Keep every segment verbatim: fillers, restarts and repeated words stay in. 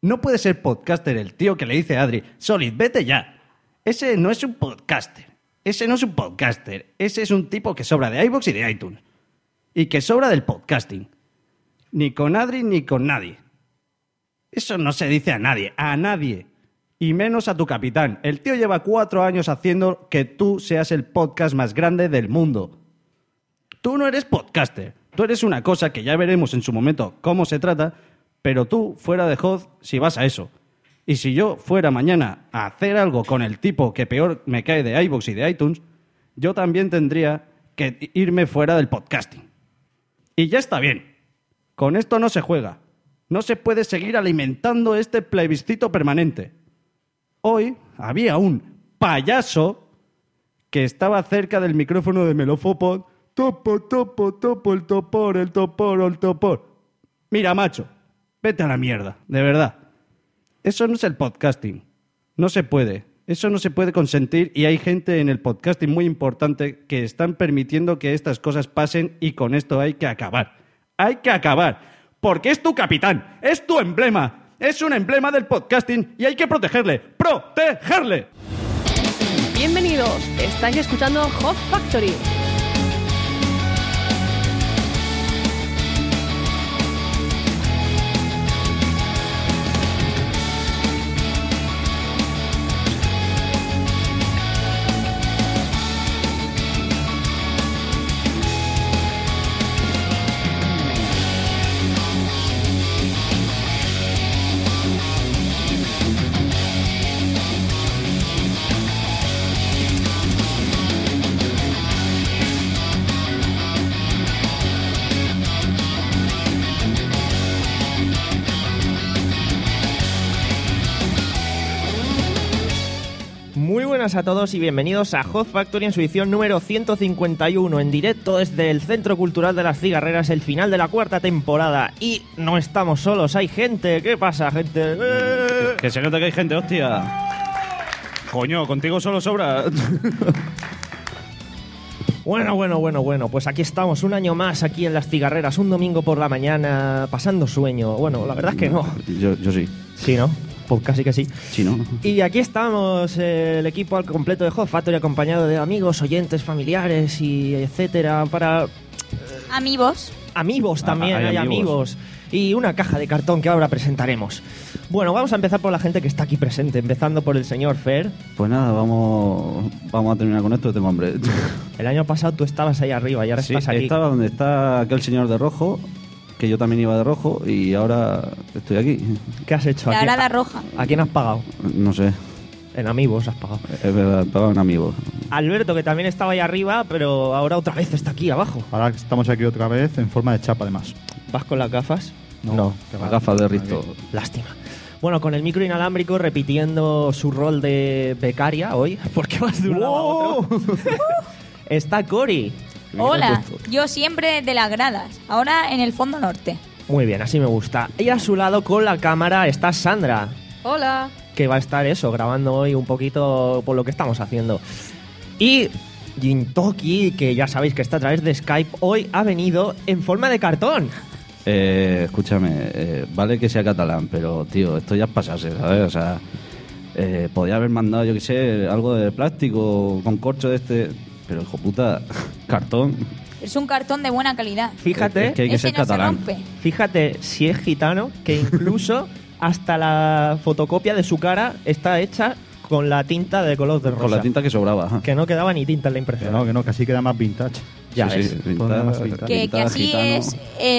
No puede ser podcaster el tío que le dice a Adri, Solid, vete ya. Ese no es un podcaster. Ese no es un podcaster. Ese es un tipo que sobra de iVoox y de iTunes. Y que sobra del podcasting. Ni con Adri ni con nadie. Eso no se dice a nadie, a nadie. Y menos a tu capitán. El tío lleva cuatro años haciendo que tú seas el podcast más grande del mundo. Tú no eres podcaster. Tú eres una cosa que ya veremos en su momento cómo se trata, pero tú, fuera de Hoz, si vas a eso. Y si yo fuera mañana a hacer algo con el tipo que peor me cae de iVoox y de iTunes, yo también tendría que irme fuera del podcasting. Y ya está bien. Con esto no se juega. No se puede seguir alimentando este plebiscito permanente. Hoy había un payaso que estaba cerca del micrófono de Melofopod. Topo, topo, topo, el topor, el topor, el topor. Mira, macho, vete a la mierda, de verdad. Eso no es el podcasting. No se puede. Eso no se puede consentir y hay gente en el podcasting muy importante que están permitiendo que estas cosas pasen y con esto hay que acabar. Hay que acabar. Porque es tu capitán, es tu emblema. Es un emblema del podcasting y hay que protegerle. ¡Protegerle! Bienvenidos, estáis escuchando Hot Factory. Buenas a todos y bienvenidos a Hot Factory en su edición número ciento cincuenta y uno, en directo desde el Centro Cultural de las Cigarreras, el final de la cuarta temporada. Y no estamos solos, hay gente. ¿Qué pasa, gente? ¡Eh! Que se nota que hay gente, hostia. Coño, contigo solo sobra. Bueno, bueno, bueno, bueno, pues aquí estamos un año más aquí en las Cigarreras, un domingo por la mañana, pasando sueño. Bueno, la verdad es que no. Yo, yo sí. Sí, ¿no? Pues casi que sí. Sí, ¿no? Y aquí estamos, eh, el equipo al completo de Hot Factory, acompañado de amigos, oyentes, familiares y etcétera, para... Eh, amigos. Amigos también, ah, hay, hay amigos. amigos. Y una caja de cartón que ahora presentaremos. Bueno, vamos a empezar por la gente que está aquí presente, empezando por el señor Fer. Pues nada, vamos, vamos a terminar con esto, que tengo hambre. El año pasado tú estabas ahí arriba y ahora sí, estás aquí. estaba donde está aquel señor de rojo, que yo también iba de rojo, y ahora estoy aquí. ¿Qué has hecho? Y ¿A ahora quién- la roja. ¿A quién has pagado? No sé, En amigos has pagado. es verdad, estaba un amigo. Alberto, que también estaba ahí arriba, pero ahora otra vez está aquí abajo. Ahora estamos aquí otra vez en forma de chapa, además. ¿Vas con las gafas? que Las va. gafas de Risto. Lástima. Bueno, con el micro inalámbrico repitiendo su rol de becaria hoy, porque vas de un lado a otro. Está Cori. Hola, yo siempre de las gradas, ahora en el fondo norte. Muy bien, así me gusta. Y a su lado con la cámara está Sandra, Hola. que va a estar eso, grabando hoy un poquito por lo que estamos haciendo. Y Jintoki, que ya sabéis que está a través de Skype, hoy ha venido en forma de cartón. Eh, escúchame, eh, vale que sea catalán, pero tío, esto ya es pasarse, ¿sabes? O sea, eh, podía haber mandado, yo qué sé, algo de plástico con corcho de este, pero hijo puta, cartón. Es un cartón de buena calidad. Fíjate, Es que hay que Ese ser no se catalán. rompe. fíjate si es gitano, que incluso hasta la fotocopia de su cara está hecha con la tinta de color de rosa. Con la tinta que sobraba. ajá. Que no quedaba ni tinta en la Que impresión. no, que no, que así queda más vintage. Ya sí, ves. sí, Todo pinta- más vintage. Que, que pinta así gitano. es,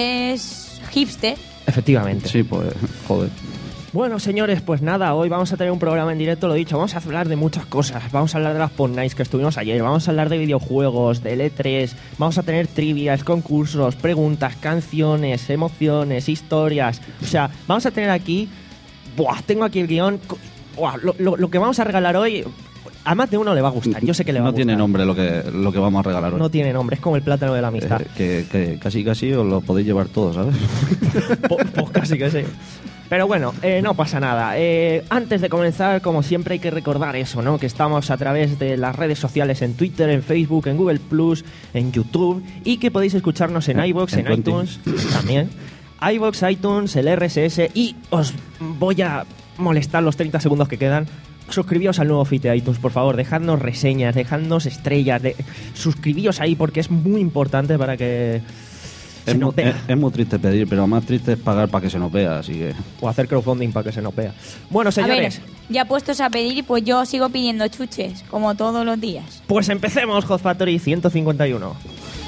es hipster. Efectivamente. Sí, pues, joder. Bueno, señores, pues nada, hoy vamos a tener un programa en directo, lo dicho, vamos a hablar de muchas cosas. Vamos a hablar de las Pod Nights que estuvimos ayer, vamos a hablar de videojuegos, del E tres, vamos a tener trivias, concursos, preguntas, canciones, emociones, historias. O sea, vamos a tener aquí... Buah, tengo aquí el guión... Buah, lo, lo- lo que vamos a regalar hoy... A más de uno le va a gustar, yo sé que le va no a gustar. tiene nombre lo que, lo que vamos a regalar hoy. No tiene nombre, es como el plátano de la amistad. Eh, que, que casi casi os lo podéis llevar todo, ¿sabes? Pues, pues casi que sí. Pero bueno, eh, no pasa nada. Eh, antes de comenzar, como siempre, hay que recordar eso, ¿no? Que estamos a través de las redes sociales, en Twitter, en Facebook, en Google Plus, en YouTube, y que podéis escucharnos en En- iVoox, en en, Twenty. iTunes también. iVoox, iTunes, el R S S y os voy a molestar los treinta segundos que quedan. Suscribíos al nuevo feed de iTunes, por favor, dejadnos reseñas, dejadnos estrellas, de... suscribíos ahí porque es muy importante para que se Es, mu- nos vea. es- es muy triste pedir, pero más triste es pagar para que se nos vea, así que... O hacer crowdfunding para que se nos vea. Bueno, señores, A ver, ya puestos a pedir, pues yo sigo pidiendo chuches, como todos los días. pues empecemos Hot Factory ciento cincuenta y uno.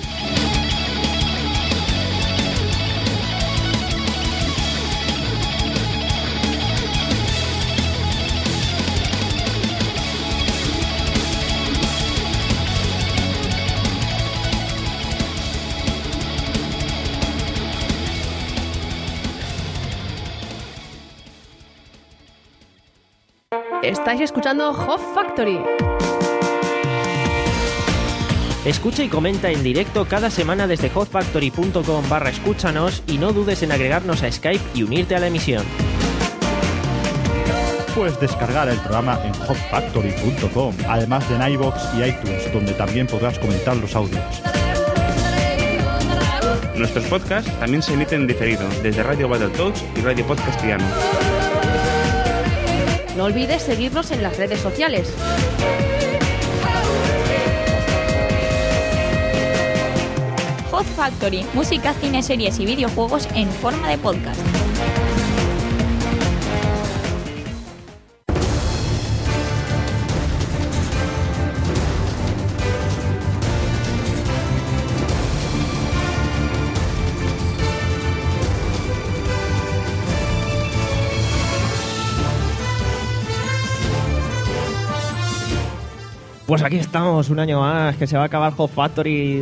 Estáis escuchando Hot Factory. Escucha y comenta en directo cada semana desde hotfactory.com barra escúchanos y no dudes en agregarnos a Skype y unirte a la emisión. Puedes descargar el programa en hot factory punto com, además de en iVoox y iTunes, donde también podrás comentar los audios. Nuestros podcasts también se emiten en diferido desde Radio Battletoads y Radio Podcastiano. No olvides seguirnos en las redes sociales. Hot Factory, música, cine, series y videojuegos en forma de podcast. Pues aquí estamos, un año más, que se va a acabar Hot Factory.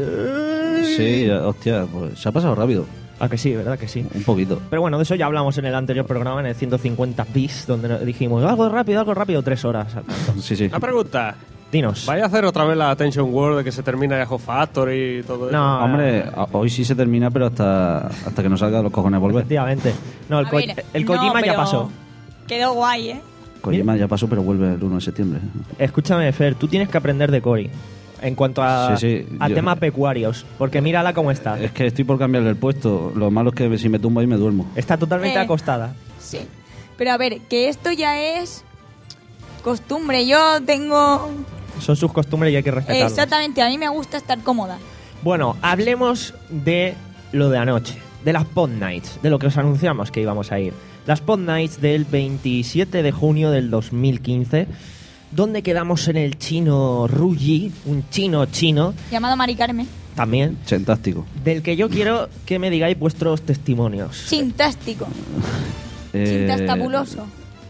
Sí, hostia, pues se ha pasado rápido, Ah, que sí, ¿verdad que sí? un poquito. Pero bueno, de eso ya hablamos en el anterior programa, en el ciento cincuenta bis, donde nos dijimos algo rápido, algo rápido, tres horas. al tanto. Sí, sí. Una pregunta. Dinos. ¿Vaya a hacer otra vez la Attention World de que se termina ya Hot Factory y todo eso? No, Hombre, a- hoy sí se termina, pero hasta, hasta que nos salga de los cojones volver. efectivamente. No, el, A Ko- ver, el no, Kojima ya pero pasó. Quedó guay, ¿eh? Kojima ya pasó, pero vuelve el uno de septiembre. Escúchame, Fer, tú tienes que aprender de Cory en cuanto a, Sí, sí, a yo- temas pecuarios, porque mírala cómo está. Es que estoy por cambiarle el puesto. Lo malo es que si me tumbo ahí me duermo. Está totalmente Eh. acostada. Sí. Pero a ver, que esto ya es costumbre. Yo tengo... Son sus costumbres y hay que respetarlas. Exactamente, a mí me gusta estar cómoda. Bueno, hablemos de lo de anoche, de las Pod Nights, de lo que os anunciamos que íbamos a ir. Las Pod Nights del veintisiete de junio del dos mil quince, donde quedamos en el chino Ruyi, un chino chino, Llamado Mari Carmen. también, Fantástico. del que yo quiero que me digáis vuestros testimonios. Sintástico. Eh, Sintastabuloso.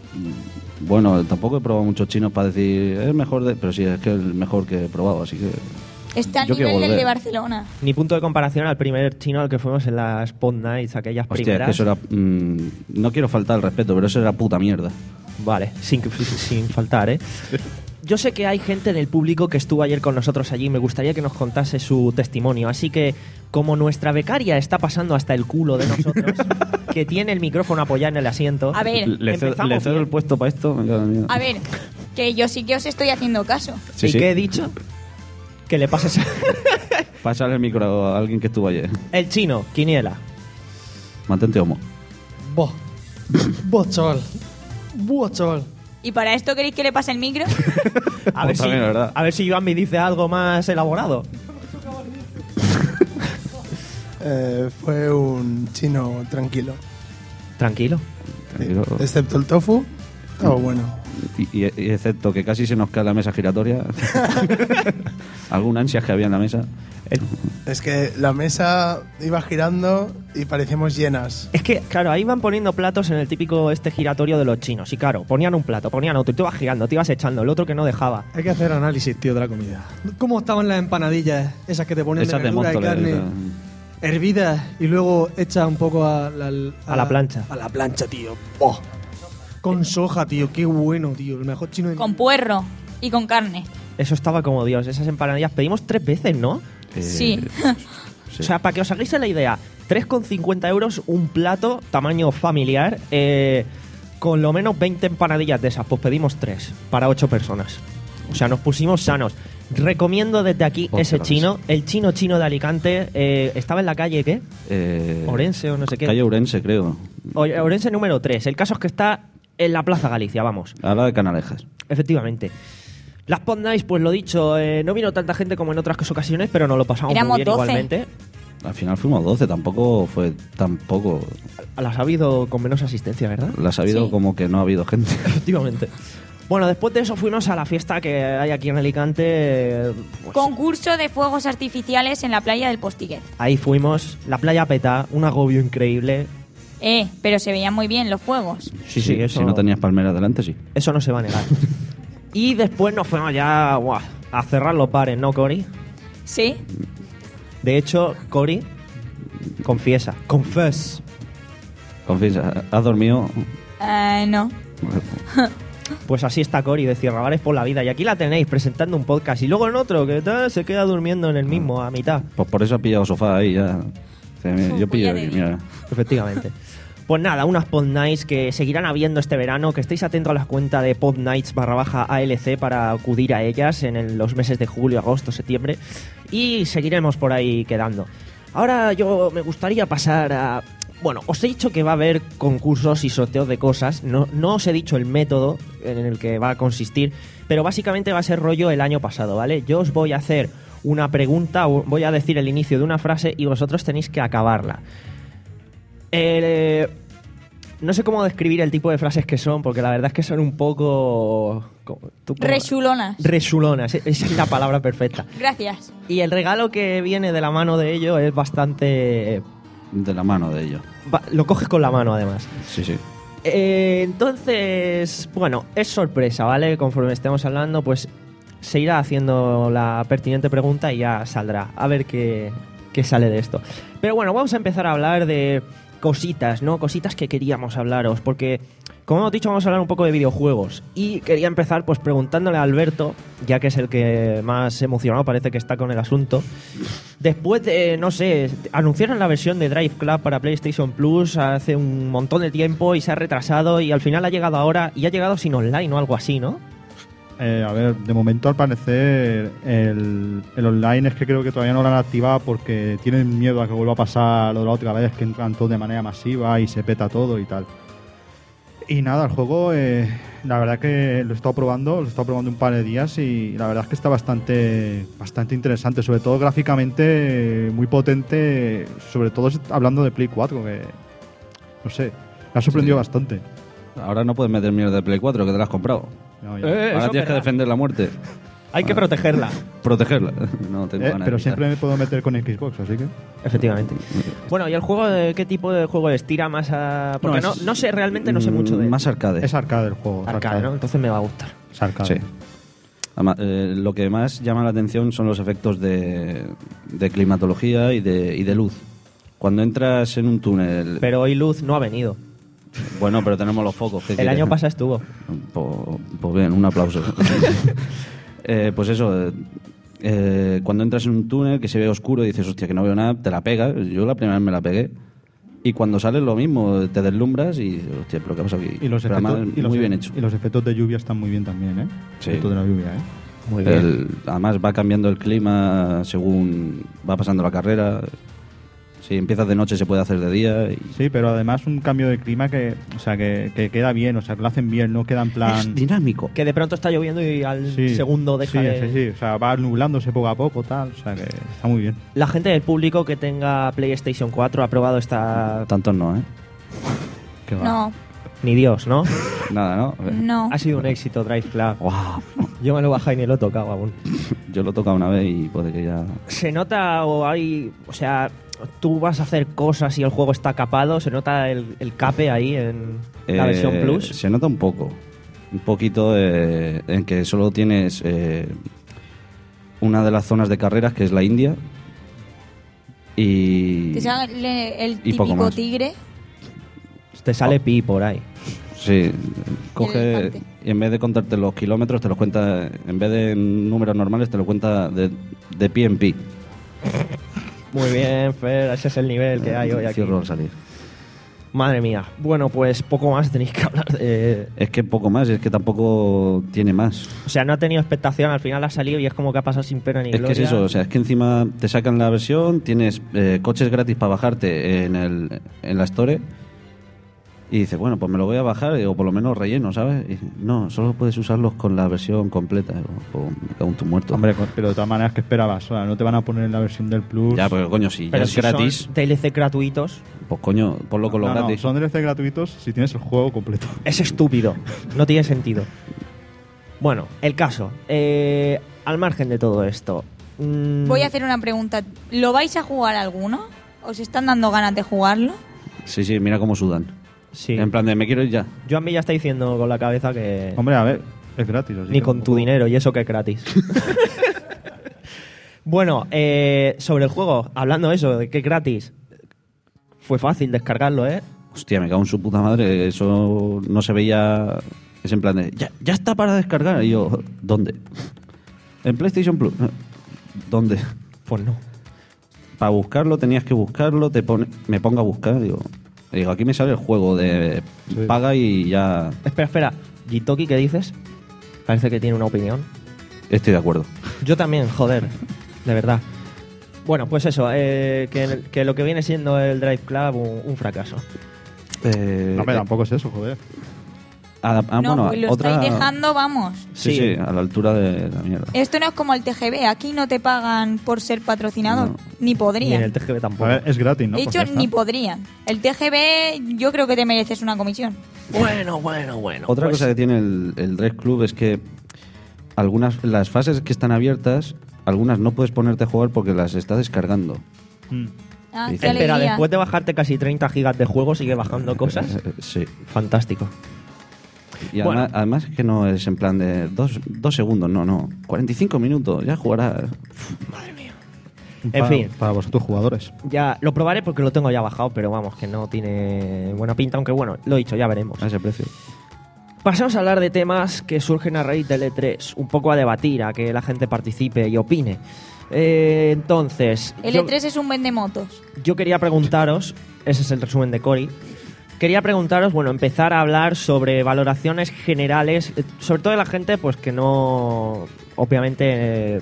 Bueno, tampoco he probado muchos chinos para decir es mejor, de, pero sí, es que es el mejor que he probado, así que... Está a yo quiero nivel del volver. de Barcelona. Ni punto de comparación al primer chino al que fuimos en las Pod Nights, aquellas Hostia, es primeras. que eso era... mm, no quiero faltar al respeto, pero eso era puta mierda. Vale, sin, sin faltar, ¿eh? Yo sé que hay gente en el público que estuvo ayer con nosotros allí y me gustaría que nos contase su testimonio. Así que, como nuestra becaria está pasando hasta el culo de nosotros, que tiene el micrófono apoyado en el asiento... A ver, Le cedo, empezamos le cedo bien. el puesto para esto. me cago en miedo. a ver, que yo sí que os estoy haciendo caso. Sí, ¿Y sí. qué he dicho? Que le pases Pásale el micro a alguien que estuvo ayer. el chino, Quiniela. Mantente homo. Buah. Buah, chaval. Buah, chaval. ¿Y para esto queréis que le pase el micro? A ver, si, también, ¿verdad? a ver si Joan me dice algo más elaborado. Eh, fue un chino tranquilo. Tranquilo. Tranquilo. Excepto el tofu, estaba bueno. Y, y- y excepto que casi se nos cae la mesa giratoria. Alguna ansias que había en la mesa. Es que la mesa iba girando y parecíamos llenas. Es que, claro, ahí van poniendo platos en el típico este giratorio de los chinos. Y claro, ponían un plato, ponían otro y tú ibas girando, te ibas echando, el otro que no dejaba. Hay que hacer análisis, tío, de la comida. ¿Cómo estaban las empanadillas esas que te ponen Esas de de verdura y Móstoles, carne esas. hervidas y luego hechas un poco a la, A la plancha. A la plancha, tío. ¡Boh! Con soja, tío. Qué bueno, tío. El mejor chino de Con puerro y con carne. Eso estaba como Dios, esas empanadillas. Pedimos tres veces, ¿no? Eh, Sí. sí. O sea, para que os hagáis la idea, tres con cincuenta euros un plato tamaño familiar, eh, con lo menos veinte empanadillas de esas. Pues pedimos tres para ocho personas. O sea, nos pusimos sanos. Recomiendo desde aquí Hostia, ese lo chino, el chino chino de Alicante. Eh, estaba en la calle, ¿qué? Eh, Orense o no sé qué. Calle Ourense, creo. O- Orense número tres. El caso es que está en la Plaza Galicia, vamos. A la de Canalejas. Efectivamente. Las Pod Nights, pues lo dicho, eh, no vino tanta gente como en otras ocasiones, pero nos lo pasamos Éramos muy bien doce. igualmente. Al final fuimos doce, tampoco fue tampoco. Las ha habido con menos asistencia, ¿verdad? Las ha habido Sí. como que no ha habido gente. Efectivamente. Bueno, después de eso fuimos a la fiesta que hay aquí en Alicante. eh, pues, Concurso de fuegos artificiales en la playa del Postiguet. ahí fuimos, la playa peta, un agobio increíble. Eh, pero se veían muy bien los fuegos. Sí, sí, eso, Si no tenías palmeras delante, sí. eso no se va a negar. Y después nos fuimos ya buah, a cerrar los bares, ¿no, Cory? Sí. De hecho, Cory, confiesa. Confess. Confiesa, ¿has dormido? Eh, no. Pues así está Cory, de Cierra Bares por la vida. Y aquí la tenéis, presentando un podcast. Y luego en otro, que tal, se queda durmiendo en el mismo, a mitad. Pues por eso ha pillado sofá ahí ya. Sí, mira, Yo pillo Pues ya aquí, te mira. Efectivamente. Pues nada, unas Pod Nights que seguirán habiendo este verano, que estéis atentos a la cuenta de Pod Nights barra baja A L C para acudir a ellas en el- los meses de julio, agosto, septiembre. Y seguiremos por ahí quedando. Ahora yo me gustaría pasar a... Bueno, os he dicho que va a haber concursos y sorteos de cosas. No, no os he dicho el método en el que va a consistir, pero básicamente va a ser rollo el año pasado, ¿vale? Yo os voy a hacer una pregunta, o voy a decir el inicio de una frase y vosotros tenéis que acabarla. Eh, no sé cómo describir el tipo de frases que son, porque la verdad es que son un poco... ¿cómo- tú cómo- Rechulonas. Rechulonas, esa es la palabra perfecta. Gracias. Y el regalo que viene de la mano de ello es bastante... De la mano de ellos. va- lo coges con la mano, además. Sí, sí. Eh, entonces, bueno, es sorpresa, ¿vale? Conforme estemos hablando, pues se irá haciendo la pertinente pregunta y ya saldrá. A ver qué, qué sale de esto. Pero bueno, vamos a empezar a hablar de cositas, ¿no? Cositas que queríamos hablaros, porque, como hemos dicho, vamos a hablar un poco de videojuegos. Y quería empezar pues preguntándole a Alberto, ya que es el que más emocionado parece que está con el asunto. Después de, no sé, anunciaron la versión de Drive Club para PlayStation Plus hace un montón de tiempo y se ha retrasado y al final ha llegado ahora y ha llegado sin online o algo así, ¿no? Eh, a ver, de momento al parecer el, el online es que creo que todavía no lo han activado porque tienen miedo a que vuelva a pasar lo de la otra vez, que entran todos de manera masiva y se peta todo y tal. Y nada, el juego, eh, la verdad que lo he estado probando, lo he estado probando un par de días y la verdad es que está bastante, bastante interesante, sobre todo gráficamente, eh, muy potente, sobre todo hablando de Play cuatro, que no sé, me ha sorprendido Sí. bastante. Ahora no puedes meter mierda de Play cuatro, que te la has comprado. No, ya. Eh, Ahora eso tienes que verdad. defender la muerte. Hay que protegerla. Protegerla. No tengo Eh, ganas pero de siempre me puedo meter con Xbox, así que... Efectivamente. Bueno, ¿y el juego de qué tipo de juego es? ¿Tira más a...? Porque no, es- no sé, realmente no sé mucho de... Mm, Más arcade. Es arcade el juego. es arcade, ¿no? Entonces me va a gustar. Es arcade. Sí. Además, eh, lo que más llama la atención son los efectos de, de climatología y de, y de luz. Cuando entras en un túnel... Pero hoy Luz no ha venido. Bueno, pero tenemos los focos. ¿qué El quieres? año pasado estuvo. Pues, pues bien, un aplauso. Eh, pues eso, eh, eh, cuando entras en un túnel que se ve oscuro y dices, hostia, que no veo nada, te la pegas. Yo la primera vez me la pegué. Y cuando sales lo mismo, te deslumbras y, hostia, pero ¿qué ha pasado aquí? Y los, Pero efectos, además, y los muy e- bien hecho. Y los efectos de lluvia están muy bien también, ¿eh? Sí. El efecto de la lluvia, ¿eh? Muy El- además va cambiando el clima según va pasando la carrera. Si empiezas de noche se puede hacer de día. Y Sí, pero además un cambio de clima que, o sea, que, que queda bien, o sea, que lo hacen bien, no queda en plan... es dinámico. Que de pronto está lloviendo y al Sí, segundo deja sí, de... sí, sí, o sea, va nublándose poco a poco, tal, o sea, que está muy bien. La gente del público que tenga PlayStation cuatro ha probado esta... Tantos no, ¿eh? Que va. No, Ni Dios, ¿no? Nada, ¿no? no. Ha sido un éxito Drive Club. Guau. Yo me lo he bajado y ni lo he tocado aún. Yo lo he tocado una vez y puede que ya... ¿Se nota o hay... O sea, tú vas a hacer cosas y el juego está capado? ¿Se nota el, el cape ahí en la Eh, versión Plus? Se nota un poco. Un poquito eh, en que solo tienes eh, una de las zonas de carreras, que es la India. Y... Te sale el y poco típico más. tigre. Te sale pi por ahí. Sí, coge elefante. y en vez de contarte los kilómetros, te los cuenta, en vez de en números normales, te lo cuenta de, de pie en pie. Muy bien, Fer, ese es el nivel que hay hoy aquí. Cierro al salir. Madre mía. Bueno, pues poco más tenéis que hablar de... Es que poco más, es que tampoco tiene más. O sea, no ha tenido expectación, al final ha salido y es como que ha pasado sin pena ni Es gloria. que es eso, o sea, es que encima te sacan la versión, tienes eh, coches gratis para bajarte en, el, en la Store y dices, bueno, pues me lo voy a bajar o por lo menos relleno, ¿sabes? Y no, solo puedes usarlos con la versión completa. O, o me cago en tu muerto. Hombre, pero de todas maneras, ¿qué esperabas? O sea, no te van a poner en la versión del Plus. Ya, pero coño, si ya Pero es si gratis, son D L C gratuitos, pues coño, ponlo con lo no, no, gratis. son D L C gratuitos si tienes el juego completo. es estúpido. No tiene sentido. Bueno, el caso. Eh, al margen de todo esto. mm, Voy a hacer una pregunta. ¿Lo vais a jugar alguno? ¿Os están dando ganas de jugarlo? Sí, sí, mira cómo sudan. Sí. En plan de, me quiero ir ya. Yo a mí ya está diciendo con la cabeza que... Hombre, a ver, es gratis. así Ni que con tu tampoco- dinero, y eso que es gratis. Bueno, eh, sobre el juego, hablando de eso, de que es gratis, fue fácil descargarlo, ¿eh? Hostia, me cago en su puta madre. Eso no se veía. Es en plan de, ya, ya está para descargar. Y yo, ¿dónde? En PlayStation Plus. ¿Dónde? Pues no. Para buscarlo tenías que buscarlo, te pone, me pongo a buscar. Digo, digo, aquí me sale el juego de Sí. paga y ya Espera, espera. Jitoki, ¿qué dices? Parece que tiene una opinión. estoy de acuerdo. Yo también, joder. De verdad. Bueno, pues eso, eh, que, que lo que viene siendo el Drive Club, un, un fracaso. Eh, No, pero eh, tampoco es eso, joder. ah, ah, no, bueno, pues lo otra. estáis dejando, vamos. Sí, Sí. sí, a la altura de la mierda. Esto no es como el T G V. Aquí no te pagan por ser patrocinador. No. Ni Ni en podrían. el T G V A tampoco. ver, es gratis, ¿no? De Pues hecho, ya está. ni podrían. El T G V yo creo que te mereces una comisión. Bueno, bueno, bueno. Otra pues- cosa que tiene el, el Drive Club es que algunas las fases que están abiertas, algunas no puedes ponerte a jugar porque las está descargando. Mm. Ah, Dice- qué Espera, alegría. después de bajarte casi treinta gigas de juego, sigue bajando cosas. Eh, Sí. Fantástico. Y Bueno. además, además que no es en plan de dos, dos segundos, no, no. cuarenta y cinco minutos, ya jugarás. En Para- fin. Para vosotros jugadores. Ya lo probaré porque lo tengo ya bajado, pero vamos, que no tiene buena pinta, aunque bueno, lo he dicho, ya veremos. A ese precio. Pasamos a hablar de temas que surgen a raíz del E tres, un poco a debatir, a que la gente participe y opine. Eh, entonces, El yo, E tres es un vendemotos. yo quería preguntaros, ese es el resumen de Cory, quería preguntaros, bueno, empezar a hablar sobre valoraciones generales, eh, sobre todo de la gente pues que no, obviamente, eh,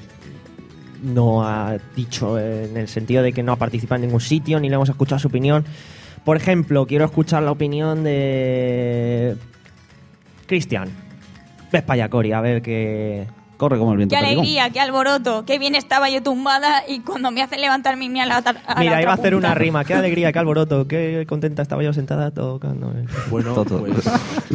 no ha dicho eh, en el sentido de que no ha participado en ningún sitio, ni le hemos escuchado su opinión. Por ejemplo, quiero escuchar la opinión de Cristian. Ves para allá, Cory, a ver qué... Corre como el viento. Qué perdigón. alegría, qué alboroto. Qué bien estaba yo tumbada y cuando me hacen levantar mi a la, a la Mira, otra iba a hacer punta. una rima. Qué alegría, qué alboroto, qué contenta estaba yo sentada tocando. Bueno, Toto. pues,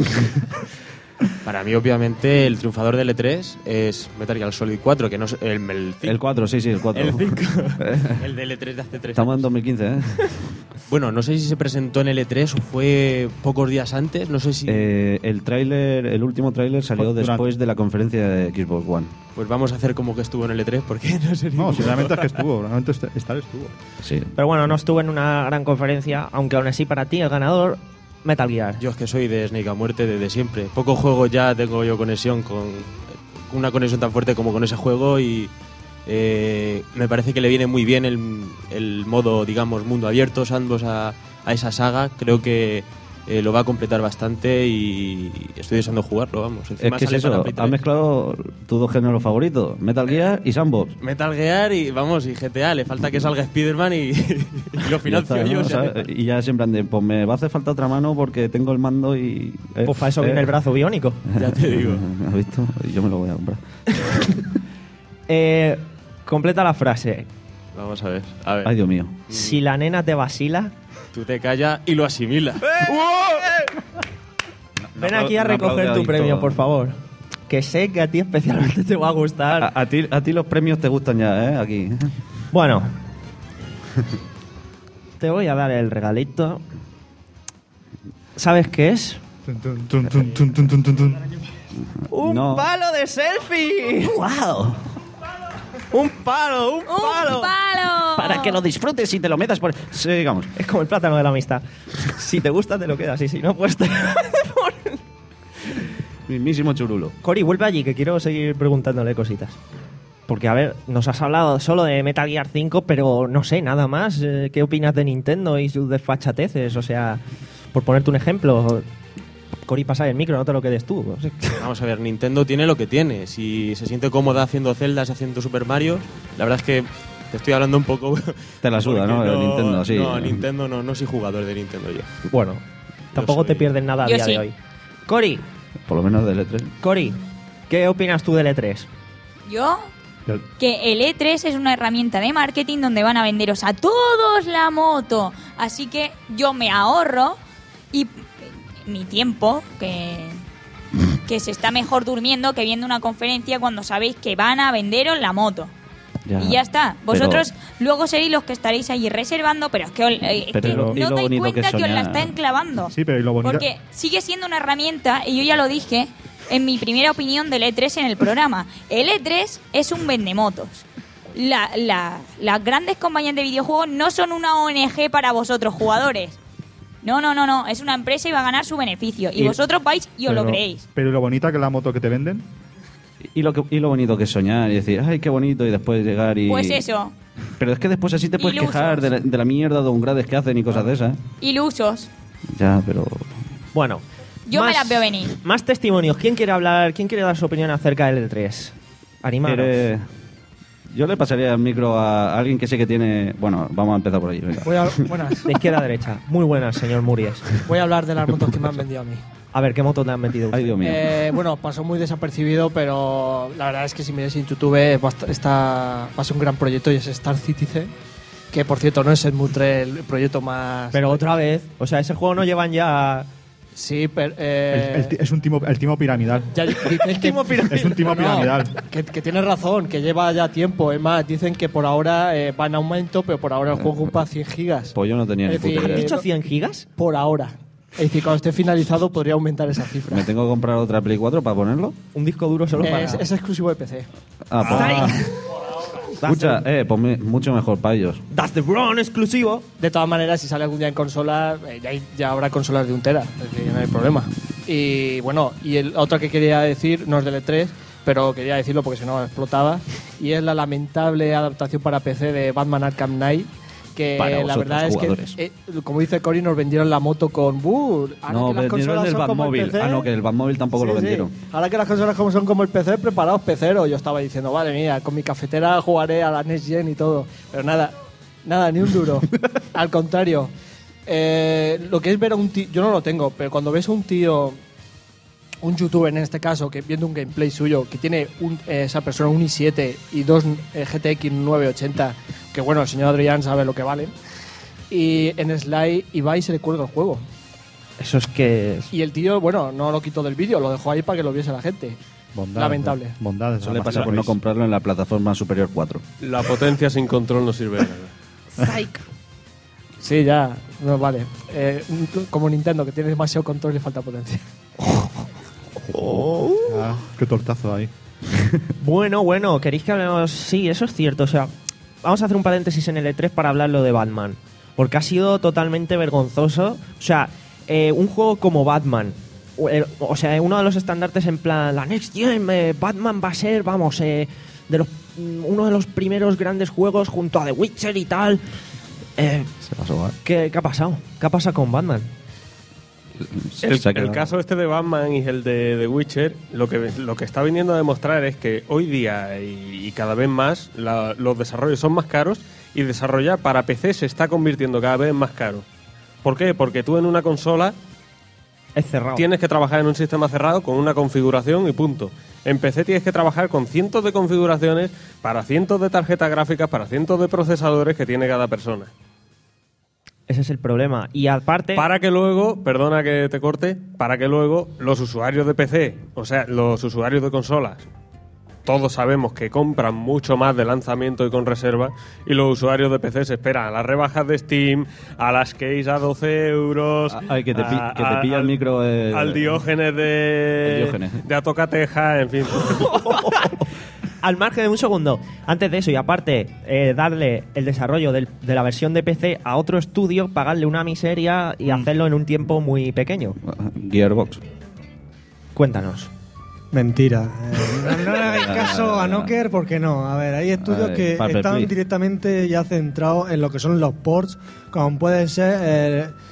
para mí, obviamente, el triunfador del E tres es Metal Gear Solid cuatro, que no es el, el, El cuatro, sí, sí, el cuatro. el cinco. El del E tres de hace tres Estamos en años. dos mil quince, ¿eh? Bueno, no sé si se presentó en el E tres o fue pocos días antes, no sé si... Eh, el tráiler, el último tráiler salió Durante. después de la conferencia de Xbox One. Pues vamos a hacer como que estuvo en el E tres, porque no sé. No, sinceramente es que estuvo. Realmente est- estar estuvo. Sí. Pero bueno, no estuvo en una gran conferencia, aunque aún así para ti el ganador, Metal Gear. Yo es que soy de Snake a muerte desde siempre. Pocos juegos ya tengo yo conexión con una conexión tan fuerte como con ese juego y eh, me parece que le viene muy bien el, el modo, digamos, mundo abierto, sandbox a, a esa saga. Creo que eh, lo va a completar bastante y estoy deseando jugarlo, vamos. Es Encima que es sale para eso, Play has tres. mezclado tus dos géneros favoritos, Metal Gear y Sandbox. Metal Gear y vamos, y G T A, le falta que salga Spider-Man y, y lo Ya financio está, yo. ¿no? o sea, ¿Sabes? Y ya siempre de, pues me va a hacer falta otra mano porque tengo el mando y... eh, Pues para eso eh. viene el brazo biónico. ya te digo. ¿Has visto? Yo me lo voy a comprar. Eh, completa la frase. Vamos a ver, a ver. Ay, Dios mío. Si la nena te vacila, Tú te callas y lo asimilas. ven aquí a Un recoger tu aplaudidito. premio, por favor. Que sé que a ti especialmente te va a gustar. A, a ti, a ti los premios te gustan ya, ¿eh? Aquí. Bueno, te voy a dar el regalito. ¿Sabes qué es? Tun, tun, tun, tun, tun, tun, tun, tun, tun. ¡Un No. palo de selfie! ¡Wow! ¡Un palo! ¡Un ¡Un palo! palo! Para que lo disfrutes y te lo metas por... Sí, digamos. Es como el plátano de la amistad. Si te gusta, te lo quedas. Y si no, pues te... Mismísimo churulo. Cory, vuelve allí, que quiero seguir preguntándole cositas. Porque, a ver, nos has hablado solo de Metal Gear cinco, pero no sé, nada más. Eh, ¿Qué opinas de Nintendo y sus desfachateces? O sea, Por ponerte un ejemplo, Cori, pasa el micro, no te lo quedes tú. No sé. Vamos a ver, Nintendo tiene lo que tiene. Si se siente cómoda haciendo Zeldas, haciendo Super Mario, la verdad es que te estoy hablando un poco... Te la suda, ¿no? El Nintendo, sí. No, Nintendo no, no soy jugador de Nintendo yo. Bueno, tampoco soy- te pierdes nada a Yo día sí. de hoy. Cori, Por lo menos del E tres. Cori, ¿qué opinas tú del E tres? Yo, que el E tres es una herramienta de marketing donde van a venderos a todos la moto. Así que yo me ahorro y mi tiempo, que, que se está mejor durmiendo que viendo una conferencia cuando sabéis que van a venderos la moto. Ya, Y ya está. pero- Vosotros luego seréis los que estaréis allí reservando, pero es que, eh, es Pero que y lo- y no lo dais bonito que cuenta es que, os la soñar. está enclavando. Sí, pero y lo bonito... Porque sigue siendo una herramienta, y yo ya lo dije en mi primera opinión del E tres en el programa. El E tres es un vendemotos. La, la, las grandes compañías de videojuegos no son una O N G para vosotros, jugadores. No, no, no, no. Es una empresa y va a ganar su beneficio. Y, Y- vosotros vais y os lo pero- creéis. Pero ¿y lo bonita que es la moto que te venden? Y lo, que, y lo bonito que es soñar y decir, ay, qué bonito, y después llegar y... Pues eso. Pero es que después así te puedes Ilusos. quejar de la, de la mierda de ungrades que hacen y cosas de esas. ¿eh? Ilusos. Ya, pero... Bueno, Yo me más- las veo venir. Más testimonios. ¿Quién quiere hablar? ¿Quién quiere dar su opinión acerca del E tres? Animaros. quiere- Yo le pasaría el micro a alguien que sé que tiene... Bueno, vamos a empezar por ahí. Venga. Voy a, buenas. De izquierda a derecha. Muy buenas, señor Muries. Voy a hablar de las motos que me han vendido a mí. A ver, ¿qué moto te han metido? Ay, Dios mío. Eh, bueno, pasó muy desapercibido, pero la verdad es que si miráis en YouTube eh, bast- está, va a ser un gran proyecto y es Star Citizen, que por cierto no es el Mutre el proyecto más... Pero otra vez, o sea, ese juego no llevan ya... Sí, pero... eh, El- el ti- es un timo, el timo piramidal. ya dicen que- Es un timo No, piramidal. que, que tienes razón, que lleva ya tiempo. Es más, dicen que por ahora eh, va en aumento, pero por ahora el juego ocupa cien gigas. Pues yo no tenía ni Es puta decir, idea. ¿Has dicho cien gigas? Por ahora. Es decir, cuando esté finalizado podría aumentar esa cifra. ¿Me tengo que comprar otra Play cuatro para ponerlo? Un disco duro solo para... Es, es exclusivo de P C. Ah, pues... Escucha, eh, pues me- mucho mejor para ellos. That's the Run exclusivo. De todas maneras, si sale algún día en consola, eh, ya, hay- ya habrá consolas de un tera, es decir, no hay problema. Y bueno, y el otro que quería decir, no es del E tres, pero quería decirlo porque si no explotaba, y es la lamentable adaptación para P C de Batman Arkham Knight, que Para la vosotros, verdad es jugadores. que, eh, como dice Cory, nos vendieron la moto con Bull. No, vendieron el Batmóvil. Ah, no, que el Batmóvil tampoco lo vendieron. Ahora que las consolas como son como el P C, preparados pecero. Yo estaba diciendo, vale, mira, con mi cafetera jugaré a la Next Gen y todo. Pero nada, nada, ni un duro. Al contrario. Eh, lo que es ver a un tío, yo no lo tengo, pero cuando ves a un tío, un youtuber en este caso, que viendo un gameplay suyo, que tiene un, eh, esa persona un i siete y dos eh, G T X nueve ochenta, que bueno, el señor Adrián sabe lo que valen, y en Sly y va y se le cuelga el juego. Eso es que... Y el tío, bueno, no lo quitó del vídeo, lo dejó ahí para que lo viese la gente. Bondades, Lamentable. ¿no? Bondades. Eso le pasa por no comprarlo en la plataforma Superior cuatro. La potencia sin control no sirve de nada. Sí, ya, no vale. Eh, como Nintendo, que tiene demasiado control y le falta potencia. Ah, qué tortazo ahí. Bueno, bueno, ¿queréis que hablemos? Sí, eso es cierto. O sea, vamos a hacer un paréntesis en el E tres para hablar lo de Batman. Porque ha sido totalmente vergonzoso. O sea, eh, un juego como Batman. O, el- o sea, uno de los estandartes en plan, la Next Gen, eh, Batman va a ser, vamos, eh, de los, mm, uno de los primeros grandes juegos junto a The Witcher y tal. Eh, Se pasó, ¿eh? ¿qué, ¿Qué ha pasado? ¿Qué ha pasado con Batman? El, Se ha el quedado- caso este de Batman y el de The Witcher, lo que, lo que está viniendo a demostrar es que hoy día y, y cada vez más la- los desarrollos son más caros y desarrollar para P C se está convirtiendo cada vez más caro. ¿Por qué? Porque tú en una consola Es cerrado. tienes que trabajar en un sistema cerrado con una configuración y punto. En P C tienes que trabajar con cientos de configuraciones para cientos de tarjetas gráficas, para cientos de procesadores que tiene cada persona. Ese es el problema. Y aparte... Para que luego, perdona que te corte, para que luego los usuarios de P C, o sea, los usuarios de consolas, todos sabemos que compran mucho más de lanzamiento y con reserva, y los usuarios de P C se esperan a las rebajas de Steam, a las case a doce euros, Ay, que te, pi- a- que te a- pilla el al- micro. eh, al Diógenes de, El Diógenes. de Atocateja, en fin. Al margen de un segundo, antes de eso y aparte eh, darle el desarrollo del- de la versión de P C a otro estudio, pagarle una miseria y hacerlo en un tiempo muy pequeño. Gearbox. Cuéntanos. Mentira. Eh, no, no le hagáis caso a Nokia porque no. A ver, hay estudios Ay, que Paper están Please. directamente ya centrados en lo que son los ports, como pueden ser eh,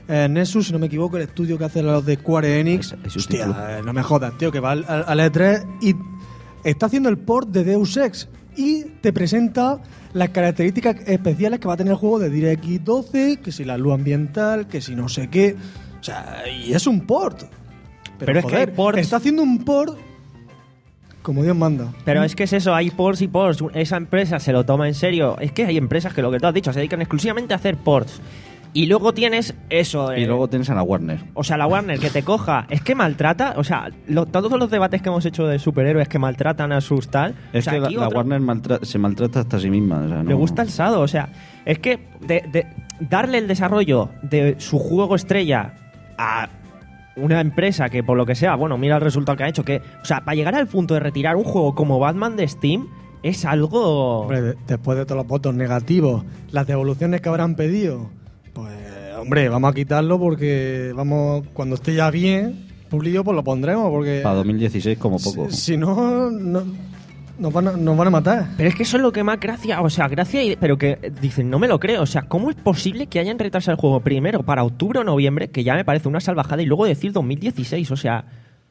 eh, Nexus, si no me equivoco, el estudio que hace los de Square Enix. Ese- ese Hostia, título. eh, no me jodas, tío, que va al, al- al E tres y está haciendo el port de Deus Ex y te presenta las características especiales que va a tener el juego de DirectX doce, que si la luz ambiental, que si no sé qué. O sea, y es un port. Pero, Pero es que joder, hay ports- está haciendo un port como Dios manda. Pero es que es eso, hay ports y ports. Esa empresa se lo toma en serio. Es que hay empresas que lo que tú has dicho se dedican exclusivamente a hacer ports. Y luego tienes eso. Y eh, luego tienes a la Warner. O sea, la Warner que te coja. Es que maltrata. O sea, lo- todos los debates que hemos hecho de superhéroes que maltratan a sus tal. Es o sea, que la, aquí la otro- Warner maltra- se maltrata hasta a sí misma. O sea, no- le gusta el sado. O sea, es que de, de darle el desarrollo de su juego estrella a una empresa que por lo que sea, bueno, mira el resultado que ha hecho. Que, o sea, para llegar al punto de retirar un juego como Batman de Steam es algo. Hombre, de- después de todos los votos negativos, las devoluciones que habrán pedido, pues, hombre, vamos a quitarlo porque vamos, cuando esté ya bien, publicado, pues lo pondremos, porque Para dos mil dieciséis como poco. si, si no, no nos, van a, nos van a matar. Pero es que eso es lo que más gracia, o sea, gracia, y, pero que eh, dicen, no me lo creo, o sea, ¿cómo es posible que hayan retrasado el juego primero para octubre o noviembre, que ya me parece una salvajada, y luego decir dos mil dieciséis, o sea,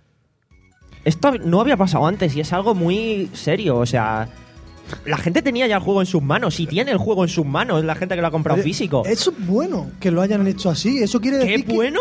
esto no había pasado antes y es algo muy serio, o sea, la gente tenía ya el juego en sus manos, y tiene el juego en sus manos, es la gente que lo ha comprado Oye, físico. Eso es bueno, que lo hayan hecho así, eso quiere ¿Qué decir que- bueno?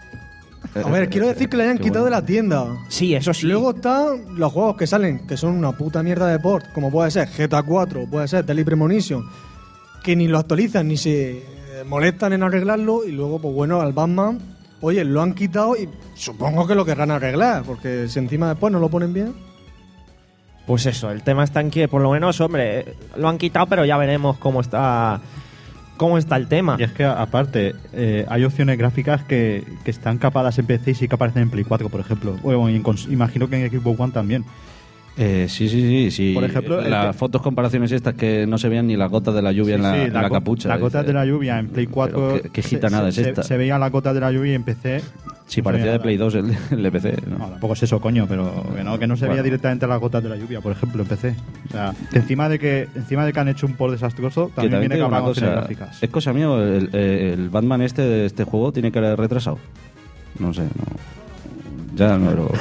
A ver, quiero decir que le hayan Qué quitado bueno. de la tienda. Sí, eso sí. Luego están los juegos que salen, que son una puta mierda de port, como puede ser G T A cuatro, puede ser Deadly Premonition, que ni lo actualizan ni se eh, molestan en arreglarlo, y luego, pues bueno, al Batman, oye, lo han quitado y supongo que lo querrán arreglar, porque si encima después no lo ponen bien. Pues eso, el tema está en que, por lo menos, hombre, eh, lo han quitado, pero ya veremos cómo está, cómo está el tema. Y es que, aparte, eh, hay opciones gráficas que, que están capadas en P C y sí que aparecen en Play cuatro, por ejemplo. Bueno, y en cons- imagino que en Xbox One también. Eh, sí, sí, sí, sí. Por ejemplo, el las que- fotos comparaciones estas que no se veían ni las gotas de la lluvia en la, Sí, en la go- capucha. Las gotas Dice, de la lluvia en Play cuatro. pero ¿Qué, qué se- gitanada se, es se- esta? Se veían las gotas de la lluvia y en P C. Si no parecía se de veía Play nada. dos el, el de P C. ¿no? No, tampoco es eso, coño, pero que no, que no se veía Bueno. directamente las gotas de la lluvia, por ejemplo, en P C. O sea, que encima de que encima de que han hecho un port desastroso, Que también, también viene te digo con una opciones cosa, gráficas. es cosa mía, el, el Batman este de este juego tiene que haber retrasado. No sé, no. Ya no, pero.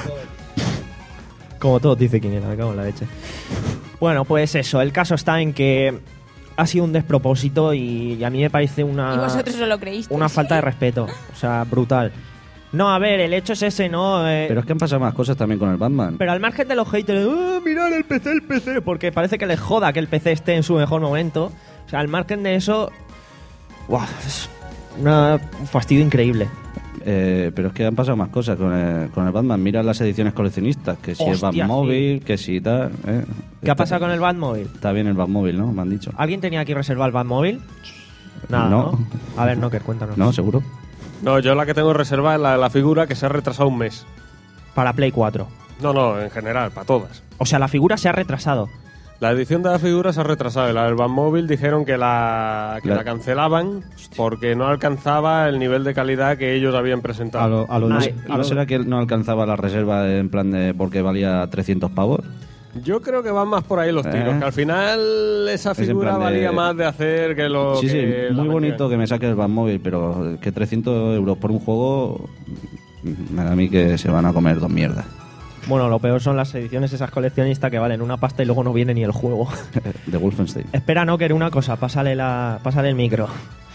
Como todos dice Quiniela, me cago en la leche. Bueno, pues eso, el caso está en que ha sido un despropósito y a mí me parece una, Y vosotros os lo creísteis. una falta de respeto. O sea, brutal. No, a ver, el hecho es ese, ¿no? Eh, Pero es que han pasado más cosas también con el Batman. pero al margen de los haters, ¡ah, mirad el P C, el P C! Porque parece que les joda que el P C esté en su mejor momento. O sea, al margen de eso, ¡guau! Es una- un fastidio increíble. Eh, pero es que han pasado más cosas con el, con el Batman. Mira las ediciones coleccionistas, que si el Hostia, Batmóvil, que si tal. eh. ¿Qué ha Está- pasado con el Batmóvil? Está bien el Batmóvil, ¿no? Me han dicho. ¿Alguien tenía aquí reservado el Batmóvil? Nada, ¿no? No. A ver, Nocker, cuéntanos. No, seguro. No, yo la que tengo reservada es la de la figura que se ha retrasado un mes. Para Play cuatro. No, no, en general, para todas. O sea, la figura se ha retrasado. La edición de la figura se ha retrasado. Y la del Batmóvil dijeron que la, que La- la cancelaban porque no alcanzaba el nivel de calidad que ellos habían presentado. A lo, a lo de- Ay, a ¿No lo- será que él no alcanzaba la reserva en plan de porque valía trescientos pavos? Yo creo que van más por ahí los tiros, Eh. que al final esa Es en figura plan de- valía más de hacer que lo Sí, sí, que la muy bonito vendían. que me saque el Batmóvil, pero que trescientos euros por un juego me da a mí que se van a comer dos mierdas. Bueno, lo peor son las ediciones esas coleccionistas que valen una pasta y luego no viene ni el juego. De Wolfenstein. Espera, Nocker, una cosa, pásale, la, pásale el micro.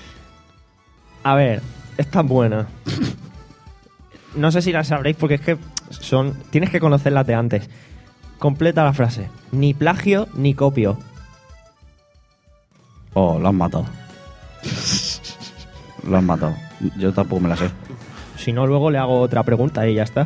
A ver, es tan buena. No sé si la sabréis porque es que son. Tienes que conocerlas de antes. Completa la frase. Ni plagio ni copio. Oh, lo han matado. Lo han matado. Yo tampoco me la sé. Si no, luego le hago otra pregunta y ya está.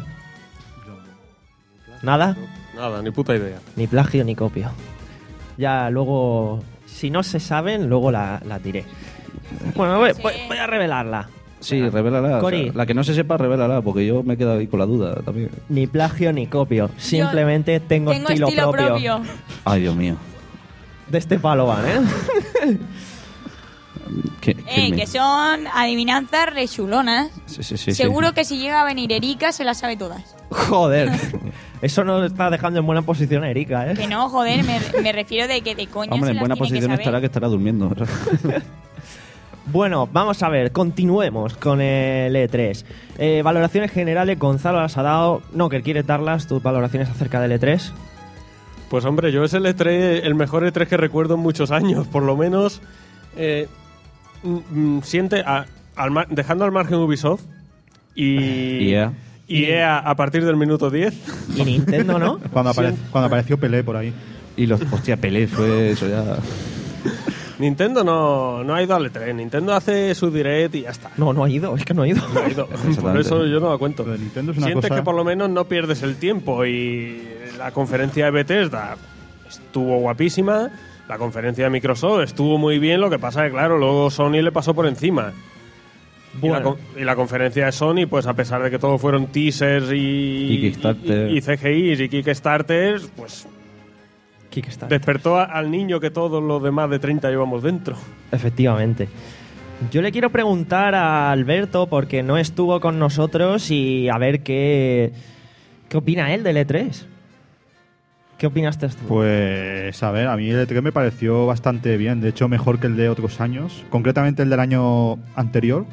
¿Nada? Nada, ni puta idea. Ni plagio ni copio. Ya, luego. Si no se saben, luego la, la diré. Bueno, voy, voy- voy a revelarla. Sí, revélala. o Cori. sea, la que no se sepa, revélala, porque yo me he quedado ahí con la duda también. Ni plagio ni copio. Simplemente tengo, Tengo estilo, estilo propio. propio. Ay, Dios mío. De este palo van, ¿eh? ¿Qué, Eh, qué me- que son adivinanzas rechulonas. Sí, sí, sí, Seguro sí. que si llega a venir Erika se las sabe todas. Joder. Eso nos está dejando en buena posición a Erika, ¿eh? Que no, joder, me, me refiero de que de coña Hombre, se en las buena tiene que posición saber. estará que estará durmiendo. Bueno, vamos a ver, continuemos con el E tres. Eh, valoraciones generales, Gonzalo las ha dado. No, que quieres darlas, tus valoraciones acerca del E tres. Pues hombre, yo es el E tres, el mejor E tres que recuerdo en muchos años, por lo menos eh, mm, siente, a, al mar, dejando al margen Ubisoft y Yeah. y E A a partir del minuto diez. Y Nintendo, ¿no? Cuando, apare- cuando apareció Pelé por ahí. Y los, hostia, Pelé fue eso ya. Nintendo no, no ha ido al E tres, Nintendo hace su direct y ya está. No, no ha ido, es que no ha ido. No ha ido. Por Exactamente. eso yo no lo cuento. Lo de Nintendo es una Sientes cosa- que por lo menos no pierdes el tiempo y la conferencia de Bethesda estuvo guapísima, la conferencia de Microsoft estuvo muy bien, lo que pasa es que claro, luego Sony le pasó por encima. Y, la, Bueno. con- y la conferencia de Sony, pues a pesar de que todo fueron teasers y, Y Kickstarter. y, y C G Is y Kickstarters, pues Kickstarter. despertó a- al niño que todos los demás de treinta llevamos dentro. Efectivamente. Yo le quiero preguntar a Alberto, porque no estuvo con nosotros, y a ver qué, qué opina él del E tres. ¿Qué opinaste tú? Pues, a ver, a mí el E tres me pareció bastante bien. De hecho, mejor que el de otros años. Concretamente el del año anterior.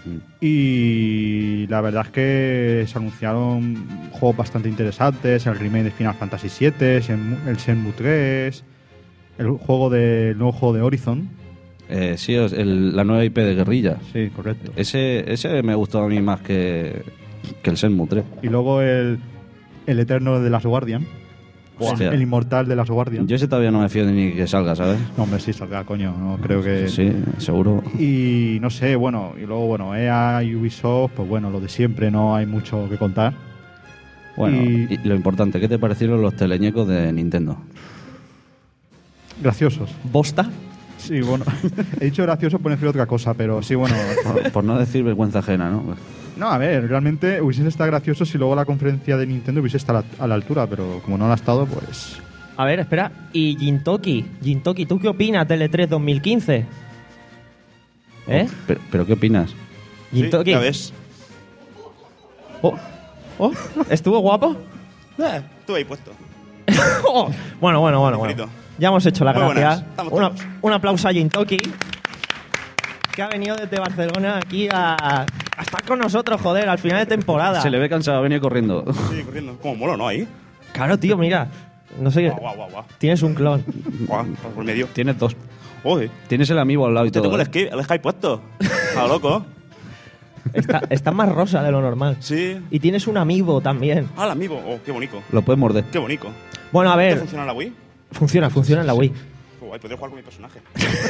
Y la verdad es que se anunciaron juegos bastante interesantes. El remake de Final Fantasy siete, Shenmue- el Shenmue tres, el juego de, el nuevo juego de Horizon. Eh, sí, es el- la nueva I P de Guerrilla. Sí, correcto. Ese, ese me gustó a mí más que, que el Shenmue tres. Y luego el, el Eterno de Last Guardian. Hostia. El Inmortal de Last Guardian. Yo ese todavía no me fío de ni que salga, ¿sabes? No, hombre, sí, salga, coño. No creo que... Sí, seguro. Y no sé, bueno, y luego, bueno, E A y Ubisoft, pues bueno, lo de siempre, no hay mucho que contar. Bueno, Y- y lo importante, ¿qué te parecieron los teleñecos de Nintendo? Graciosos. ¿Bosta? Sí, bueno, he dicho gracioso por decir otra cosa, pero sí, bueno. Por, por no decir vergüenza ajena, ¿no? No, a ver, realmente hubiese estado gracioso si luego la conferencia de Nintendo hubiese estado a la, a la altura, pero como no lo ha estado, pues... A ver, espera. Y Jintoki, Jintoki, ¿tú qué opinas del E tres dos mil quince? ¿Eh? Pero, pero ¿qué opinas? Jintoki. ya ves. Oh, oh, ¿estuvo guapo? Eh, estuve ahí puesto. Oh, bueno, bueno, bueno, bueno. Frito. Ya hemos hecho la Muy gracia. buenas, estamos Una- todos. un aplauso a Jintoki, que ha venido desde Barcelona aquí a, a estar con nosotros, joder, al final de temporada. Se le ve cansado, ha venido corriendo. Sí, corriendo. Como molo, ¿no? Ahí. Claro, tío, mira. No sé qué. Guau, guau, guau, guau. Tienes un clon. Guau, pasa por medio. Tienes dos. Joder. Tienes el amigo al lado y Te todo. tengo el ¿eh? Skype, el Skype puesto. A lo loco. Está, está más rosa de lo normal. Sí. Y tienes un amigo también. Ah, el amigo. Oh, qué bonito. Lo puedes morder. Qué bonito. Bueno, a ¿Esto ver. funciona en la Wii? Funciona, funciona en la Wii. Qué guay, podría jugar con mi personaje.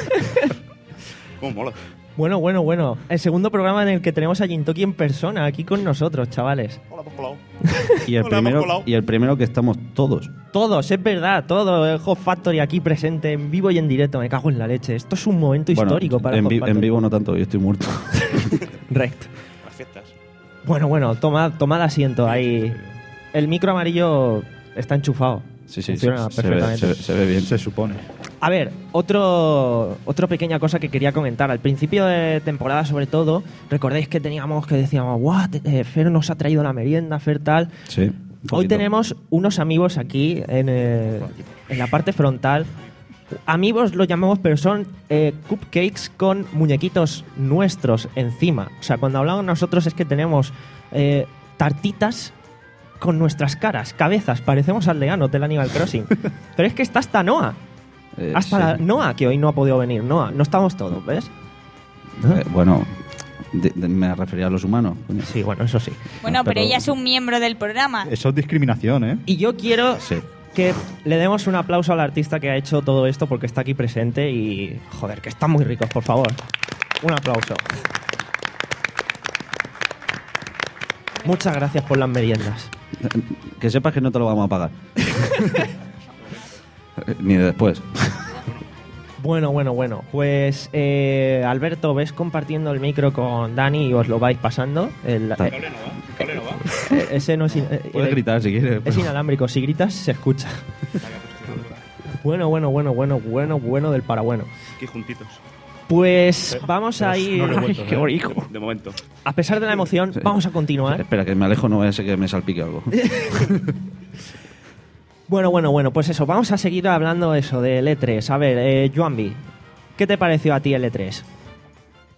Cómo mola. Bueno, bueno, bueno. El segundo programa en el que tenemos a Jintoki en persona, aquí con nosotros, chavales. Hola, hemos colado. Y el, Hola, hemos primero, colado. y el primero que estamos todos. Todos, es verdad, todo el Hot Factory aquí presente, en vivo y en directo. Me cago en la leche. Esto es un momento Bueno, histórico para en, Hot vi- Factory. en vivo no tanto, yo estoy muerto. Rect. Las fiestas. Bueno, bueno, tomad, tomad asiento ahí. El micro amarillo está enchufado. Sí, sí, Funciona se, se ve, perfectamente. se, ve- se ve bien. Se supone. A ver, otro, otra pequeña cosa que quería comentar. Al principio de temporada, sobre todo, recordáis que teníamos que decíamos, guau, te- eh, Fer nos ha traído la merienda, Fer tal. Sí. un Hoy poquito. tenemos unos amigos aquí en, eh, en la parte frontal. Amigos lo llamamos, pero son eh, cupcakes con muñequitos nuestros encima. O sea, cuando hablamos nosotros es que tenemos eh, tartitas con nuestras caras, cabezas. Parecemos aldeanos del Animal Crossing. Pero es que está hasta Noah. Eh, Hasta sí. la- Noah, que hoy no ha podido venir. Noah, no estamos todos, ¿ves? Eh, bueno, de- de- me refería a los humanos. coño. Sí, bueno, eso sí. Bueno, pero Pero- ella es un miembro del programa. Eso es discriminación, ¿eh? Y yo quiero Sí. que le demos un aplauso al artista que ha hecho todo esto porque está aquí presente y, joder, que están muy ricos, por favor. Un aplauso. Muchas gracias por las meriendas. Que sepas que no te lo vamos a pagar. Ni de después. Bueno, bueno, bueno. Pues, eh, Alberto, ves compartiendo el micro con Dani y os lo vais pasando. El- Ta- eh, eh, ese no es, in- eh, Puedes eh, gritar si quieres. es pero- inalámbrico. Si gritas, se escucha. Bueno, bueno, bueno, bueno, bueno, bueno del parabueno. Aquí juntitos. Pues vamos a ir... no revueltos, Qué ¿eh? bonito. De momento. A pesar de la emoción, Sí. vamos a continuar. Espera, que me alejo, no vaya a ser que me salpique algo. Bueno, bueno, bueno, pues eso, vamos a seguir hablando eso del E tres. A ver, eh, Joanby, ¿qué te pareció a ti el E tres?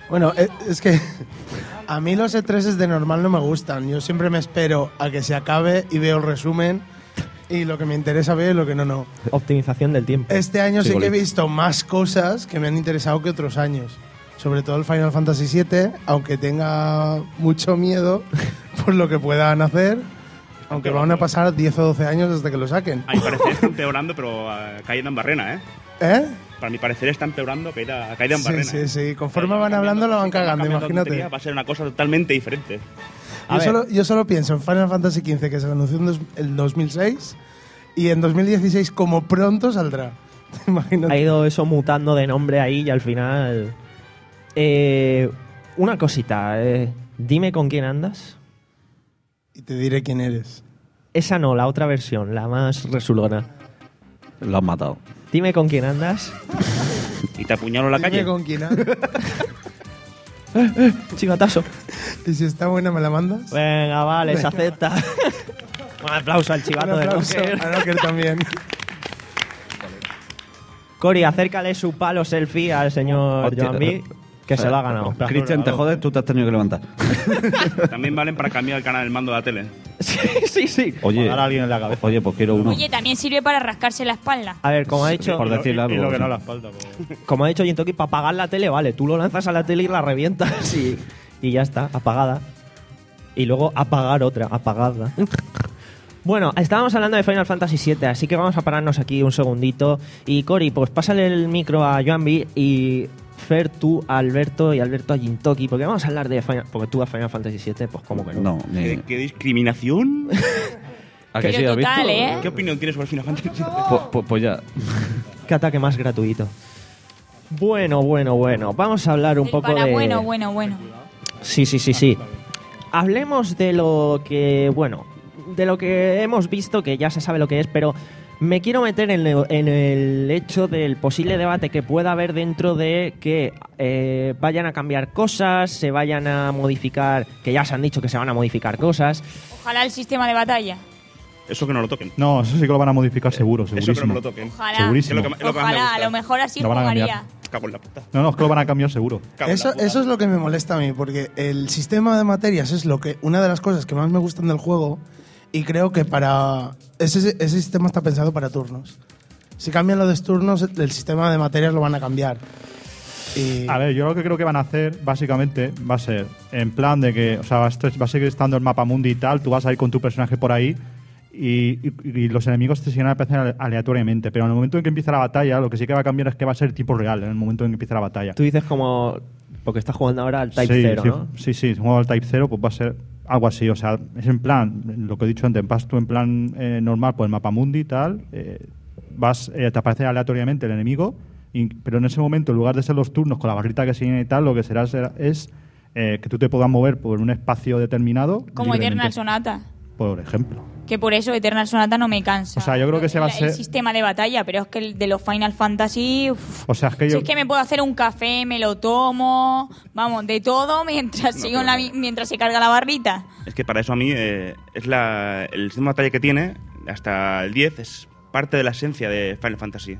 Bueno, eh, es que a mí los E tres de normal no me gustan. Yo siempre me espero a que se acabe y veo el resumen y lo que me interesa ver y lo que no, no. Optimización del tiempo. Este año sí, Sí, que he bolito. visto más cosas que me han interesado que otros años. Sobre todo el Final Fantasy siete, aunque tenga mucho miedo por lo que puedan hacer, aunque van a pasar diez o doce años desde que lo saquen. A mi parecer está empeorando, pero uh, caída en barrena, ¿eh? ¿Eh? Para mi parecer está empeorando, caída, caída en Sí, barrena. sí, sí. Conforme van hablando lo van cagando, Cambiando imagínate. tontería, Va a ser una cosa totalmente diferente. Yo solo, yo solo pienso en Final Fantasy quince, que se anunció en dos- el dos mil seis, y en dos mil dieciséis como pronto saldrá. Imagínate. Ha ido eso mutando de nombre ahí y al final... Eh, una cosita, eh, dime con quién andas. Y te diré quién eres. Esa no, la otra versión, la más resulona. Lo has matado. Dime con quién andas. Y te apuñalo en la Dime calle. con quién andas. Chivatazo. Y si está buena, ¿me la mandas? Venga, vale, se Venga. acepta. Un aplauso al chivato Un de aplauso Rocker. a Rocker también. Cori, acércale su palo selfie al señor Hostia. Joan B, que se lo ha ganado. Cristian, te jodes, tú te has tenido que levantar. También valen para cambiar el canal del mando de la tele. Sí, sí, sí. Oye, Dar a alguien en la cabeza. oye, pues quiero uno. Oye, también sirve para rascarse la espalda. A ver, como ha dicho, Por decirle algo. Y lo que sí. no la falta. pues. como ha dicho Jintoki, para apagar la tele, vale, tú lo lanzas a la tele y la revientas y, y ya está, apagada. Y luego apagar otra, apagada. Bueno, estábamos hablando de Final Fantasy siete, así que vamos a pararnos aquí un segundito. Y Cori, pues pásale el micro a Joan B y Fer tú a Alberto y Alberto a Jintoki, porque vamos a hablar de Final... Porque tú a Final Fantasy siete, pues como que no. No, ni... ¿Qué, qué discriminación? ¿A que Pero sí, has total, visto? ¿eh? ¿Qué opinión tienes sobre Final Fantasy? Pues, pues- pues ya. Qué ataque más gratuito. Bueno, bueno, bueno. Vamos a hablar un El poco para de... bueno, bueno, bueno. Sí, sí, sí, sí. Hablemos de lo que, bueno, de lo que hemos visto, que ya se sabe lo que es, pero me quiero meter en el, en el hecho del posible debate que pueda haber dentro de que eh, vayan a cambiar cosas, se vayan a modificar, que ya se han dicho que se van a modificar cosas. Ojalá el sistema de batalla. Eso que no lo toquen. No, eso sí que lo van a modificar seguro, Eso que no segurísimo. me lo toquen. Ojalá. Segurísimo. Es lo que- es lo que más me Ojalá, gusta. a lo mejor así Lo van a jugaría. cambiar. Cago en la puta. No, no, es que lo van a cambiar seguro. Cago en Eso, la puta. eso es lo que me molesta a mí, porque el sistema de materias es lo que una de las cosas que más me gustan del juego, y creo que para ese, ese sistema está pensado para turnos. Si cambian lo de turnos, el sistema de materias lo van a cambiar. Y A ver, yo lo que creo que van a hacer, básicamente, va a ser en plan de que, o sea, esto es- va a seguir estando el mapa mundi y tal, tú vas a ir con tu personaje por ahí y, y- y los enemigos te siguen a aparecer aleatoriamente, pero en el momento en que empieza la batalla, lo que sí que va a cambiar es que va a ser tipo real en el momento en que empieza la batalla. Tú dices como... Porque estás jugando ahora al Type sí, cero, sí, ¿no? Sí, sí, si juego al Type cero, pues va a ser algo así, o sea, es en plan, lo que he dicho antes, vas tú en plan eh, normal por el mapa mundi y tal, eh, vas, eh, te aparece aleatoriamente el enemigo, y- pero en ese momento, en lugar de ser los turnos con la barrita que siguen y tal, lo que será, será- es eh, que tú te puedas mover por un espacio determinado. Como libremente, Eternal Sonata. por ejemplo. Que por eso Eternal Sonata no me cansa. O sea, yo creo que se va a El- ser- El sistema de batalla, pero es que el de los Final Fantasy... uf, O sea, es que si yo... es que me puedo hacer un café, me lo tomo, vamos, de todo mientras No, sigo en pero- la mi- mientras se carga la barrita. Es que para eso a mí eh, es la, el sistema de batalla que tiene, hasta el diez, es parte de la esencia de Final Fantasy.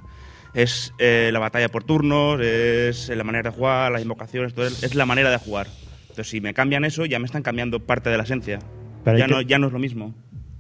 Es eh, la batalla por turnos, es la manera de jugar, las invocaciones, todo es, es la manera de jugar. Entonces, si me cambian eso, ya me están cambiando parte de la esencia. Pero hay Ya que- no, ya no es lo mismo.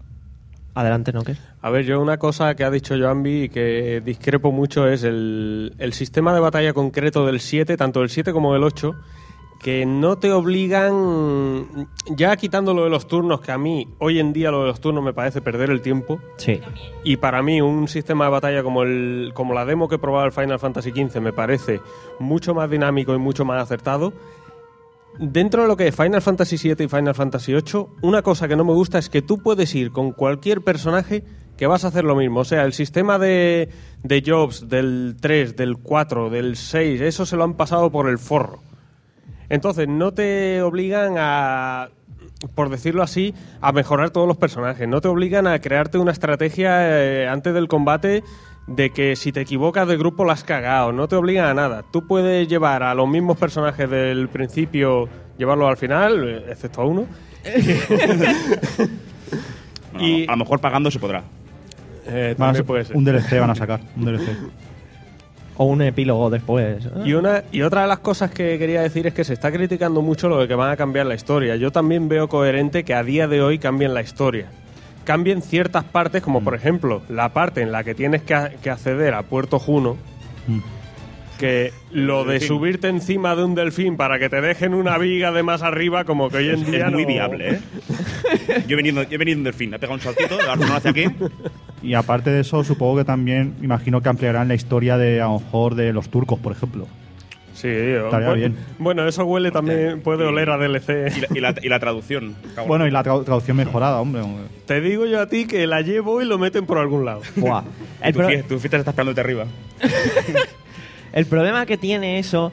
Adelante, ¿no? ¿Qué? A ver, yo una cosa que ha dicho Joanby y que discrepo mucho es el, el sistema de batalla concreto del siete, tanto del siete como del ocho, que no te obligan, ya quitando lo de los turnos, que a mí hoy en día lo de los turnos me parece perder el tiempo, Sí. y para mí un sistema de batalla como, el, como la demo que he probado el Final Fantasy quince me parece mucho más dinámico y mucho más acertado. Dentro de lo que es Final Fantasy siete y Final Fantasy ocho, una cosa que no me gusta es que tú puedes ir con cualquier personaje que vas a hacer lo mismo. O sea, el sistema de, de jobs del tres, del cuatro, del seis, eso se lo han pasado por el forro. Entonces, no te obligan a, por decirlo así, a mejorar todos los personajes. No te obligan a crearte una estrategia eh, antes del combate de que si te equivocas de grupo la has cagado. No te obligan a nada. Tú puedes llevar a los mismos personajes del principio, llevarlos al final, eh, excepto a uno. No, Y- a lo mejor pagando se podrá. Eh, Van a también ser- puede ser. un D L C van a sacar, un D L C. O un epílogo después. Y una y otra de las cosas que quería decir es que se está criticando mucho lo de que van a cambiar la historia. Yo también veo coherente que a día de hoy cambien la historia. Cambien ciertas partes, como por ejemplo la parte en la que tienes que, a- que acceder a Puerto Juno, que lo de delfín. subirte encima de un delfín para que te dejen una viga de más arriba, como que hoy en Es, día es muy no- viable, ¿eh? Yo he venido, yo he venido en delfín, ha pegado un saltito, de Barcelona hacia aquí. Y aparte de eso, supongo que también, imagino que ampliarán la historia de, a lo mejor, de los turcos, por ejemplo. Sí, Estaría bueno, bien. bueno, eso huele también, puede oler a D L C. Y la, y la, y la traducción. cabrón. Bueno, y la tradu- traducción mejorada, hombre. Te digo yo a ti que la llevo y lo meten por algún lado. Buah. El, Tu pro- fiesta, tu fiesta está esperándote arriba. el problema que tiene eso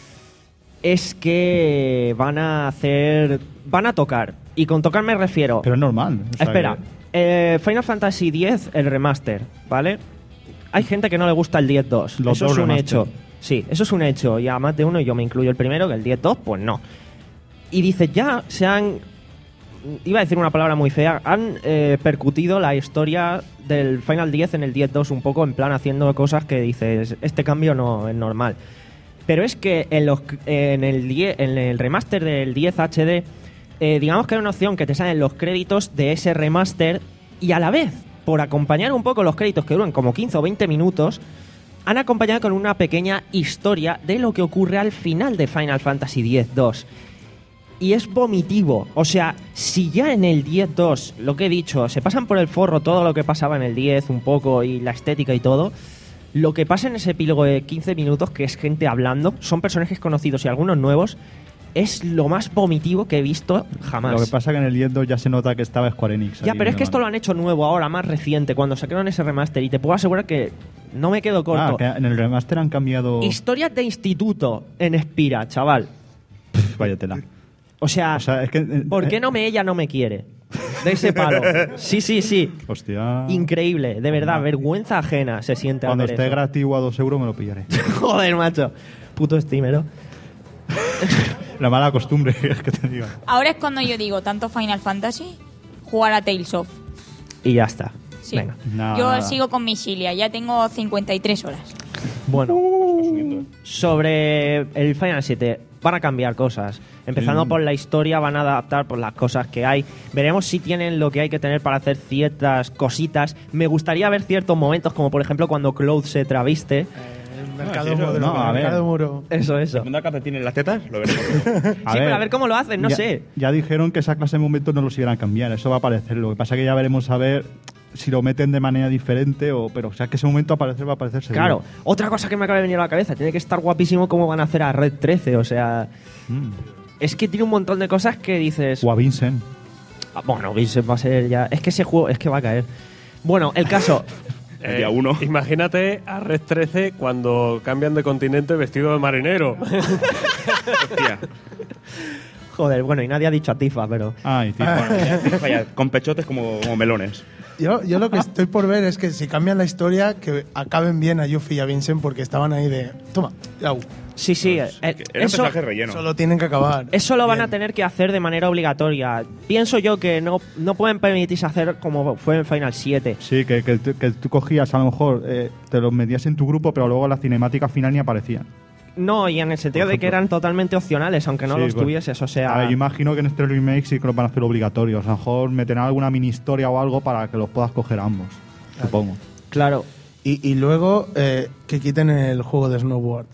es que van a hacer... Van a tocar. Y con tocar me refiero... Pero es normal. o sea Espera, que- eh, Final Fantasy X, el remaster, ¿vale? Hay gente que no le gusta el diez dos. Los Eso dos es un remaster. hecho. Sí, eso es un hecho. Y a más de uno, y yo me incluyo el primero, que el diez dos, pues no. Y dices, ya se han... Iba a decir una palabra muy fea. Han eh, percutido la historia del Final diez en el diez dos un poco, en plan haciendo cosas que dices, este cambio no es normal. Pero es que en, los, en, el, diez en el remaster del diez H D, eh, digamos que hay una opción que te salen los créditos de ese remaster y a la vez, por acompañar un poco los créditos que duran como quince o veinte minutos, han acompañado con una pequeña historia de lo que ocurre al final de Final Fantasy diez dos. Y es vomitivo. O sea, si ya en el diez dos, lo que he dicho, se pasan por el forro todo lo que pasaba en el diez un poco y la estética y todo, lo que pasa en ese epílogo de quince minutos, que es gente hablando, son personajes conocidos y algunos nuevos, es lo más vomitivo que he visto jamás. Lo que pasa es que en el diez dos ya se nota que estaba Square Enix. Ya, ahí pero es de que esto lo mano. han hecho nuevo ahora, más reciente, cuando sacaron ese remaster, y te puedo asegurar que no me quedo corto. Ah, que en el remaster han cambiado... Historias de instituto en Spira, chaval. Vaya tela. O sea, O sea, es que... eh, ¿por qué no me ella no me quiere? De ese palo. Sí, sí, sí. Hostia... Increíble, de verdad, vergüenza ajena se siente al Cuando ver esté eso. gratis o a dos euros me lo pillaré. Joder, macho. Puto steamero. La mala costumbre es que te diga. Ahora es cuando yo digo, tanto Final Fantasy, jugar a Tales of. Y ya está. Sí. Venga. Nada, yo nada. sigo con mi Cilia, ya tengo cincuenta y tres horas. Bueno, sobre el Final siete van a cambiar cosas. Empezando Sí. por la historia, van a adaptar por las cosas que hay. Veremos si tienen lo que hay que tener para hacer ciertas cositas. Me gustaría ver ciertos momentos, como por ejemplo cuando Cloud se traviste. El mercado sí, eso- muro. no, a el ver. mercado muro. Eso, eso. Cuando calcetín en las tetas, lo veremos. A sí, ver, pero a ver cómo lo hacen, no ya, sé. Ya dijeron que esa clase de momentos no los iban a cambiar. Eso va a aparecer. Lo que pasa es que ya veremos a ver si lo meten de manera diferente o... Pero o sea, que ese momento aparecer va a aparecer seguro. Claro, otra cosa que me acaba de venir a la cabeza, tiene que estar guapísimo cómo van a hacer a Red trece, o sea... Mm. Es que tiene un montón de cosas que dices... O a Vincent. Ah, bueno, Vincent va a ser ya... Es que ese juego, es que va a caer. Bueno, el caso... El día uno. Imagínate a Red trece cuando cambian de continente vestido de marinero. Hostia. Joder, bueno, y nadie ha dicho a Tifa, pero... Ay, tío. Vaya, con pechotes como, como melones. Yo, yo lo que estoy por ver es que si cambian la historia, que acaben bien a Yuffie y a Vincent, porque estaban ahí de. Toma, ya. Sí, sí, Pues, el- que era un eso, personaje relleno. Solo tienen que acabar. eso lo van a Bien. tener que hacer de manera obligatoria. Pienso yo que no, no pueden permitirse hacer como fue en Final siete. Sí, que, que, tú- que tú cogías, a lo mejor, eh, te los metías en tu grupo, pero luego la cinemática final ni aparecían. No, y en el sentido Por de que ejemplo. eran totalmente opcionales, aunque no Sí, los pues, tuvieses, o sea... A ver, yo imagino que en este remake sí que los van a hacer obligatorios. A lo mejor meterán alguna mini historia o algo para que los puedas coger ambos. Supongo. Claro. Y, y luego eh, que quiten el juego de Snowboard.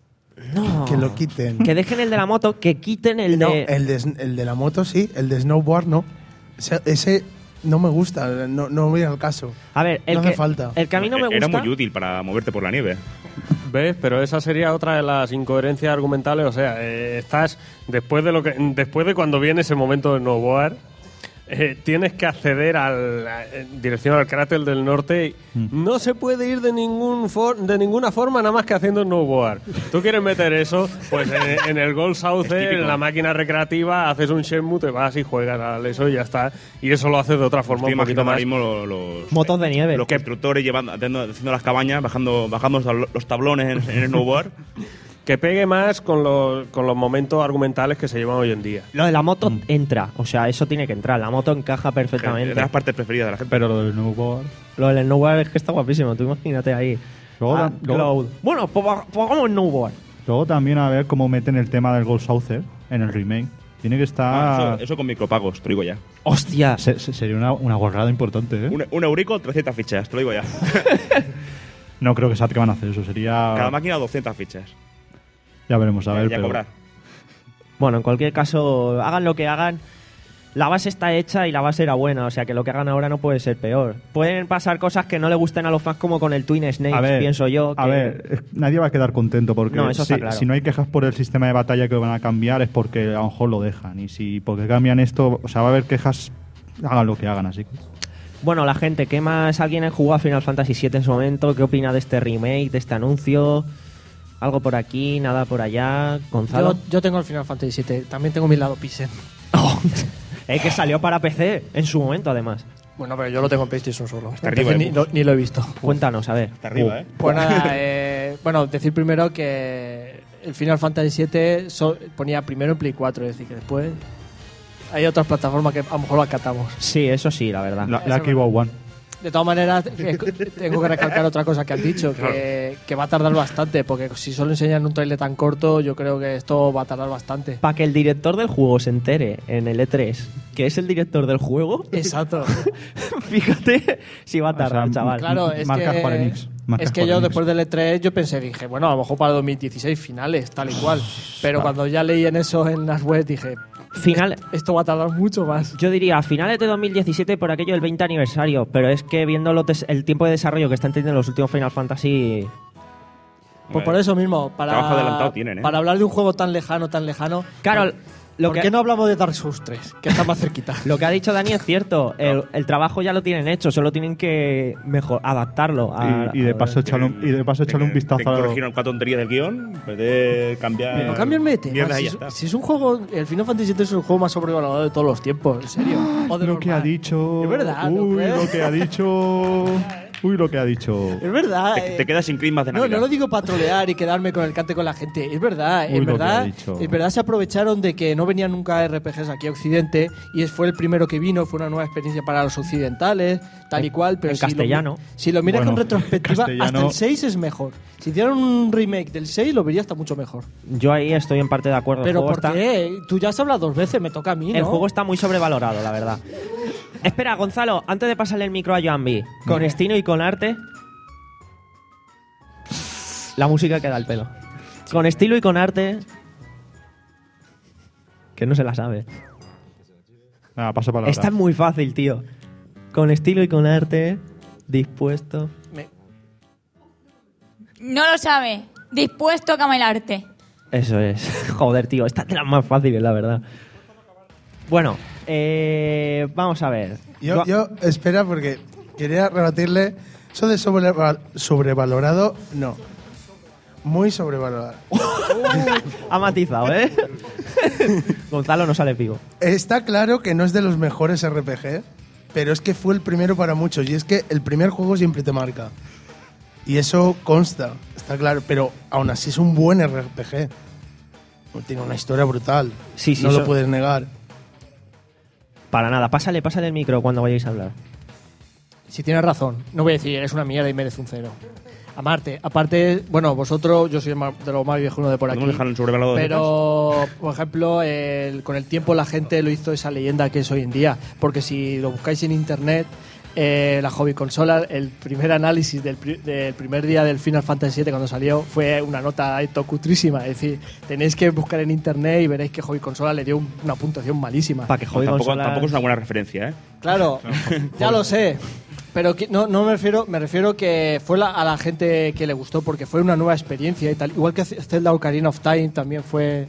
No. Que lo quiten. Que dejen el de la moto, que quiten el No, de... el de, el de la moto sí, el de Snowboard no. Ese, ese no me gusta, no, no viene al caso. A ver, el no que, hace falta. el que a mí no me Era gusta... muy útil para moverte por la nieve. ¿Ves? Pero esa sería otra de las incoherencias argumentales. O sea, eh, estás después de lo que después de cuando viene ese momento de snowboard, eh, tienes que acceder al a- en dirección al cráter del norte. Y Mm. no se puede ir de ningún for- de ninguna forma nada más que haciendo snowboard. Tú quieres meter eso, pues en, en el Gold Sauce, Es típico. en la máquina recreativa, haces un Shenmue, te vas y juegas al eso y ya está. Y eso lo haces de otra forma Estoy un poquito imaginando ahora más. mismo lo- los, Motos de nieve. los constructores llevando, haciendo, haciendo las cabañas, bajando, bajando los tablo- los tablones en, en el snowboard. Que pegue más con los, con los momentos argumentales que se llevan hoy en día. Lo de la moto Mm. entra, o sea, eso tiene que entrar. La moto encaja Es perfectamente. de las partes preferidas de la gente. Pero lo del snowboard... Lo del snowboard es que está guapísimo, tú imagínate ahí. Luego, Ah, luego- Cloud. Bueno, pues va- pues hagamos Snowboard. luego también a ver cómo meten el tema del Gold Saucer en el remake. Tiene que estar... Ah, eso, eso con micropagos, te lo digo ya. ¡Hostia! Se- se- sería una, una guarrada importante, ¿eh? Un, un eurico, trescientas fichas, te lo digo ya. No creo que sea que van a hacer eso. Sería... Cada máquina, doscientas fichas. Ya veremos, a Ya, ver. ya pero- cobrar. Bueno, en cualquier caso, hagan lo que hagan, la base está hecha y la base era buena, o sea que lo que hagan ahora no puede ser peor. Pueden pasar cosas que no le gusten a los fans como con el Twin Snakes, A ver, pienso yo. A que- ver, eh, nadie va a quedar contento porque No, eso si, está claro. si no hay quejas por el sistema de batalla que van a cambiar es porque a lo mejor lo dejan. Y si porque cambian esto, o sea, va a haber quejas, hagan lo que hagan, así que... Bueno, la gente, ¿qué más? ¿Alguien ha jugado a Final Fantasy siete en su momento? ¿Qué opina de este remake, de este anuncio? ¿Algo por aquí, nada por allá? Gonzalo. Yo, yo tengo el Final Fantasy siete. También tengo mi lado Pisen. Es que salió para P C en su momento, además. Bueno, pero yo lo tengo en PlayStation solo. Está En arriba, P C eh, ni, lo, ni lo he visto. Cuéntanos, a ver. Está arriba, ¿eh? Pues nada, eh, bueno, decir primero que el Final Fantasy siete so- ponía primero en Play cuatro, es decir, que después hay otras plataformas que a lo mejor las catamos. Sí, eso sí, la verdad. La, la Xbox One. De todas maneras, eh, tengo que recalcar otra cosa que han dicho, que, que va a tardar bastante, porque si solo enseñan un trailer tan corto, yo creo que esto va a tardar bastante. Para que el director del juego se entere en el E tres que es el director del juego, Exacto. fíjate si va a tardar, O sea, chaval. Claro, es Marca que, Square Enix. Marca es que Square yo Enix. después del E tres yo pensé, dije, bueno, a lo mejor para dos mil dieciséis finales, tal y cual. Pero cuando ya leí en eso en las webs dije, Final, esto va a tardar mucho más. yo diría a finales de dos mil diecisiete por aquello del veinte aniversario, pero es que viendo lo des- el tiempo de desarrollo que están teniendo los últimos Final Fantasy, Pues por eso mismo, para, Trabajo adelantado tienen, ¿eh? para hablar de un juego tan lejano, tan lejano. claro, lo ¿Por que, qué no hablamos de Dark Souls tres, que está más cerquita? lo que ha dicho Dani es cierto, el, el trabajo ya lo tienen hecho, solo tienen que mejor adaptarlo a, Y, y de a- paso echarle un, y de paso echarle un vistazo a... Corrigieron cuatro tonterías del guión, en vez de cambiar. Pero cámbienme de tema. mierda Si, y ya es- está. si es un juego, el Final Fantasy siete es el juego más sobrevalorado de todos los tiempos, en serio. O de Lo los que ha más. dicho... Es verdad, ¿no Uy, crees? lo que ha dicho... Uy, lo que ha dicho... Es verdad. Te, eh. te quedas sin climas de No, Navidad. no lo digo para trolear y quedarme con el cante con la gente. Es verdad, Uy, en lo que ha verdad, dicho. en verdad se aprovecharon de que no venían nunca R P Gs aquí a Occidente y es- fue el primero que vino, fue una nueva experiencia para los occidentales, tal y cual. Pero en si lo- castellano. si lo miras Bueno, con retrospectiva, castellano- hasta el seis es mejor. Si hicieran un remake del seis, lo vería hasta mucho mejor. yo ahí estoy en parte de acuerdo. Pero el juego ¿por está, qué? Tú ya has hablado dos veces, me toca a mí, ¿no? el juego está muy sobrevalorado, la verdad. Espera, Gonzalo, antes de pasarle el micro a Joanby, con estilo y con arte, la música que da el pelo. Con estilo y con arte, que no se la sabe. Ah, paso palabra. Está muy fácil, tío. Con estilo y con arte, dispuesto. Me- No lo sabe. Dispuesto a camelarte. Eso es. Joder, tío, esta es de las más fáciles, la verdad. Bueno, eh, vamos a ver. Yo, yo, espera, porque quería rebatirle. Eso de sobreval- sobrevalorado, no. Muy sobrevalorado. Ha matizado, ¿eh? Gonzalo no sale vivo. Está claro que no es de los mejores R P G, pero es que fue el primero para muchos. Y es que el primer juego siempre te marca. Y eso consta, está claro. Pero aún así es un buen R P G. Tiene una historia brutal. Sí, sí, no eso- lo puedes negar. Para nada, pásale, pásale el micro cuando vayáis a hablar. Si tienes razón, no voy a decir es una mierda y merece un cero. Amarte. Aparte, bueno, vosotros, yo soy más- de los más viejunos de por aquí. Podemos dejar el sobrevalorado de Pero, por ejemplo, el- con el tiempo la gente lo hizo esa leyenda que es hoy en día. Porque si lo buscáis en internet, eh, la hobby consola, el primer análisis del, pri- del primer día del Final Fantasy siete cuando salió fue una nota esto cutrísima. Es decir, tenéis que buscar en internet y veréis que hobby consola le dio un- una puntuación malísima. Para que Pues juegue tampoco, consolas- tampoco es una buena referencia, ¿eh? Claro, ya lo sé. Pero que- no, no me refiero, me refiero que fue la- a la gente que le gustó porque fue una nueva experiencia y tal. Igual que Zelda Ocarina of Time también fue.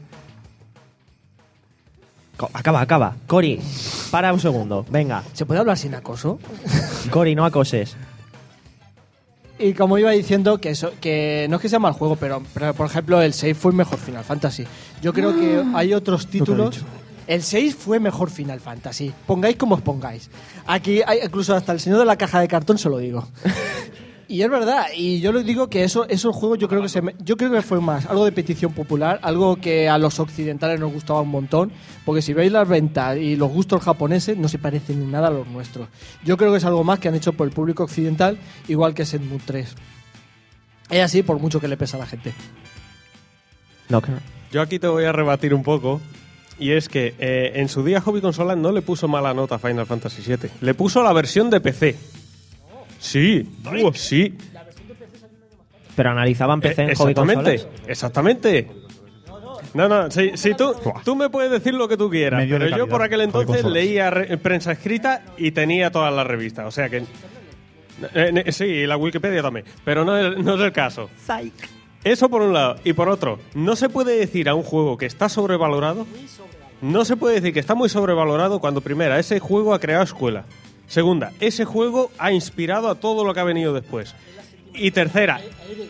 Co- Acaba, acaba. Cori, para un segundo. Venga, ¿Se puede hablar sin acoso? Cori, no acoses. Y como iba diciendo, que eso, que no es que sea mal juego, pero, pero, por ejemplo el seis fue mejor Final Fantasy. Yo creo que hay otros títulos. El seis fue mejor Final Fantasy. Pongáis como os pongáis. Aquí hay incluso hasta el señor de la caja de cartón se lo digo. Y es verdad, y yo le digo que eso, esos juegos yo creo que se me- yo creo que fue más algo de petición popular, algo que a los occidentales nos gustaba un montón, porque si veis las ventas y los gustos japoneses no se parecen en nada a los nuestros. Yo creo que es algo más que han hecho por el público occidental, igual que Shenmue tres. Es así por mucho que le pesa a la gente. No, que no. Yo aquí te voy a rebatir un poco. Y es que eh, en su día Hobby Consolas no le puso mala nota a Final Fantasy siete. Le puso la versión de P C. Sí, uh, sí. Pero analizaban P C en Eh, Hobby exactamente, Consolas. exactamente. No, no, sí, sí, tú, tú me puedes decir lo que tú quieras, Medio de pero yo calidad, por aquel Hobby entonces Consolas. leía re- prensa escrita y tenía todas las revistas, o sea que... eh, eh, sí, y la Wikipedia también, pero no es, no es el caso. Eso por un lado. Y por otro, no se puede decir a un juego que está sobrevalorado, no se puede decir que está muy sobrevalorado cuando, primera, ese juego ha creado escuela. Segunda, ese juego ha inspirado a todo lo que ha venido después. Y tercera...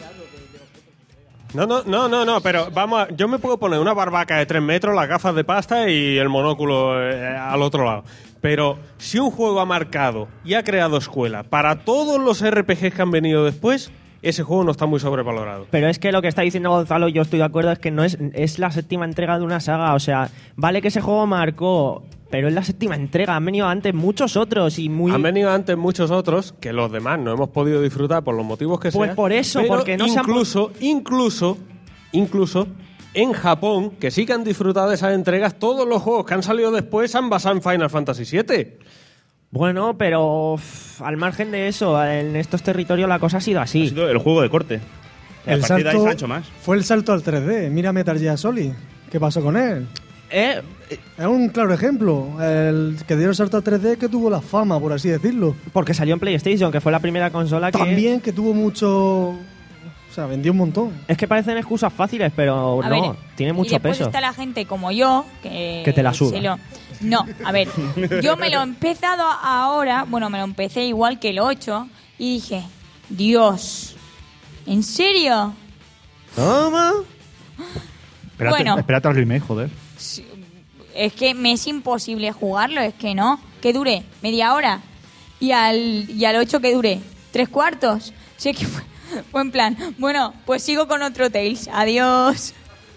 No, no, no, no, no, pero vamos, a, yo me puedo poner una barbaca de tres metros, las gafas de pasta y el monóculo eh, al otro lado. Pero si un juego ha marcado y ha creado escuela para todos los R P Gs que han venido después, ese juego no está muy sobrevalorado. Pero es que lo que está diciendo Gonzalo, yo estoy de acuerdo, es que no es, es la séptima entrega de una saga. O sea, vale que ese juego marcó, pero es la séptima entrega. Han venido antes muchos otros y muy... Han venido antes muchos otros que los demás no hemos podido disfrutar por los motivos que Pues sean. por eso, pero porque no se han incluso, incluso, incluso en Japón, que sí que han disfrutado de esas entregas, todos los juegos que han salido después se han basado en Final Fantasy siete. Bueno, pero uff, al margen de eso, en estos territorios la cosa ha sido así. Ha sido el juego de corte. Y a El partir de ahí salto se ha hecho más. fue el salto al tres D. Mira Metal Gear Solid. ¿Qué pasó con él? Eh, Es un claro ejemplo. El que dio el salto al tres D que tuvo la fama, por así decirlo. Porque salió en PlayStation, que fue la primera consola que... También que tuvo mucho... O sea, vendió un montón. Es que parecen excusas fáciles, pero A no, ver, tiene y mucho después peso. está la gente como yo que... Que te la suda. se lo- No, a ver, yo me lo he empezado ahora, bueno, me lo empecé igual que el ocho y dije, Dios, ¿en serio? ¿Cómo? Espérate, Bueno. espérate al remake, joder. Es que me es imposible jugarlo, es que no. Que dure media hora y al, y al ocho que dure tres cuartos. Sé que fue, fue en plan, bueno, pues sigo con otro Tales, adiós.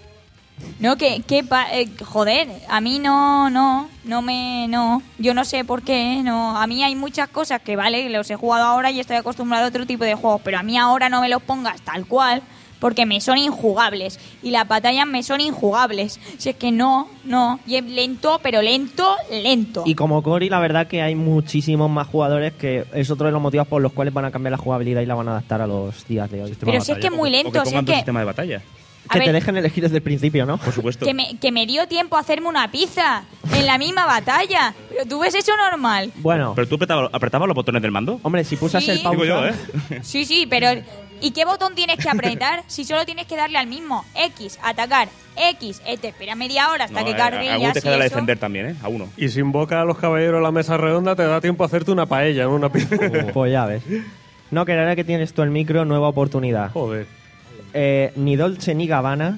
No, que, que pa- eh, joder, a mí no, no, no me, no, yo no sé por qué, no, a mí hay muchas cosas que vale, los he jugado ahora y estoy acostumbrado a otro tipo de juegos, pero a mí ahora no me los pongas tal cual, porque me son injugables, y las batallas me son injugables, si es que no, no, y es lento, pero lento, lento. Y como Cory, la verdad que hay muchísimos más jugadores que es otro de los motivos por los cuales van a cambiar la jugabilidad y la van a adaptar a los días de hoy. Pero si es que es muy lento, O que si es pongan tu que, sistema de batalla. a Que ver, te dejen elegir desde el principio, ¿no? Por supuesto. que me, que me dio tiempo a hacerme una pizza en la misma batalla, pero tú ves eso normal. Bueno, ¿Pero tú apretabas, apretabas los botones del mando? hombre, si pulsas Sí. el pausa... Digo yo, ¿eh? Sí, sí, pero ¿y qué botón tienes que apretar si solo tienes que darle al mismo? X, atacar, X, eh, te espera media hora hasta No, que eh, cargue a y uno así te queda la eso. defender también, ¿eh? A uno. Y si invoca a los caballeros a la mesa redonda, te da tiempo a hacerte una paella en una pizza. Pues ya ves. No, que ahora que tienes tú el micro, nueva oportunidad. Joder. Eh, ni Dolce ni Gabbana.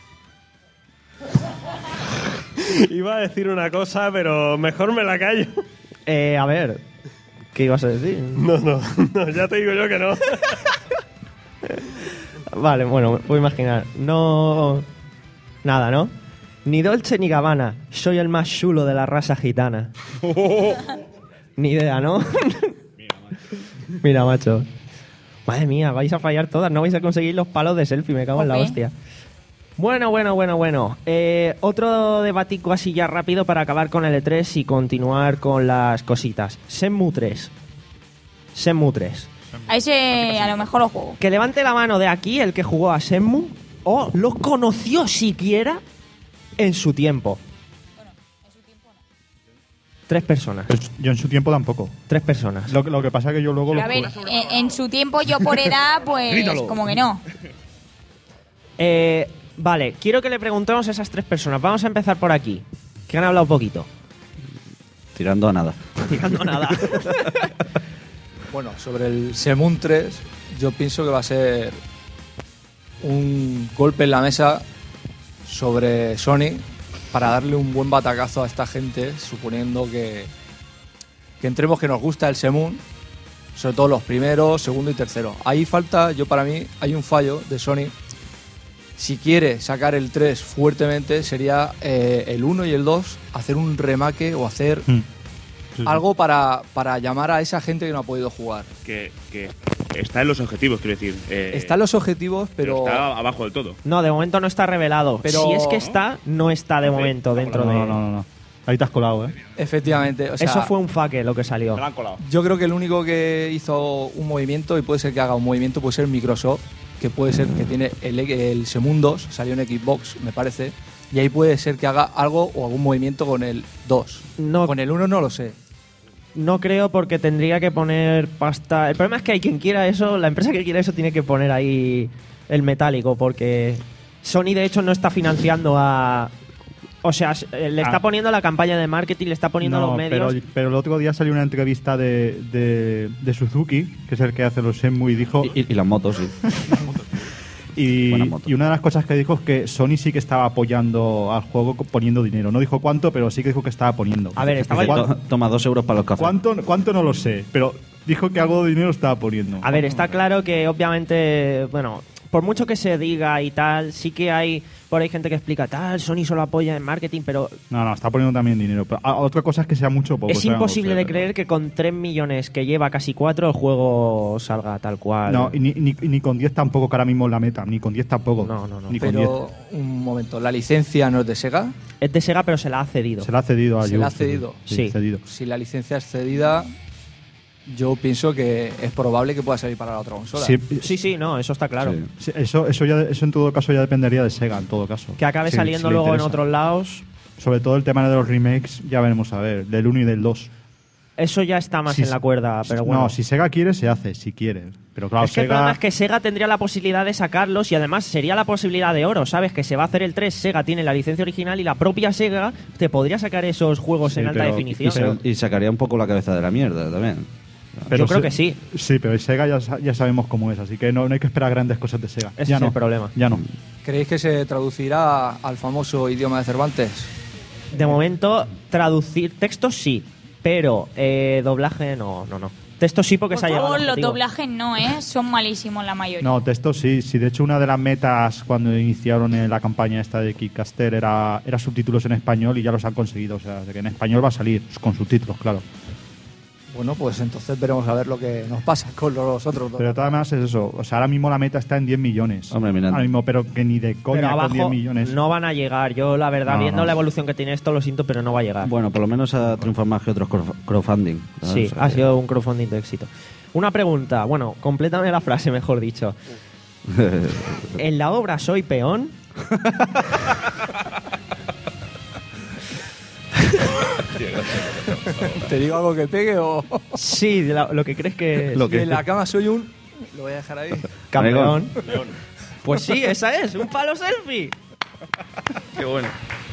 Iba a decir una cosa, pero mejor me la callo. Eh, a ver, ¿qué ibas a decir? No, no, no, ya te digo yo que no. Vale, bueno, me puedo imaginar. No... Nada, ¿no? Ni Dolce ni Gabbana. Soy el más chulo de la raza gitana. Ni idea, ¿no? Mira, macho. Madre mía, vais a fallar todas. No vais a conseguir los palos de selfie. Me cago en la Jope. hostia. Bueno, bueno, bueno, bueno. Eh, otro debatico así ya rápido para acabar con el E tres y continuar con las cositas. Shenmue tres. Shenmue tres. A ese a lo mejor lo juego. Que levante la mano de aquí el que jugó a Shenmue o lo conoció siquiera en su tiempo. Tres personas. Pues yo en su tiempo tampoco. Tres personas. Lo, que- lo que pasa es que yo luego Pero lo a ver, en, en su tiempo yo por edad, pues Grítalo. como que no. Eh, vale, quiero que le preguntemos a esas tres personas. Vamos a empezar por aquí, que han hablado poquito. Tirando a nada. Tirando nada. Bueno, sobre el Shenmue tres, yo pienso que va a ser un golpe en la mesa sobre Sony para darle un buen batacazo a esta gente, suponiendo que, que entremos que nos gusta el Shenmue, sobre todo los primeros, segundo y tercero. Ahí falta, yo para mí, hay un fallo de Sony. Si quiere sacar el tres fuertemente, sería eh, el uno y el dos, hacer un remake o hacer Mm. algo para, para llamar a esa gente que no ha podido jugar. Que, que está en los objetivos, quiero decir. Eh, Está en los objetivos, pero... pero está abajo del todo. No, de momento no está revelado. Pero- Si es que está, no está de momento dentro No, de... no, no, no, no. Ahí te has colado, ¿eh? Efectivamente. O sea, Eso fue un faque lo que salió. Me lo han colado. Yo creo que el único que hizo un movimiento, y puede ser que haga un movimiento, puede ser Microsoft, que puede ser que tiene el, el Semun dos, salió en Xbox, me parece, y ahí puede ser que haga algo o algún movimiento con el dos. No, Con el uno no lo sé. no creo porque tendría que poner pasta... El problema es que hay quien quiera eso, la empresa que quiera eso tiene que poner ahí el metálico, porque Sony de hecho no está financiando a... O sea, le está Ah. poniendo la campaña de marketing, le está poniendo No, los medios... Pero, pero el otro día salió una entrevista de, de, de Suzuki, que es el que hace los Shenmue, y dijo... Y, y las motos, sí. Y, Buenas motos. y una de las cosas que dijo es que Sony sí que estaba apoyando al juego co- poniendo dinero. No dijo cuánto, pero sí que dijo que estaba poniendo. A ver, estaba- Dice, ¿cuánto, To- Toma dos euros para los cafés. cuánto, cuánto no lo sé, pero dijo que algo de dinero estaba poniendo. A ver, está claro que obviamente, bueno, por mucho que se diga y tal, sí que hay por ahí gente que explica tal, Sony solo apoya en marketing, pero No, no, está poniendo también dinero. Pero, ah, otra cosa es que sea mucho o poco. es eso ya no lo imposible sé, de pero- creer que con tres millones que lleva casi cuatro el juego salga tal cual. No, y ni, ni, ni con diez tampoco, que ahora mismo es la meta. Ni con diez tampoco. No, no, no. Ni con diez. Pero, un momento, ¿la licencia no es de Sega? Es de Sega, pero se la ha cedido. Se la ha cedido a Se la ha Ubisoft, cedido. Sí, Sí. cedido. Si la licencia es cedida, yo pienso que es probable que pueda salir para la otra consola. Sí, Sí, sí, no, eso está claro. Sí. sí, eso, eso, ya, eso en todo caso ya dependería de Sega, en todo caso. Que acabe Sí, saliendo si le luego en interesa. otros lados, Sobre todo el tema de los remakes, ya veremos a ver, del uno y del dos. eso ya está más Si- en la cuerda, pero bueno. No, si Sega quiere, se hace, si quiere. Pero claro, es que el Sega... problema es que Sega tendría la posibilidad de sacarlos y además sería la posibilidad de oro, ¿sabes? Que se va a hacer el tres, Sega tiene la licencia original y la propia Sega te podría sacar esos juegos Sí, en alta pero- Y, definición. sa- y sacaría un poco la cabeza de la mierda también. Yo creo se- que sí. Sí, pero Sega ya, sa- ya sabemos cómo es, así que no, no hay que esperar grandes cosas de Sega. Ese ya es no, el problema. Ya no. ¿Creéis que se traducirá al famoso idioma de Cervantes? De momento, traducir textos sí, pero eh, doblaje no, no, no. Textos sí porque Por se ha llegado favor, al los objetivo. doblajes no, ¿eh? Son malísimos la mayoría. No, texto sí. Sí, de hecho, una de las metas cuando iniciaron eh, la campaña esta de Kickcaster era, era subtítulos en español y ya los han conseguido. O sea, de que en español va a salir, con subtítulos, claro. Bueno, pues entonces veremos a ver lo que nos pasa con los otros dos. Pero de todas maneras es eso. O sea, ahora mismo la meta está en diez millones. Hombre, mira. Ahora mismo, pero que ni de Pero coña con diez abajo millones. no van a llegar. Yo, la verdad, No, viendo no. la evolución que tiene esto, lo siento, pero no va a llegar. Bueno, por lo menos ha triunfado más que otros crowd- crowdfunding. ¿no? Sí, O sea ha que- sido un crowdfunding de éxito. Una pregunta, bueno, complétame la frase, mejor dicho. ¿En la obra soy peón? ¿Te digo algo que pegue o...? Sí, de la- lo que crees que es. Lo que- en la cama soy un... Lo voy a dejar ahí. Campeón. Pues sí, esa es, un palo selfie. Qué bueno.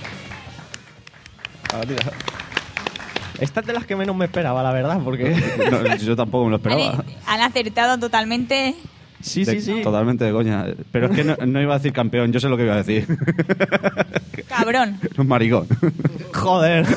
Esta es de las que menos me esperaba, la verdad, porque... No, yo tampoco me lo Han, esperaba. han acertado totalmente. Sí, De- sí, sí. Totalmente de coña. Pero es que no, no iba a decir campeón, yo sé lo que iba a decir. Cabrón. Un maricón. Joder.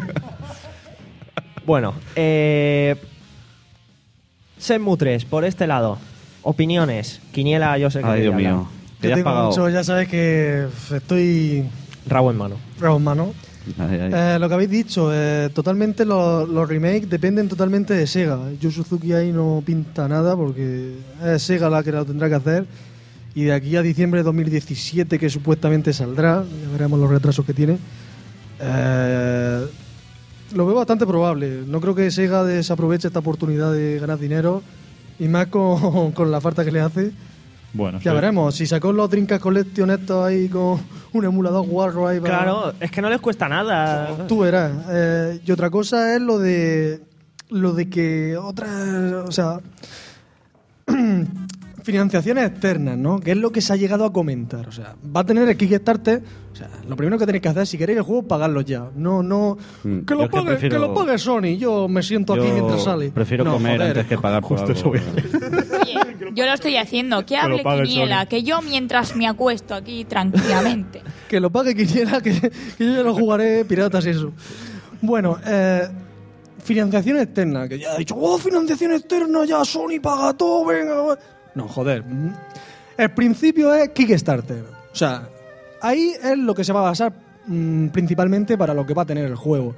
Bueno, eh... Shenmue tres, por este lado. Opiniones. Quiniela, yo sé que... Ay, Dios quería mío. hablar. Que Yo ya has tengo pagado. mucho, ya sabes que estoy Rabo en mano. rabo en mano. Ay, ay. Eh, lo que habéis dicho, eh, totalmente los, los remakes dependen totalmente de Sega. Yu Suzuki ahí no pinta nada porque es Sega la que lo tendrá que hacer. Y de aquí a diciembre de dos mil diecisiete, que supuestamente saldrá, ya veremos los retrasos que tiene, eh, lo veo bastante probable. No creo que Sega desaproveche esta oportunidad de ganar dinero, y más con, con la falta que le hace. Bueno, Ya sí. veremos, si sacó los Dreamcast Collection estos ahí con un emulador guarro ahí para... Claro, es que no les cuesta nada. Tú verás. Eh, y otra cosa es lo de lo de que otras, o sea, financiaciones externas, ¿no? Que es lo que se ha llegado a comentar. O sea, va a tener el Kickstarter. O sea, lo primero que tenéis que hacer, si queréis el juego, pagarlo ya. No, no. Mm, Que yo lo, es que pague, prefiero- que lo pague Sony. Yo me siento aquí Yo mientras sale. prefiero No, comer joder. antes que pagar por Justo algo. eso voy Oye, yo lo estoy haciendo. Que lo hable pague Quiniela, Sony. que yo mientras me acuesto aquí tranquilamente. Que lo pague Quiniela, que, que yo ya lo jugaré piratas y eso. Bueno, eh, financiación externa, que ya ha dicho, oh, financiación externa, ya Sony paga todo, venga. va". No, joder. El principio es Kickstarter. O sea, ahí es lo que se va a basar mm, principalmente para lo que va a tener el juego.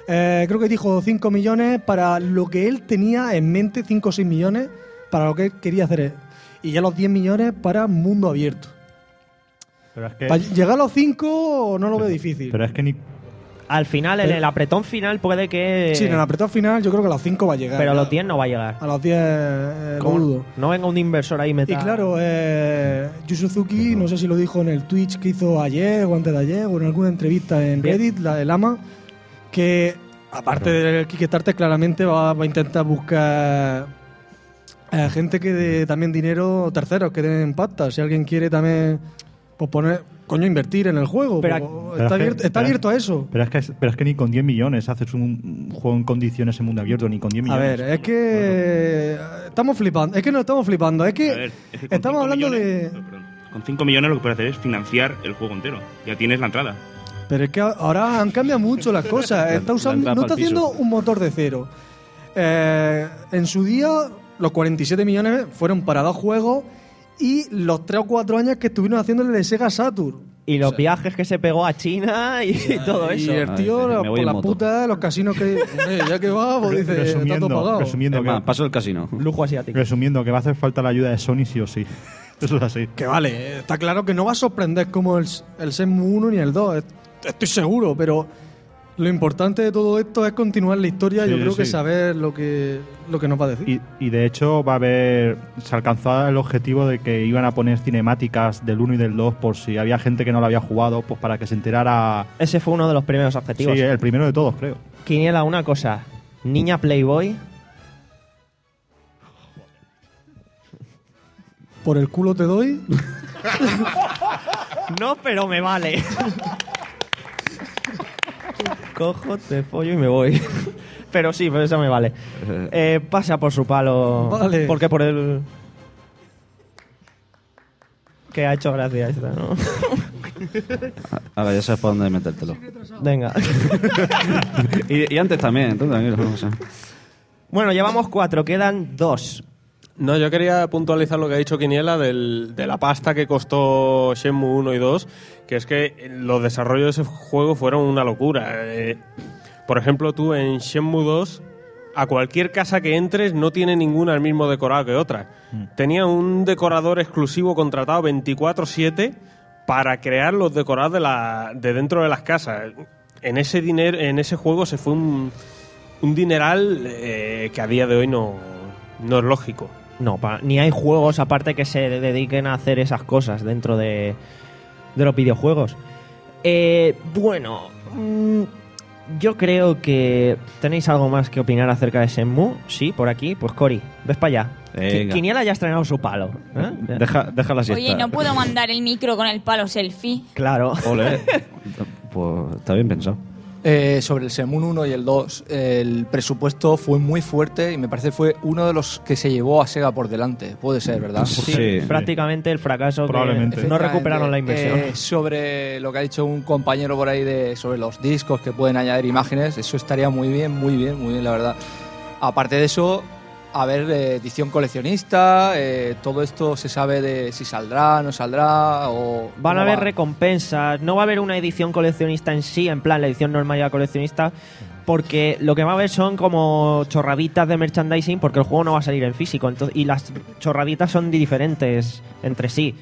Eh, creo que dijo cinco millones para lo que él tenía en mente, cinco o seis millones para lo que él quería hacer. Y ya los diez millones para mundo abierto. Pero es que, Para llegar a los cinco no lo veo difícil. pero es que ni... Al final, en el apretón final puede que... Sí, en el apretón final yo creo que a los cinco va a llegar. Pero a ya. los diez no va a llegar. A los diez eh, lo ¿Cómo? dudo. No venga un inversor ahí y Y meta... claro, eh, Yu Suzuki, no sé si lo dijo en el Twitch que hizo ayer o antes de ayer, o en alguna entrevista en Bien. Reddit, la de Lama, que aparte del Kickstarter claramente va, va a intentar buscar eh, gente que dé también dinero, terceros que den pasta. Si alguien quiere también pues poner, coño, invertir en el juego. Pero- pues, pero está es que- abierto, está pero- abierto a eso. Pero es, que, pero es que ni con diez millones haces un, un juego en condiciones en mundo abierto, ni con diez A millones. ver, es que eh, estamos flipando, es que no estamos flipando, es que, A ver, es que con estamos cinco hablando millones- de... oh, perdón. Con cinco millones lo que puedes hacer es financiar el juego entero. Ya tienes la entrada. Pero es que ahora han cambiado mucho las cosas. Está usando, entrada no está pa'l piso. haciendo un motor de cero. Eh, en su día, los cuarenta y siete millones fueron para dos juegos y los tres o cuatro años que estuvieron haciéndole de Sega Saturn. Y los viajes que se pegó a China y todo Y eso. el tío, me la- voy por en la moto. puta, los casinos que. Hombre, ya que va, pues dice, está todo resumiendo, pagado. resumiendo, Es que, más, paso el casino. Lujo asiático. resumiendo que va a hacer falta la ayuda de Sony sí o sí. Eso es así. Que vale, eh, está claro que no va a sorprender como el, el Shenmue uno ni el dos, est- estoy seguro, pero lo importante de todo esto es continuar la historia. Sí, Yo creo sí. que saber lo que, lo que nos va a decir. Y, y de hecho va a haber... Se alcanzó el objetivo de que iban a poner cinemáticas del uno y del dos por si había gente que no lo había jugado, pues para que se enterara... Ese fue uno de los primeros Sí, objetivos. el primero de todos, creo. Quiniela, una cosa. Niña Playboy. Por el culo te doy. No, pero me vale. Cojo, te follo y me voy. Pero sí, pero eso me vale. Eh, pasa por su palo. Vale. Porque por el... Que ha hecho gracia esta, ¿no? Ahora ya sabes por dónde metértelo. Venga. y, y antes también, tú tranquilo. O sea. Bueno, llevamos cuatro, quedan dos. No, yo quería puntualizar lo que ha dicho Quiniela del, de la pasta que costó Shenmue uno y dos, que es que los desarrollos de ese juego fueron una locura. Eh, por ejemplo, tú en Shenmue dos, a cualquier casa que entres no tiene ninguna el mismo decorado que otra. Mm. Tenía un decorador exclusivo contratado veinticuatro siete para crear los decorados de, la, de dentro de las casas. En ese, dinero, en ese juego se fue un, un dineral eh, que a día de hoy no, no es lógico. No, pa- ni hay juegos aparte que se dediquen a hacer esas cosas dentro de, de los videojuegos. Eh, bueno, mm, yo creo que tenéis algo más que opinar acerca de Shenmue. Sí, por aquí. Pues Cory, ves para allá. Venga. Quiniela ya ha estrenado su palo. ¿eh? Deja, deja la siesta. Oye, ¿no puedo mandar el micro con el palo selfie? Claro. Ole. Pues está bien pensado. Eh, sobre el Shenmue uno y el dos, el presupuesto fue muy fuerte y me parece fue uno de los que se llevó a Sega por delante. Puede ser, ¿verdad? Sí, Sí. prácticamente el fracaso que Probablemente. no recuperaron la inversión. Eh, sobre lo que ha dicho un compañero por ahí de sobre los discos que pueden añadir imágenes, eso estaría muy bien, muy bien, muy bien, la verdad. Aparte de eso, a ver, eh, edición coleccionista, eh, todo esto se sabe de si saldrá, no saldrá o... Van a cómo haber va. recompensas, no va a haber una edición coleccionista en sí, en plan la edición normal y la coleccionista, porque lo que va a haber son como chorraditas de merchandising, porque el juego no va a salir en físico, entonces, y las chorraditas son diferentes entre sí.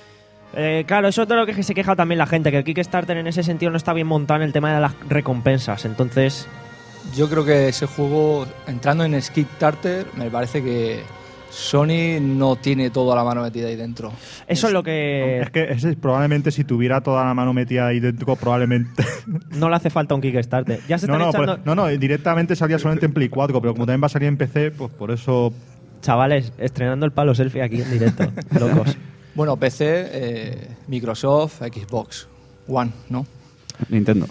Eh, claro, eso es de lo que se queja también la gente, que el Kickstarter en ese sentido no está bien montado en el tema de las recompensas, entonces... Yo creo que ese juego, entrando en Kickstarter, me parece que Sony no tiene toda la mano metida ahí dentro. Eso es lo que... Es que ese, probablemente si tuviera toda la mano metida ahí dentro, probablemente... No le hace falta un Kickstarter. Ya se no, están no, echando... pues- no, no, directamente salía solamente en Play cuatro, pero como también va a salir en P C, pues por eso... Chavales, estrenando el palo selfie aquí en directo. Locos. Bueno, P C, eh, Microsoft, Xbox One, ¿no? Nintendo.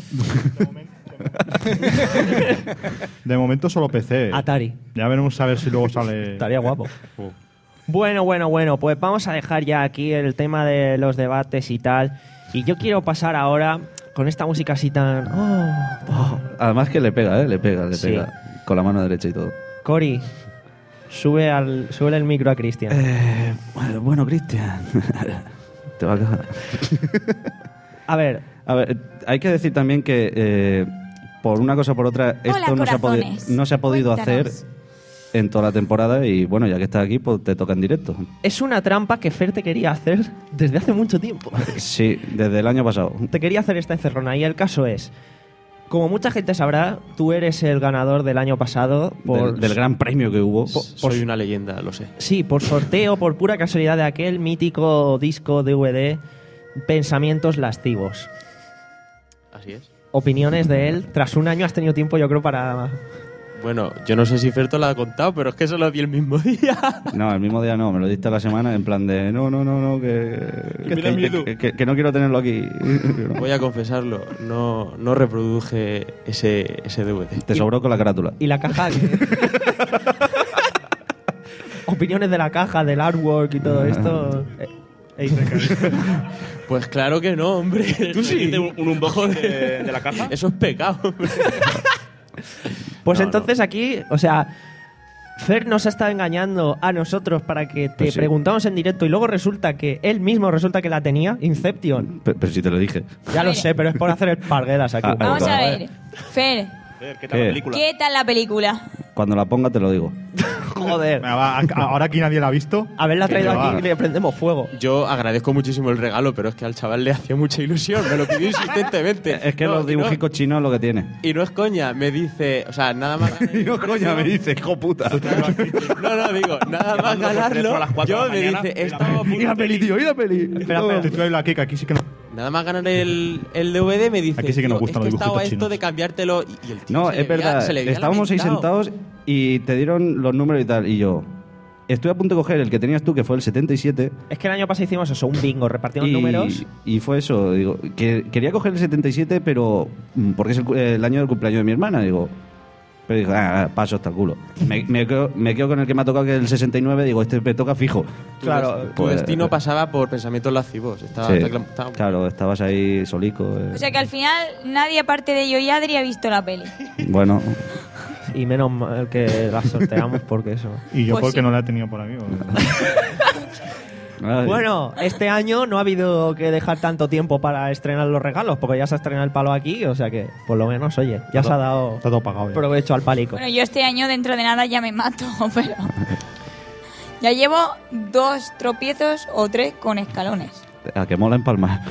De momento solo P C. Atari. Ya veremos a ver si luego sale... Estaría guapo. Oh. Bueno, bueno, bueno, pues vamos a dejar ya aquí el tema de los debates y tal. Y yo quiero pasar ahora con esta música así tan... Oh, oh. Además que le pega, ¿eh? Le pega, le Sí. pega. Con la mano derecha y todo. Cory, sube al, sube el micro a Cristian. Eh, bueno, bueno, Cristian. Te va a cagar. A ver, A ver, hay que decir también que eh, por una cosa o por otra, Hola, esto no se, ha podi- corazones. no se ha podido hacer Cuéntanos. en toda la temporada y bueno, ya que estás aquí, pues te toca en directo. Es una trampa que Fer te quería hacer desde hace mucho tiempo. Sí, desde el año pasado. Te quería hacer esta encerrona y el caso es, como mucha gente sabrá, tú eres el ganador del año pasado por Del, del gran premio que hubo. Soy una leyenda, lo sé. Sí, por sorteo, por pura casualidad de aquel mítico disco D V D Pensamientos lascivos. Así es. Opiniones de él. Tras un año has tenido tiempo, yo creo, para... Bueno, yo no sé si Ferto la ha contado, pero es que eso lo di el mismo día. No, el mismo día no, me lo diste a la semana en plan de no, no, no, no, que, Que me da miedo. que, que- que no quiero tenerlo aquí. Voy a confesarlo, no, no reproduje ese, ese D V D. Te sobró con la carátula. ¿Y la caja? Opiniones de la caja, del artwork y todo esto. Eh, eh, Pues claro que no, hombre. ¿Tú sí? ¿Hiciste un, un unboxing Joder. de, de la caja? Eso es pecado, hombre. Pues No, entonces aquí, o sea, Fer nos ha estado engañando a nosotros para que te Pues sí. preguntamos en directo y luego resulta que él mismo resulta que la tenía, Inception. Pero, pero si te lo dije. Ya lo sé, pero es por hacer el parguelas aquí. Ah, Vamos ah, a ah. ver. Fer, ¿Qué tal ¿Qué? la película? ¿qué tal la película? Cuando la ponga te lo digo. Joder. Venga, va, a- ahora aquí nadie la ha visto. Haberla Que traído va. aquí y le prendemos fuego. Yo agradezco muchísimo el regalo, pero es que al chaval le hacía mucha ilusión. Me lo pidió insistentemente. Es que No, los y no- dibujicos chinos es lo que tiene. Y no es coña, me dice, o sea, nada más ganar Y el no, coña, me dice, hijo puta. No, no, digo, nada más Llamando por teléfono ganarlo. a las cuatro Yo de la me mañana. dice, estaba a Y la punto- peli, tío, y la peli. Espera, espera. Te traigo la Kika, aquí sí que no. Nada más ganar el, el D V D me dice, Aquí sí que nos "Tío, gustan es que los estaba dibujitos esto chinos". de cambiártelo y, y el tío No, se le es veía- verdad. se le veía Estábamos ahí lamentado. sentados y te dieron los números y tal. Y yo, estoy a punto de coger el que tenías tú, que fue el setenta y siete. Es que el año pasado hicimos eso, un bingo, repartimos Y, números. y fue eso. Digo, que quería coger el setenta y siete, pero mm, porque es el, cu- el año del cumpleaños de mi hermana. Digo, pero digo, ah, paso hasta el culo. Me, me quedo, me quedo con el que me ha tocado, que es el sesenta y nueve. Digo, este me toca fijo. Tu Claro, des- tu pues- destino pasaba por pensamientos lascivos. Estaba, Sí, estaba- claro, estabas ahí solico. eh. O sea que al final nadie aparte de yo y Adri ha visto la peli. Bueno, Y menos mal que las sorteamos porque eso. Y yo Pues porque sí. no la he tenido por aquí. ay, Bueno, este año no ha habido que dejar tanto tiempo para estrenar los regalos, porque ya se ha estrenado el palo aquí, o sea que, por lo menos, oye, ya se ha dado Está todo pagado ya. provecho al palico. Bueno, yo este año dentro de nada ya me mato, pero... Ya llevo dos tropiezos o tres con escalones. a que mola empalmar.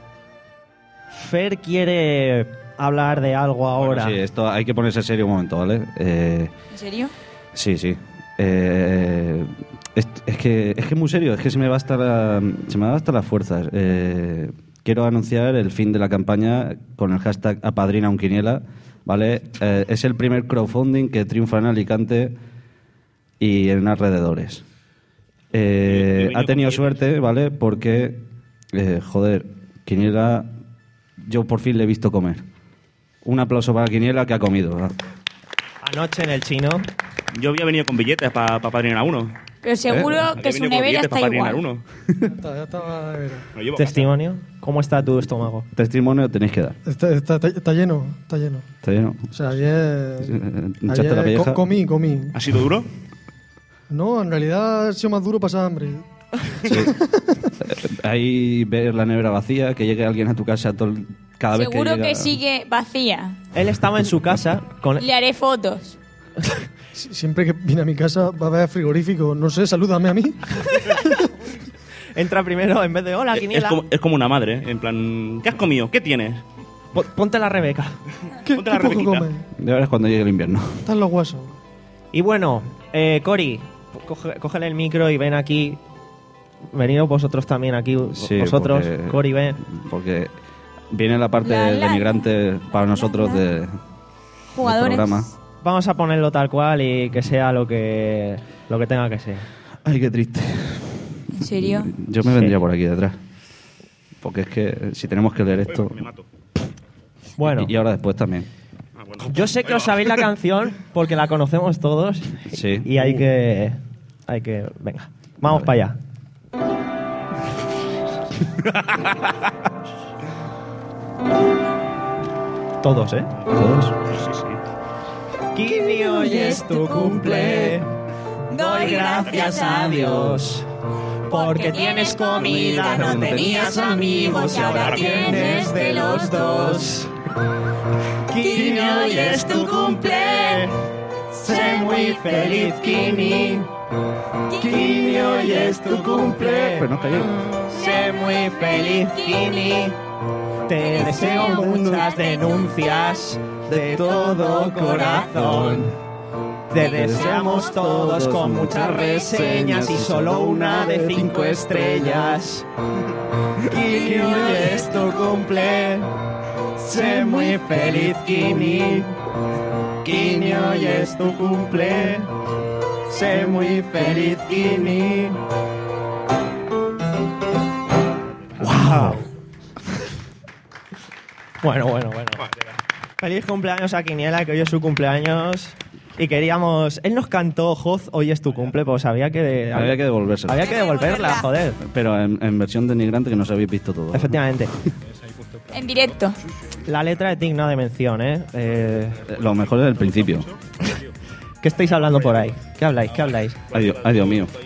Fer quiere hablar de algo ahora. Bueno, sí, esto hay que ponerse serio un momento, ¿vale? Eh, ¿En serio? sí, sí. Eh, es, es que es que muy serio, es que se me va hasta la, se me va hasta las fuerzas. Eh, quiero anunciar el fin de la campaña con el hashtag apadrina un quiniela, ¿vale? Eh, es el primer crowdfunding que triunfa en Alicante y en alrededores. Eh, Yo- yo ha tenido venía con suerte, ¿vale? Porque, eh, joder, Quiniela, yo por fin le he visto comer. Un aplauso para Quiniela, que ha comido. ¿verdad? Anoche en el chino. Yo había venido con billetes para pa padrinar uno. Pero seguro ¿Eh? que Había su venido con nevera billetes está pa padrinar igual. uno. Ya está, ya está la nevera. Lo llevo a casa. Testimonio. ¿Cómo está tu estómago? Testimonio tenéis que dar. Está, está, está- está lleno, está lleno. ¿Está lleno? O sea, ayer, ¿Echaste ayer la pelleja? co- comí, comí. ¿Ha sido duro? No, en realidad ha sido más duro pasar hambre. Sí. Ahí ver la nevera vacía, que llegue alguien a tu casa todo el- cada vez que Seguro llega... que sigue vacía. Él estaba en su casa con... Le haré fotos. Si- Siempre que viene a mi casa va a haber frigorífico. No sé, salúdame a mí. Entra primero en vez de hola, Es Quiniela. como, es como una madre, ¿eh? En plan, ¿qué has comido? ¿Qué tienes? Po- Ponte la Rebeca. ¿Qué, Ponte qué la poco Rebequita. come? Ya verás cuando llegue el invierno. Están los huesos. Y bueno, eh, Cori, coge- cógele el micro y ven aquí. Venidos vosotros también aquí. Sí, vosotros, porque- Cori, ven. Porque viene la parte La, de la, migrante para nosotros la. de, del Jugadores. programa. Vamos a ponerlo tal cual y que sea lo que, lo que tenga que ser. Ay, qué triste. ¿En serio? Yo me vendría por aquí detrás. Porque es que si tenemos que leer esto... Me mato. Bueno, Y ahora después también. Ah, bueno. yo sé que os sabéis la canción porque la conocemos todos. Sí. Y hay que. Hay que. Venga, vamos para allá. Todos, ¿eh? Todos. Sí, sí. Kini, hoy es tu cumple. Doy gracias a Dios. Porque tienes comida, no tenías amigos y ahora tienes de los dos. Kini, hoy es tu cumple. Sé muy feliz, Kini. Kini, hoy es tu cumple. Pero no cayó. Sé muy feliz, Kini. Te deseo muchas denuncias de todo corazón. Te deseamos todos con muchas reseñas y solo una de cinco estrellas. Kini, hoy es tu cumple. Sé muy feliz, Kini. Kini, hoy es tu cumple. Sé muy feliz, Kini. ¡Wow! Bueno, bueno, bueno. Feliz cumpleaños a Quiniela, que hoy es su cumpleaños. Y queríamos... Él nos cantó, Joz, hoy es tu cumple, pues había que... Había que devolvérsela. Había que devolverla, joder. Pero en, en versión denigrante que no se habéis visto todo. Efectivamente. En directo. La letra es digna de mención, ¿eh? eh... Lo mejor es el principio. ¿Qué estáis hablando por ahí? ¿Qué habláis? ¿Qué habláis? Ay, Dios, ay, Dios mío.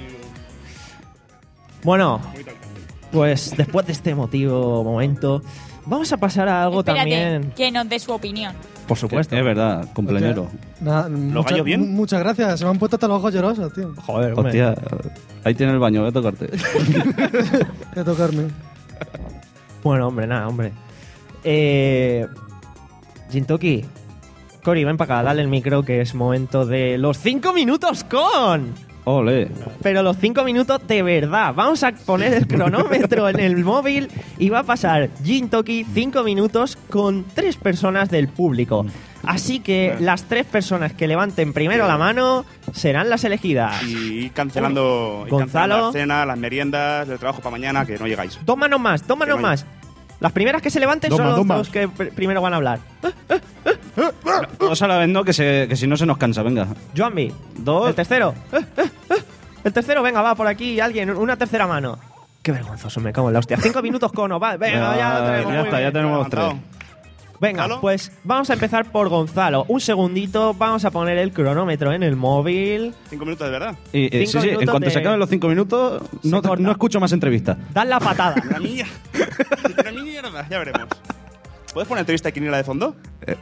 Bueno, pues después de este emotivo momento, vamos a pasar a algo Espérate, también... que nos dé su opinión. Por supuesto. Es verdad, cumpleañero. Nada, mucha- gallo bien? mu- Muchas gracias, se me han puesto hasta los ojos llorosos, tío. Joder, hombre. Hostia, ahí tiene el baño, voy a tocarte. De tocarme. Bueno, hombre, nada, hombre. Eh... Jintoki, Cori, ven para acá, dale el micro, que es momento de los cinco minutos con... Ole. Pero los cinco minutos de verdad. Vamos a poner el cronómetro en el móvil y va a pasar Jintoki cinco minutos con tres personas del público. Así que las tres personas que levanten primero la mano serán las elegidas. Y ir cancelando, ir Gonzalo. cancelando la cena, las meriendas, el trabajo para mañana, que no llegáis. Dos manos más, dos manos Que no hay- más. Las primeras que se levanten Dos son más, los dos más. dos que pr- primero van a hablar. Dos a la vez, no, que, se, que si no se nos cansa, venga. Joanby, Dos. el tercero. El tercero, venga, va por aquí alguien, una tercera mano. Qué vergonzoso, me cago en la hostia. Cinco minutos con va, venga, ya, Ah, tenemos, ya muy está, bien. ya tenemos los tres. Venga, ¿Gonzalo? pues vamos a empezar por Gonzalo. Un segundito, vamos a poner el cronómetro en el móvil. Cinco minutos de verdad. Y, eh, Cinco sí, sí, en minutos cuanto de- se acaben los cinco minutos, no, corta. no escucho más entrevistas. Dan la patada. Una mía. Una mierda. Ya veremos. ¿Puedes poner entrevista de Quiniela de fondo?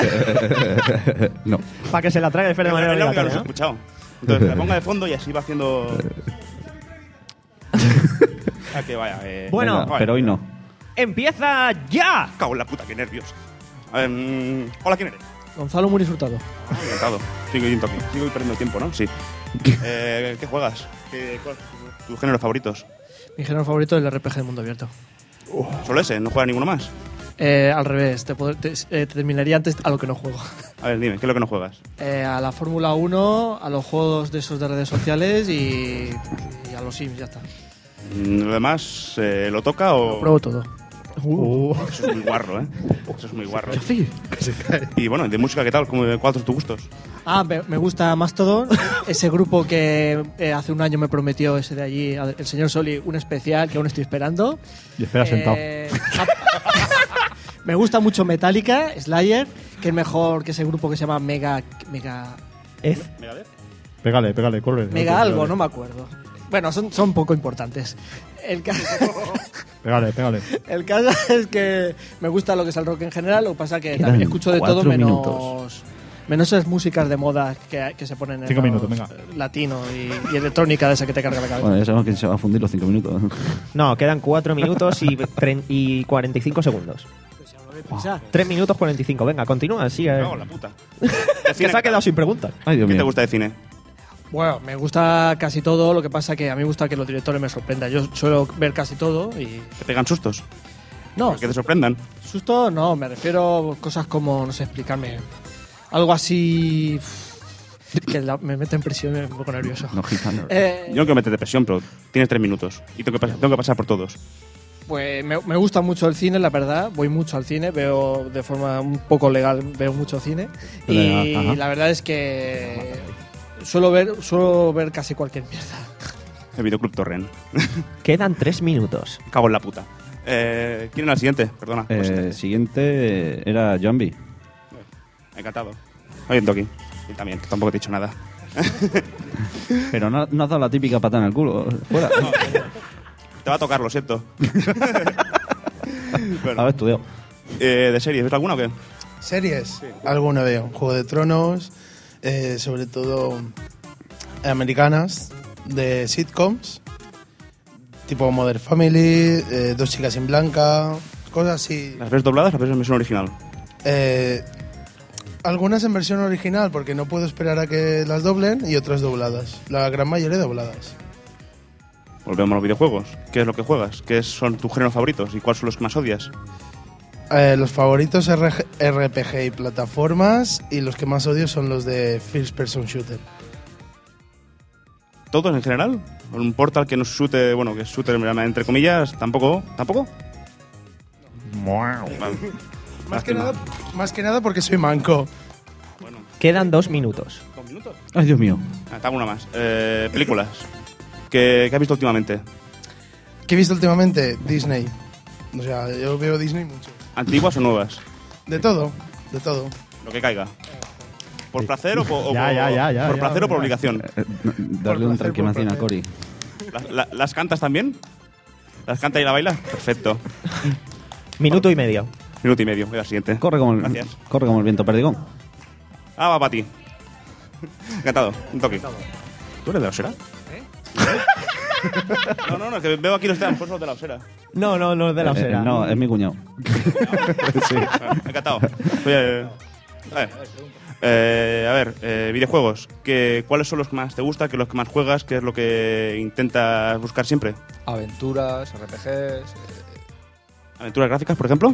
No. Para que se la trague el Fer de manera Es la única que los he obligatoria, ¿no? escuchado. Entonces, la ponga de fondo y así va haciendo... A que vaya. Eh. Bueno. Venga, pero hoy no. ¡Empieza ya! Cago en la puta, qué nervios. A ver, mm, hola, ¿quién eres? Gonzalo muy disfrutado. Ah, encantado. Sigo yendo aquí. Sigo perdiendo tiempo, ¿no? Sí. Eh, ¿Qué juegas? ¿Qué, cuál- ¿Tus géneros favoritos? Mi género favorito es el R P G de mundo abierto. ¿Solo ese? ¿No juega ninguno más? Eh, al revés, te, pod- te- eh, te terminaría antes a lo que no juego. A ver, dime, ¿qué es lo que no juegas? Eh, a la Fórmula uno, a los juegos de esos de redes sociales y, y a los Sims, ya está. Mm, ¿Lo demás eh, lo toca o...? Lo pruebo todo. Eso es muy guarro, ¿eh? Eso es muy guarro. Y bueno, de música, ¿qué tal? ¿Cómo- ¿Cuáles son tus gustos? Ah, me, me gusta Mastodon, ese grupo que eh, hace un año me prometió ese de allí, el señor Soli, un especial que aún estoy esperando. Y espera sentado. Eh, me gusta mucho Metallica, Slayer, que es mejor que ese grupo que se llama Mega... Mega... Ez. Pégale, pégale, corre. Mega algo, no me acuerdo. Bueno, son, son poco importantes. El, ca- Pégale, pégale. el caso es que me gusta lo que es el rock en general, lo que pasa que Quedan también escucho de todo cuatro menos... minutos. Menos esas músicas de moda que, que se ponen en Cinco los minutos, venga. latino y, y electrónica de esa que te carga la cabeza. Bueno, ya sabemos que se va a fundir los cinco minutos. No, quedan cuatro minutos y, tre- y cuarenta y cinco segundos. Prisa. Tres minutos cuarenta y cinco. Venga, continúa, sigue. Me cago en la puta. Que se ha quedado sin preguntas. Ay, Dios ¿Qué te mío. gusta de cine? Bueno, me gusta casi todo, lo que pasa que a mí me gusta que los directores me sorprendan. Yo suelo ver casi todo y... ¿Que pegan sustos? No, ¿Que te sorprendan? susto no, me refiero a cosas como, no sé explicarme, algo así... que la- me mete en presión y me pongo nervioso. No, gitano. Eh, Yo no quiero meterte presión, pero tienes tres minutos. Y tengo que, pas- tengo que pasar por todos. Pues me, me gusta mucho el cine, la verdad. Voy mucho al cine, veo de forma un poco legal, veo mucho cine. Y Legal, ajá. la verdad es que suelo ver, suelo ver casi cualquier mierda. El Videoclub Torrent. Quedan tres minutos. Cago en la puta. Eh, ¿Quién era el siguiente? Perdona. Eh, siguiente era Johnby. Encantado. Oyendo aquí. Y también, tampoco te he dicho nada. Pero no, no has dado la típica patada en el culo. Fuera. Te va a tocar, lo siento. Bueno, Haber estudiado. eh, ¿de series? ¿Ves alguna o qué? ¿Series? Alguna veo. Juego de Tronos, eh, sobre todo americanas, de sitcoms, tipo Modern Family, eh, Dos chicas en blanca, cosas así. ¿Las ves dobladas o las ves en versión original? Eh, algunas en versión original, porque no puedo esperar a que las doblen, y otras dobladas. La gran mayoría dobladas. Volvemos a los videojuegos. ¿Qué es lo que juegas? ¿Qué son tus géneros favoritos y cuáles son los que más odias? Eh, los favoritos R P G y plataformas, y los que más odio son los de First Person Shooter. ¿Todos en general? ¿Un Portal que no es shooter, bueno, que es shooter entre comillas? ¿Tampoco? ¿Tampoco? Vale. Más que, nada, más que nada porque soy manco. Quedan dos minutos. ¿Dos minutos? Ay, Dios mío. Ah, te hago una más. Eh, películas. ¿Qué, ¿Qué has visto últimamente? ¿Qué he visto últimamente? Disney. O sea, yo veo Disney mucho. ¿Antiguas o nuevas? De todo, de todo. Lo que caiga. ¿Por placer o, po, o Ya, por, ya, ya, ya, por ya, placer ya. o por obligación? Eh, darle un tranquimacín a Cory. ¿La- la- ¿Las cantas también? ¿Las canta y la baila? Perfecto. Minuto y medio. Minuto y medio. Voy a la siguiente. Corre como el, Gracias. corre como el viento perdigón. Ah, va para ti. Encantado. Un toque. ¿Tú eres de la osera? No, no, no, es que veo aquí los temas, por eso los de la osera. No, no, no es de la Eh, osera. no, es mi cuñado. Sí. Ah, encantado. Oye, a ver, eh, a ver eh, videojuegos. ¿Qué, ¿Cuáles son los que más te gustan? ¿Qué es los que más juegas? ¿Qué es lo que intentas buscar siempre? Aventuras, R P Gs, eh, ¿Aventuras gráficas, por ejemplo?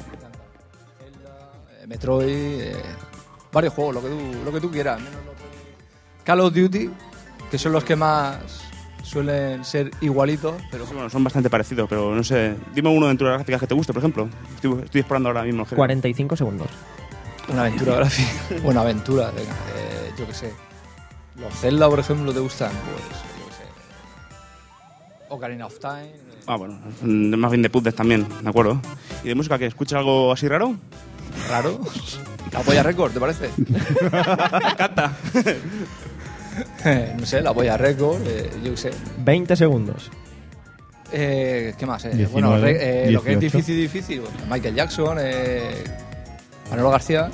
eh, Metroid, eh, varios juegos, lo que tú, lo que tú quieras. menos lo que- Call of Duty, que son los que más suelen ser igualitos, pero Sí, bueno, son bastante parecidos, pero no sé. Dime uno de aventuras gráficas que te guste, por ejemplo. Estoy, estoy explorando ahora mismo el género. cuarenta y cinco segundos. una aventura gráfica. Una aventura, venga, eh, yo qué sé. Los Zelda, por ejemplo, ¿te gustan? Pues, yo qué sé. Ocarina of Time. eh, Ah, bueno, mm, más bien de puzzles también, de acuerdo. ¿Y de música qué? ¿Escuchas algo así raro? Raro. La Polla Record, ¿te parece? Me encanta. no sé, la Polla Record, eh, yo qué sé. veinte segundos. Eh, ¿Qué más? Eh, diecinueve, bueno, re- eh, lo que es dieciocho. difícil, difícil. pues, Michael Jackson, eh, Manolo García.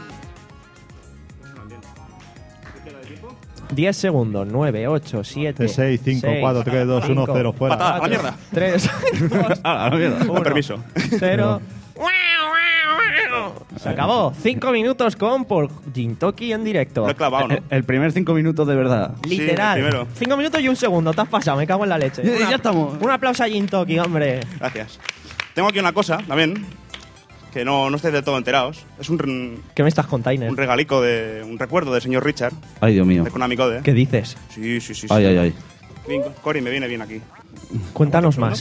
diez segundos. nueve, ocho, siete, seis, cinco, cuatro, tres, dos, uno, cero, fuera. Patada, a la mierda. tres, dos, Ah, a la mierda. Con permiso. cero. Se acabó. Cinco minutos con por Jintoki en directo. Lo he clavado, ¿no? El, el primer cinco minutos de verdad. Literal. Sí, el primero. Cinco minutos y un segundo. Te has pasado. Me cago en la leche. Ya- Una- ya estamos. Un aplauso a Jintoki, hombre. Gracias. Tengo aquí una cosa también, que no, no estáis del todo enterados. Es un, re- ¿Qué me estás contando? un regalico, de un recuerdo del señor Richard, Ay, Dios mío. de Konami Code. ¿Qué dices? Sí, sí, sí. sí. Ay, ay, ay. Bien, Cory, me viene bien aquí. Cuéntanos más.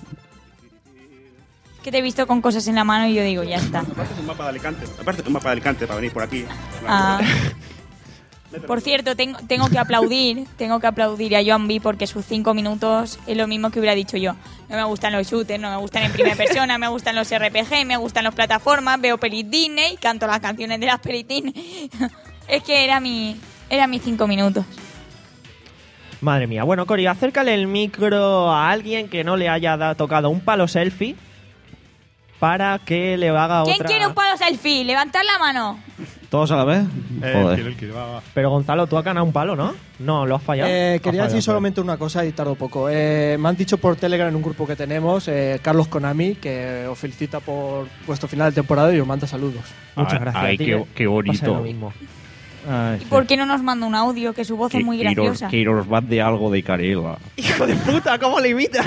Que te he visto con cosas en la mano y yo digo, ya está. Aparte es un mapa de Alicante. Aparte es un mapa de Alicante para venir por aquí. Ah. Por cierto, tengo, tengo que aplaudir, tengo que aplaudir a Joan B porque sus cinco minutos es lo mismo que hubiera dicho yo. No me gustan los shooters, no me gustan en primera persona, me gustan los R P G, me gustan las plataformas, veo pelis Disney, canto las canciones de las pelis Disney. Es que era mi, era mis cinco minutos. Madre mía. Bueno, Cori, acércale el micro a alguien que no le haya da- tocado un palo selfie para que le haga ¿Quién otra... quiere un palo selfie? Levantar la mano. ¿Todos a la vez? Eh, Joder. el que va, va. Pero Gonzalo, tú has ganado un palo, ¿no? No, lo has fallado. Eh, quería Has decir fallado, solamente una cosa y tardo poco. Eh, me han dicho por Telegram en un grupo que tenemos, eh, Carlos Konami, que os felicita por vuestro final de temporada y os manda saludos. Muchas gracias. Ay, Dile, qué, qué bonito. pasa lo mismo. Ay, ¿Y por qué no nos manda un audio? Que su voz es muy graciosa. Que os va de algo de Carela. ¡Hijo de puta! ¿Cómo le imita?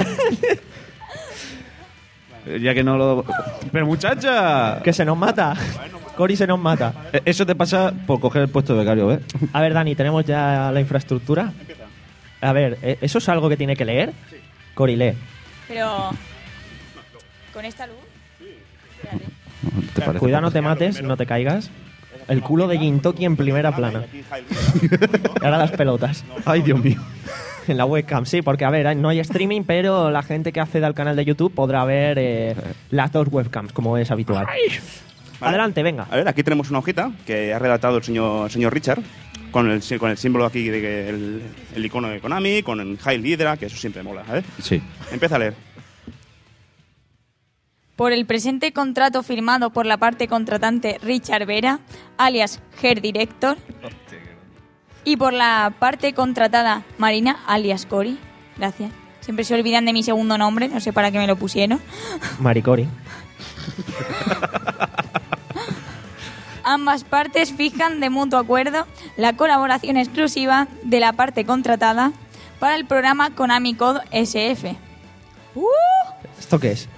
Ya que no lo... ¡Pero muchacha! Que se nos mata. Cori se nos mata. Eh, Eso te pasa por coger el puesto de becario, ¿ves? A ver, Dani, ¿tenemos ya la infraestructura? A ver, ¿eh, ¿eso es algo que tiene que leer? Cori, lee. Pero... ¿Con esta luz? ¿Te parece? Cuidado, no te mates, no te caigas. El culo de Jintoki en primera plana. Y ahora las pelotas. Ay, Dios mío. En la webcam, sí, porque a ver, no hay streaming, pero la gente que accede al canal de YouTube podrá ver eh, las dos webcams, como es habitual. Adelante, venga. A ver, aquí tenemos una hojita que ha redactado el señor, el señor Richard con el, sí- con el símbolo aquí, de que el, el icono de Konami, con el High Hydra, que eso siempre mola, ¿sabes? Sí. Empieza a leer. por el presente contrato firmado por la parte contratante Richard Vera, alias Hair Director, y por la parte contratada Marina, alias Cori. Gracias. Siempre se olvidan de mi segundo nombre, no sé para qué me lo pusieron. Maricori. Ambas partes fijan de mutuo acuerdo la colaboración exclusiva de la parte contratada para el programa Konami Code S F. ¡Uh! ¿Esto qué es?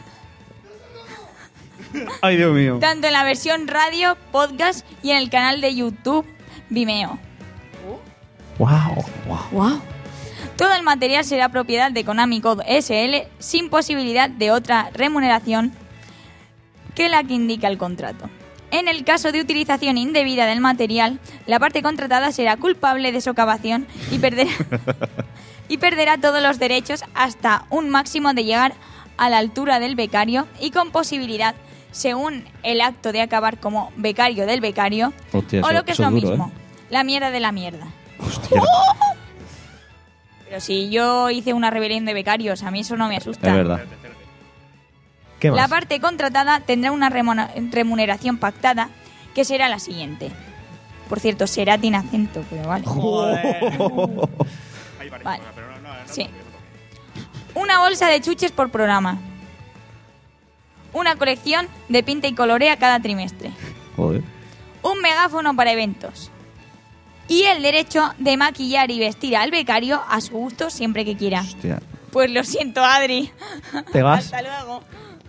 Ay, Dios mío. Tanto en la versión radio, podcast y en el canal de YouTube Vimeo. Wow. Wow. Todo el material será propiedad de Konami Code S L sin posibilidad de otra remuneración que la que indica el contrato. En el caso de utilización indebida del material, la parte contratada será culpable de socavación y perderá, y perderá todos los derechos hasta un máximo de llegar a la altura del becario y con posibilidad, según el acto de acabar como becario del becario, Hostia, o eso- lo que es eso lo es duro, mismo, ¿eh? la mierda de la mierda. Hostia. Pero si yo hice una rebelión de becarios, a mí eso no me asusta. Es verdad. ¿Qué más? La parte contratada tendrá una remona- remuneración pactada, que será la siguiente. Por cierto, será sin acento, pero vale. Vale. Sí. Una bolsa de chuches por programa. Una colección de pinta y colorea cada trimestre. Joder. Un megáfono para eventos. Y el derecho de maquillar y vestir al becario a su gusto siempre que quiera. Hostia. Pues lo siento, Adri. ¿Te vas? Hasta luego.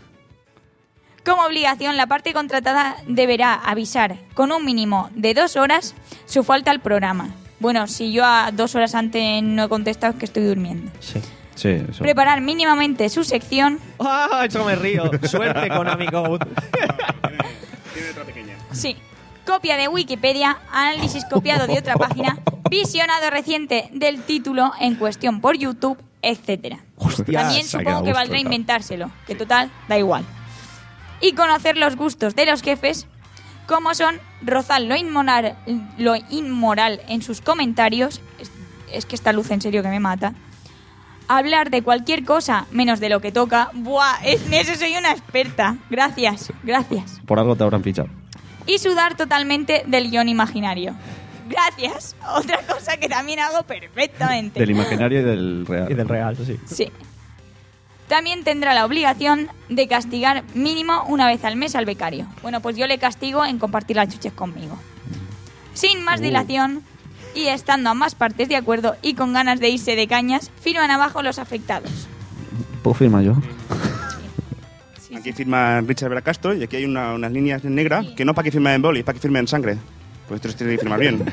Como obligación, la parte contratada deberá avisar con un mínimo de dos horas su falta al programa. Bueno, si yo a dos horas antes no he contestado es que estoy durmiendo. Sí. Sí, eso. Preparar mínimamente su sección. ¡Ah! Eso me río. Suerte con Amigo. Tiene letra pequeña. Sí. Copia de Wikipedia, análisis copiado de otra página, visionado reciente del título en cuestión por YouTube, etcétera. Hostia, También saca supongo que gusto, valdrá claro. inventárselo, que total, da igual. Y conocer los gustos de los jefes, como son rozar lo inmoral, lo inmoral en sus comentarios, es, es que esta luz en serio que me mata, hablar de cualquier cosa menos de lo que toca. Buah, en eso soy una experta. Gracias, gracias. Por algo te habrán fichado. Y sudar totalmente del guión imaginario. Gracias. Otra cosa que también hago perfectamente. Del imaginario y del real. Y del real, sí. Sí. También tendrá la obligación de castigar mínimo una vez al mes al becario. Bueno, pues yo le castigo en compartir las chuches conmigo. Sin más Uh. dilación, y estando ambas partes de acuerdo y con ganas de irse de cañas, firman abajo los afectados. ¿Puedo firmar yo? Aquí firma Richard Vera Castro y aquí hay una- unas líneas en negra que no para que firme en boli, es para que firme en sangre. Pues esto tiene que firmar bien.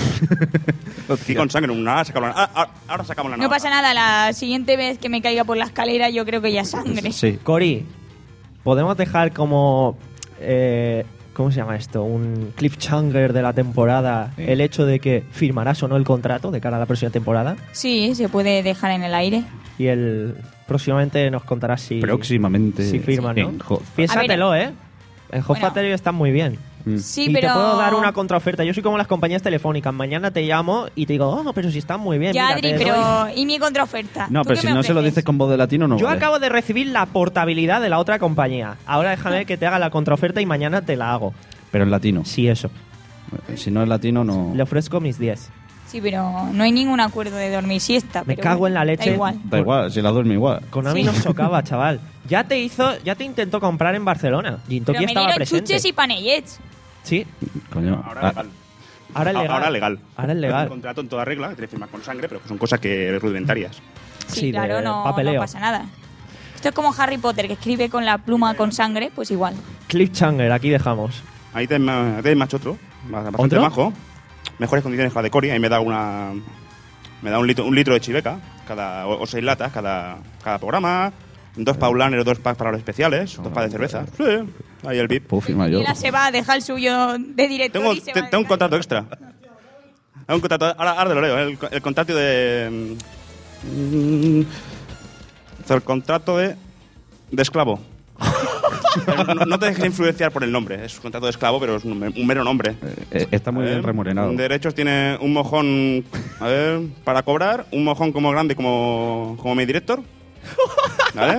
Aquí con sangre, una, ahora, sacamos la, ah, ah, ahora sacamos la No navaja. pasa nada, la siguiente vez que me caiga por la escalera yo creo que ya es sangre. Sí. Cori, ¿podemos dejar como... eh, ¿cómo se llama esto? Un cliffhanger de la temporada, el hecho de que firmarás o no el contrato de cara a la próxima temporada? Sí, se puede dejar en el aire. Y el próximamente nos contarás si... Próximamente. Si firman, ¿no? en Hot. Piénsatelo, ¿eh? En Hot Bueno. Factory están muy bien. Sí, y pero... te puedo dar una contraoferta. Yo soy como las compañías telefónicas. Mañana te llamo y te digo, oh, pero si están muy bien. Ya, mira, Adri, te pero... doy". ¿Y mi contraoferta? No, ¿Tú pero qué si me no se lo ofreces? dices con voz de latino, no Yo vale. acabo de recibir la portabilidad de la otra compañía. Ahora déjame que te haga la contraoferta y mañana te la hago. Pero en latino. Sí, eso. Si no es latino, no. Le ofrezco mis diez. Sí, pero no hay ningún acuerdo de dormir siesta. Me pero cago bueno, en la leche. Da igual. Da igual, si la duerme igual. Konami Sí. nos chocaba, chaval. Ya te hizo, ya te intentó comprar en Barcelona. Pero Gintoki me estaba dieron presente. chuches y panellets. Sí. Coño. Ahora Ah, legal. Ahora es legal. Ahora legal. Ahora es legal. Un contrato en toda regla, que tiene que firmar con sangre, pero que son cosas que rudimentarias. Sí, Sí, claro, de no, papeleo. no pasa nada. Esto es como Harry Potter, que escribe con la pluma con sangre, pues igual. Cliffhanger, aquí dejamos. Ahí te, ma- te macho otro, bastante ¿Otro? majo. Mejores condiciones que la de Cori. Ahí me da una. Me da un litro, un litro de chiveca, cada, o, o seis latas cada, cada programa. Dos paulanes, dos packs para los especiales, dos packs de cerveza. Sí, ahí el V I P. Puedo firmar yo. Y él se va a dejar el suyo de director Tengo, y se te- va a tengo un dejar- contrato extra. Tengo un contrato, ahora, ahora te lo leo, el, el contrato de. mm, el contrato de. de esclavo. Pero no, no te dejes influenciar por el nombre, es un contrato de esclavo, pero es un, un mero nombre. Eh, está muy A bien ver, remunerado. Derechos tiene un mojón, a ver, para cobrar, un mojón como grande como, como mi director. ¿Vale?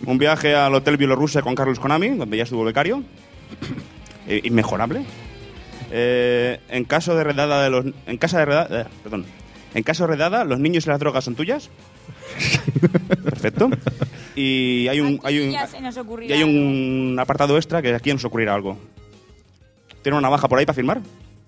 Un viaje al Hotel Bielorrusia con Carlos Konami, donde ya estuvo becario. Eh, inmejorable. Eh, en caso de redada de los... En casa de redada... Eh, perdón. En caso de redada, los niños y las drogas son tuyas. Perfecto. Y hay un... Hay un Ya se nos ocurrirá y hay algo. un apartado extra que aquí nos ocurrirá algo. ¿Tiene una navaja por ahí para firmar?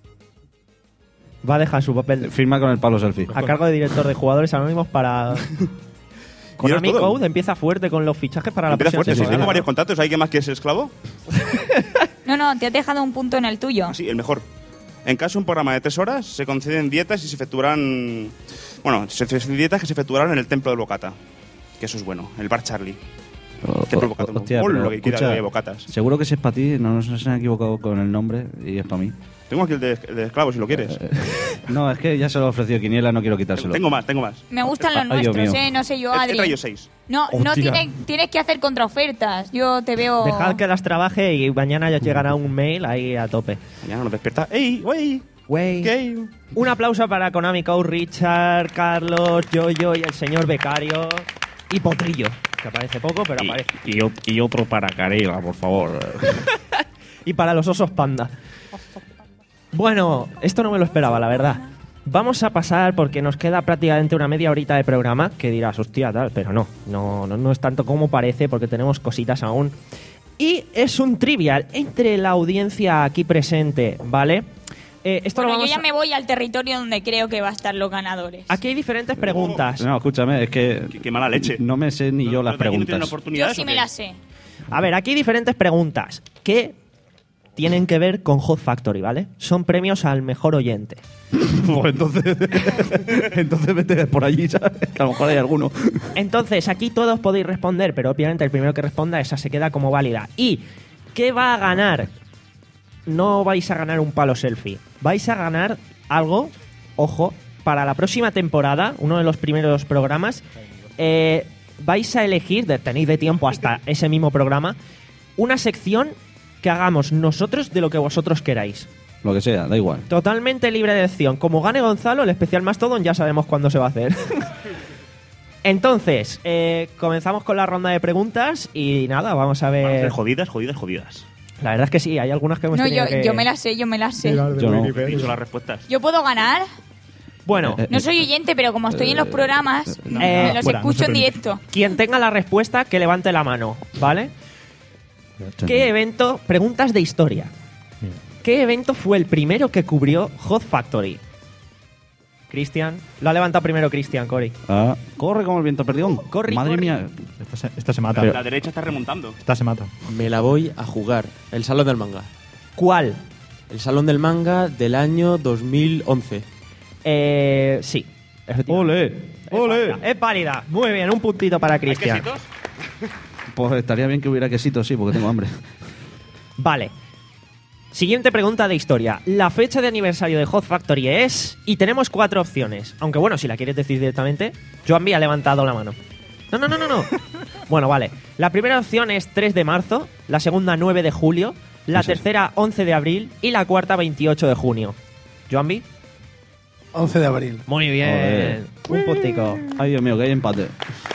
Va a dejar su papel Firma con el palo selfie. a cargo de director de jugadores anónimos para... Konami todo. Code empieza fuerte con los fichajes para la Empieza próxima fuerte, sí. temporada. Tengo varios contactos. ¿Hay que más que es esclavo? No, no, te has dejado un punto en el tuyo. Sí, el mejor. En caso de un programa de tres horas, se conceden dietas y se efectuarán... Bueno, se conceden dietas que se efectuarán en el Templo del Bocata. Que eso es bueno. El Bar Charlie. Oh, Templo del oh, Bocata. hostia, Pon pero lo que quiera escucha, de bocatas. seguro que si es para ti, no nos se han equivocado con el nombre y es para mí. Tengo aquí el de, el de esclavo, si lo quieres. No, es que ya se lo he ofrecido Quiniela, no quiero quitárselo. Tengo más, tengo más. Me gustan los Ay, Dios nuestros, mío. ¿eh? No sé yo, He- he Adri. traído seis. No, no Hostia. tienes, tienes que hacer contraofertas. Yo te veo... Dejad que las trabaje y mañana ya llegará un mail ahí a tope. Mañana nos despierta. ¡Ey, wey! Wey. ¿Qué? Un aplauso para Konami Code, Richard, Carlos, Yoyo y el señor becario. Y Potrillo, que aparece poco, pero Y, aparece. y ot- y otro para Carela, por favor. Y para los osos panda. Bueno, esto no me lo esperaba, la verdad. Vamos a pasar porque nos queda prácticamente una media horita de programa, que dirás, hostia, tal, pero no, no, no, no es tanto como parece porque tenemos cositas aún. Y es un trivial entre la audiencia aquí presente, ¿vale? Eh, esto Bueno, lo vamos yo ya a- me voy al territorio donde creo que va a estar los ganadores. Aquí hay diferentes preguntas. No, escúchame, es que... Qué mala leche. No me sé ni yo las ¿Pero de aquí no tienen preguntas. Yo oportunidades sí o me qué? la sé. A ver, aquí hay diferentes preguntas que tienen que ver con Hot Factory, ¿vale? Son premios al mejor oyente. Pues entonces, entonces vete por allí, ¿sabes? Que a lo mejor hay alguno. Entonces, aquí todos podéis responder, pero obviamente el primero que responda, esa se queda como válida. ¿Y qué va a ganar? No vais a ganar un palo selfie. Vais a ganar algo, ojo, para la próxima temporada, uno de los primeros programas. Eh, vais a elegir, de- tenéis de tiempo hasta ese mismo programa, una sección que hagamos nosotros de lo que vosotros queráis. Lo que sea, da igual. Totalmente libre de elección. Como gane Gonzalo, el especial Mastodon ya sabemos cuándo se va a hacer. Entonces, eh, comenzamos con la ronda de preguntas y nada, vamos a Van a ser ver. jodidas, jodidas, jodidas. La verdad es que sí, hay algunas que hemos No, tenido yo, que... yo me la sé, yo me la sé. Mira, de Yo no. Wikipedia. He dicho las respuestas. ¿Yo puedo ganar? Bueno, Eh, No soy oyente, pero como estoy en los programas, eh, me los fuera, no escucho se en permite. directo. quien tenga la respuesta, que levante la mano, ¿vale? ¿Qué evento? Preguntas de historia. ¿Qué evento fue el primero que cubrió Hot Factory? Cristian. Lo ha levantado primero Cristian, Cory. Ah, corre como el viento perdión. Corre, Madre corre. mía. Esta se, esta se mata. Pero- La derecha está remontando. Esta se mata. Me la voy a jugar. El Salón del Manga. ¿Cuál? El Salón del Manga del año dos mil once. Eh, sí. ¡Ole! ¡Ole! válida, Es válida. Muy bien, un puntito para Cristian. quesitos? Pues estaría bien que hubiera quesito, sí, porque tengo hambre. Vale. Siguiente pregunta de historia. La fecha de aniversario de Hot Factory es... Y tenemos cuatro opciones. Aunque bueno, si la quieres decir directamente... Joanby ha levantado la mano. No, no, no, no, no. Bueno, vale. La primera opción es tres de marzo. La segunda, nueve de julio. La Eso es. tercera, once de abril. Y la cuarta, veintiocho de junio. Joanby. once de abril. Muy bien. Un puntico. Ay, Dios mío, que hay empate.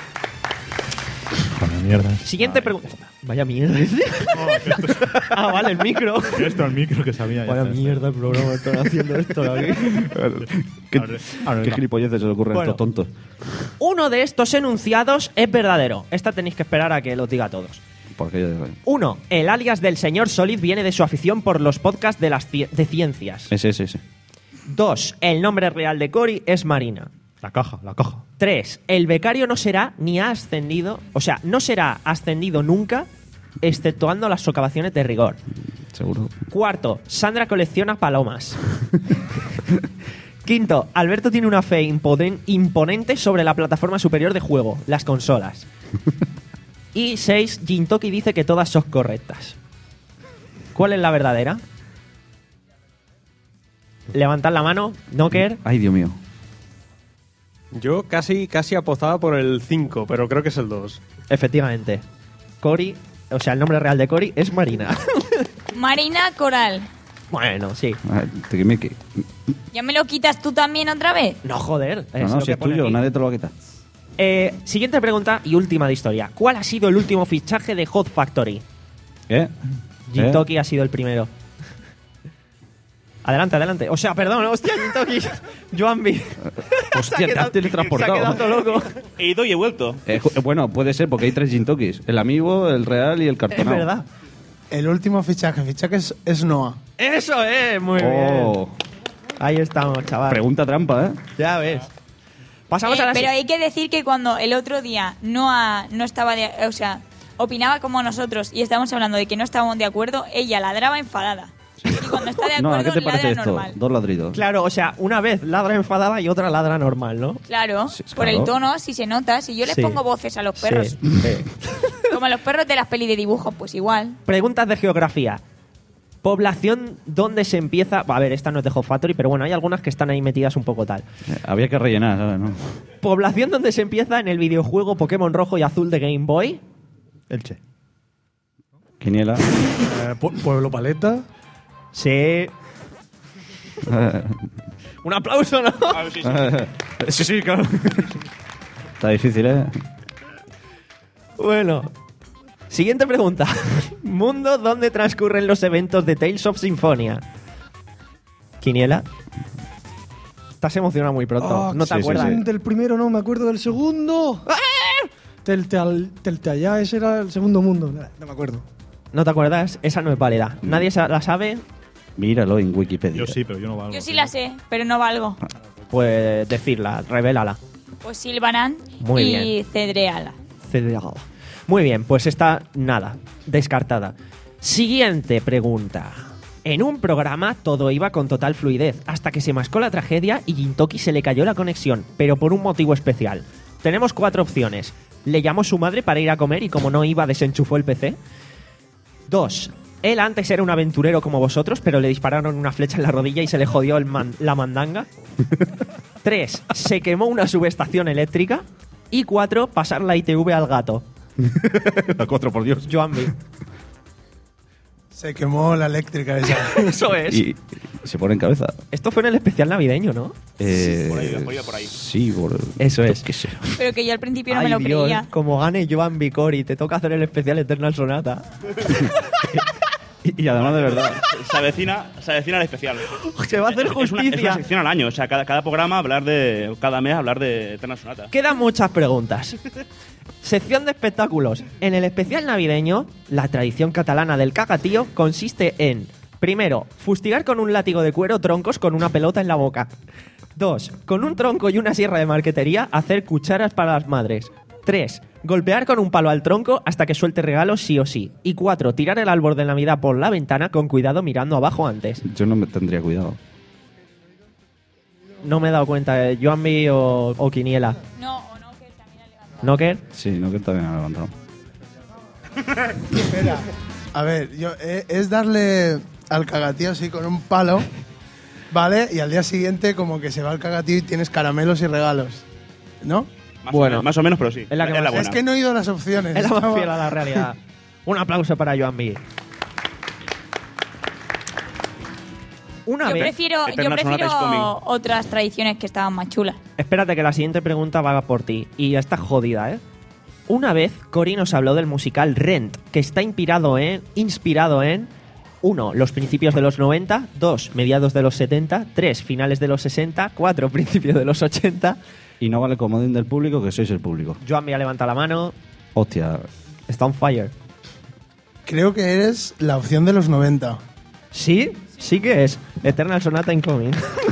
Vaya mierda. Siguiente pregunta. Vaya mierda. Ah, vale, el micro. Esto al micro que sabía. ya Vaya está. mierda el programa. Están haciendo esto aquí. ¿Qué, Ahora- ahora qué no. gilipolleces se le ocurren a Bueno. estos tontos? Uno de estos enunciados es verdadero. Esta tenéis que esperar a que lo diga a todos. Porque yo... Uno, el alias del señor Solid viene de su afición por los podcasts de, las ci- de ciencias. Ese, ese, ese. Dos, el nombre real de Cory es Marina. La caja, la caja. Tres, el becario no será ni ha ascendido, o sea, no será ascendido nunca, exceptuando las socavaciones de rigor. Seguro. Cuarto, Sandra colecciona palomas. Quinto, Alberto tiene una fe impoden- imponente sobre la plataforma superior de juego, las consolas. Y seis, Jintoki dice que todas son correctas. ¿Cuál es la verdadera? Levantad la mano, Knocker. Ay, Dios mío. Yo casi, casi apostaba por el cinco, pero creo que es el dos. Efectivamente. Cory, o sea, el nombre real de Cory es Marina. Marina Coral. Bueno, sí. Ay, te- me- que- ¿Ya me lo quitas tú también otra vez? No, joder. No, no, si es tuyo, nadie te lo va a quitar. Eh, siguiente pregunta y última de historia. ¿Cuál ha sido el último fichaje de Hot Factory? ¿Qué? Jintoki ha sido el primero. Adelante, adelante. O sea, perdón, hostia, Jintoki. Joanby. Hostia, te has teletransportado. Se ha quedado loco. He ido y he vuelto. Eh, ju- bueno, puede ser porque hay tres Jintokis. El amigo, el real y el Es cartonado. verdad. El último fichaje, fichaje es, es Noah. Eso es, muy Oh. bien. Ahí estamos, chaval. Pregunta trampa, ¿eh? Ya ves. Pasamos Eh, a la pero si- hay que decir que cuando el otro día no, ha- no estaba de, o sea, opinaba como nosotros y estábamos hablando de que no estábamos de acuerdo, ella ladraba enfadada. Y cuando está de No, acuerdo, ¿qué te parece ladra esto? normal. Dos ladridos. Claro, o sea, una vez ladra enfadada y otra ladra normal, ¿no? Claro, Sí, por claro. el tono, si se nota. Si yo les Sí. pongo voces a los perros, Sí, sí. como a los perros de las pelis de dibujos, pues igual. Preguntas de geografía. Población donde se empieza... A ver, esta no es de Hot Factory, pero bueno, hay algunas que están ahí metidas un poco tal. Eh, Había que rellenar, ¿sabes? ¿No? Población donde se empieza en el videojuego Pokémon Rojo y Azul de Game Boy. Elche. Quiniela. Eh, Pu- Pueblo Paleta. Sí. Un aplauso, ¿no? sí, sí, claro. Está difícil, ¿eh? Bueno. Siguiente pregunta. Mundo donde transcurren los eventos de Tales of Symphonia. Quiniela. Estás emocionado muy pronto. Ah, ¿No te sí, sí, acuerdas? sí. Del primero no me acuerdo del segundo. Telteal, Telteallá, ese era el segundo mundo. No me acuerdo. ¿No te acuerdas? Esa no es válida. ¿Nadie sa- la sabe? Míralo en Wikipedia. Yo sí, pero yo no valgo. Yo sí la sé, pero no valgo. Pues decirla, revélala. Pues Silvanan Muy y bien. Cedreala. Cedreal. Muy bien, pues está nada, descartada. Siguiente pregunta. En un programa todo iba con total fluidez, hasta que se mascó la tragedia y Jintoki se le cayó la conexión, pero por un motivo especial. Tenemos cuatro opciones. Le llamó su madre para ir a comer y como no iba desenchufó el P C. Dos. Él antes era un aventurero como vosotros, pero le dispararon una flecha en la rodilla y se le jodió el man- la mandanga. Tres. Se quemó una subestación eléctrica. Y cuatro. Pasar la I T V al gato. La cuatro, por Dios. Joanby. Se quemó la eléctrica esa. Eso es. Y se pone en cabeza. Esto fue en el especial navideño, ¿no? Eh, por ahí, por ahí, por ahí. Sí, por... Eso es. qué sé. Pero que yo al principio no Ay, me lo Dios, creía. como gane Joanby Cori, te toca hacer el especial Eternal Sonata. Y, y además de verdad. Se avecina, se avecina el especial. Se va a hacer Es una, es justicia. una sección al año, o sea, cada, cada programa hablar de. Cada mes hablar de Eterna Sonata. Quedan muchas preguntas. Sección de espectáculos. En el especial navideño, la tradición catalana del cagatío consiste en, primero, fustigar con un látigo de cuero troncos con una pelota en la boca. Dos, con un tronco y una sierra de marquetería, hacer cucharas para las madres. Tres, golpear con un palo al tronco hasta que suelte regalos sí o sí. Y cuatro, tirar el árbol de Navidad por la ventana con cuidado mirando abajo antes. Yo no me tendría cuidado. No me he dado cuenta, ¿eh? Joanby o, o Quiniela. No, o no, que también ha levantado. ¿Knocker? Sí, no que también ha levantado. Espera. A ver, yo, eh, es darle al cagatío así con un palo, ¿vale? Y al día siguiente como que se va el cagatío y tienes caramelos y regalos. ¿No? Más Bueno. o menos, más o menos, pero sí. Es la que más- buena. Es que no he oído las opciones. Es la más Estaba- fiel a la realidad. Un aplauso para Joanby. Una Yo vez... prefiero, yo Eternal Sonata is coming. prefiero otras tradiciones que estaban más chulas. Espérate que la siguiente pregunta va por ti. Y está jodida, ¿eh? Una vez, Cory nos habló del musical Rent, que está inspirado en... Inspirado en... uno. Los principios de los noventa. dos. Mediados de los setenta. tres. Finales de los sesenta. cuatro. Principios de los ochenta. Y no vale comodín del público, que sois el público. Joanby ha levantado la mano. Hostia. Está on fire. Creo que eres la opción de los noventa. ¿Sí? Sí que es. Eternal Sonata Incoming.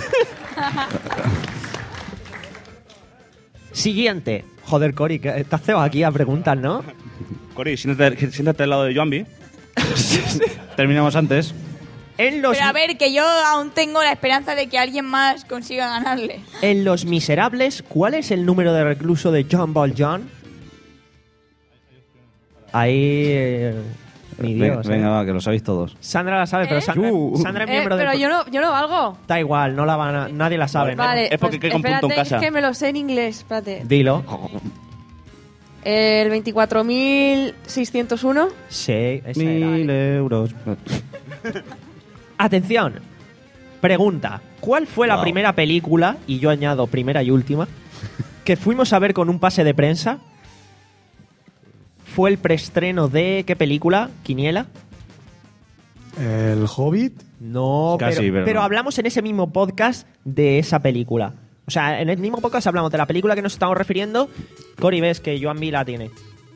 Siguiente. Joder, Cory, que te has cebado aquí a preguntas, ¿no? Cori, siéntate, siéntate al lado de Joanby. Terminamos antes. En los, Pero a ver, que yo aún tengo la esperanza de que alguien más consiga ganarle. en Los Miserables, ¿cuál es el número de recluso de John Valjean? Ahí... eh, mi Ven- Dios, venga, eh. va, que lo sabéis todos. Sandra la sabe, pero ¿Eh? Sandra, Uh. Sandra es Eh, miembro pero del... yo no, yo no valgo. Da igual, no la van a- nadie la sabe. ¿no? Vale, es porque pues, queda un punto en espérate, casa. es que me lo sé en inglés, espérate. Dilo. El veinticuatro mil seiscientos uno. Sí, esa Mil era. euros. Atención. Pregunta. ¿Cuál fue la Wow. primera película, y yo añado primera y última, que fuimos a ver con un pase de prensa fue el preestreno de... ¿Qué película? ¿Quiniela? ¿El Hobbit? No, Casi, pero, pero pero no. hablamos en ese mismo podcast de esa película. O sea, en el mismo podcast hablamos de la película que nos estamos refiriendo. Cory, ves que Joan B la tiene.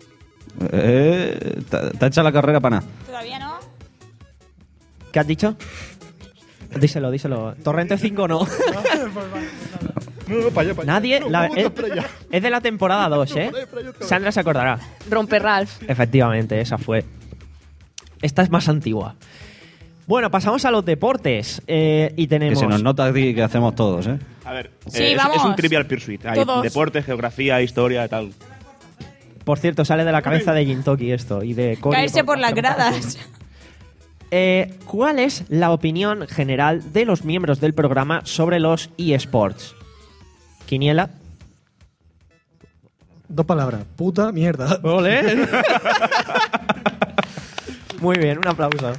Eh, te te ha hecho la carrera para nada. Todavía no. ¿Qué has dicho? Díselo, díselo. Torrente cinco no. No, no, para allá, para allá. Nadie. No, la- no, es, no, para allá. es de la temporada dos, ¿eh? Sandra se acordará. Romper Ralph. Efectivamente, esa fue. Esta es más antigua. Bueno, pasamos a los deportes. eh, y Que tenemos. se nos nota aquí que hacemos todos, ¿eh? A ver, Sí, eh, es- vamos. es, un Trivial Pursuit. Hay Todos. deporte, geografía, historia, tal. Por cierto, sale de la cabeza de Jintoki esto. Y de Cory Caerse por las gradas. Eh, ¿Cuál es la opinión general de los miembros del programa sobre los eSports? Quiniela. Dos palabras. Puta mierda. ¡Ole! Muy bien, un aplauso.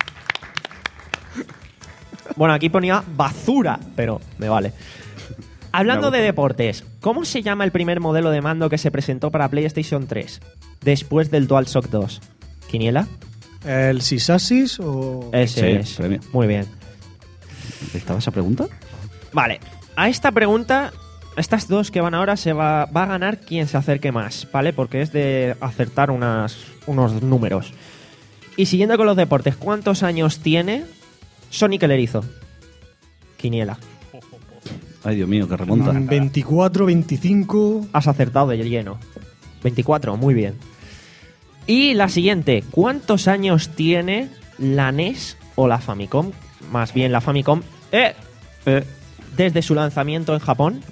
Bueno, aquí ponía basura, pero me vale. Hablando de deportes, ¿cómo se llama el primer modelo de mando que se presentó para PlayStation tres después del DualShock dos? ¿Quiniela? ¿El Sysasis o...? Ese Sí, es. premio. Muy bien. ¿Estaba esa pregunta? Vale, a esta pregunta, estas dos que van ahora, se va, va a ganar quien se acerque más, ¿vale? Porque es de acertar unas, unos números. Y siguiendo con los deportes, ¿cuántos años tiene Sonic el Erizo? Quiniela. Ay, Dios mío, que remonta. Mm, veinticuatro, veinticinco... Has acertado de lleno. veinticuatro, muy bien. Y la siguiente, ¿cuántos años tiene la N E S o la Famicom? Más bien la Famicom, eh, eh, desde su lanzamiento en Japón.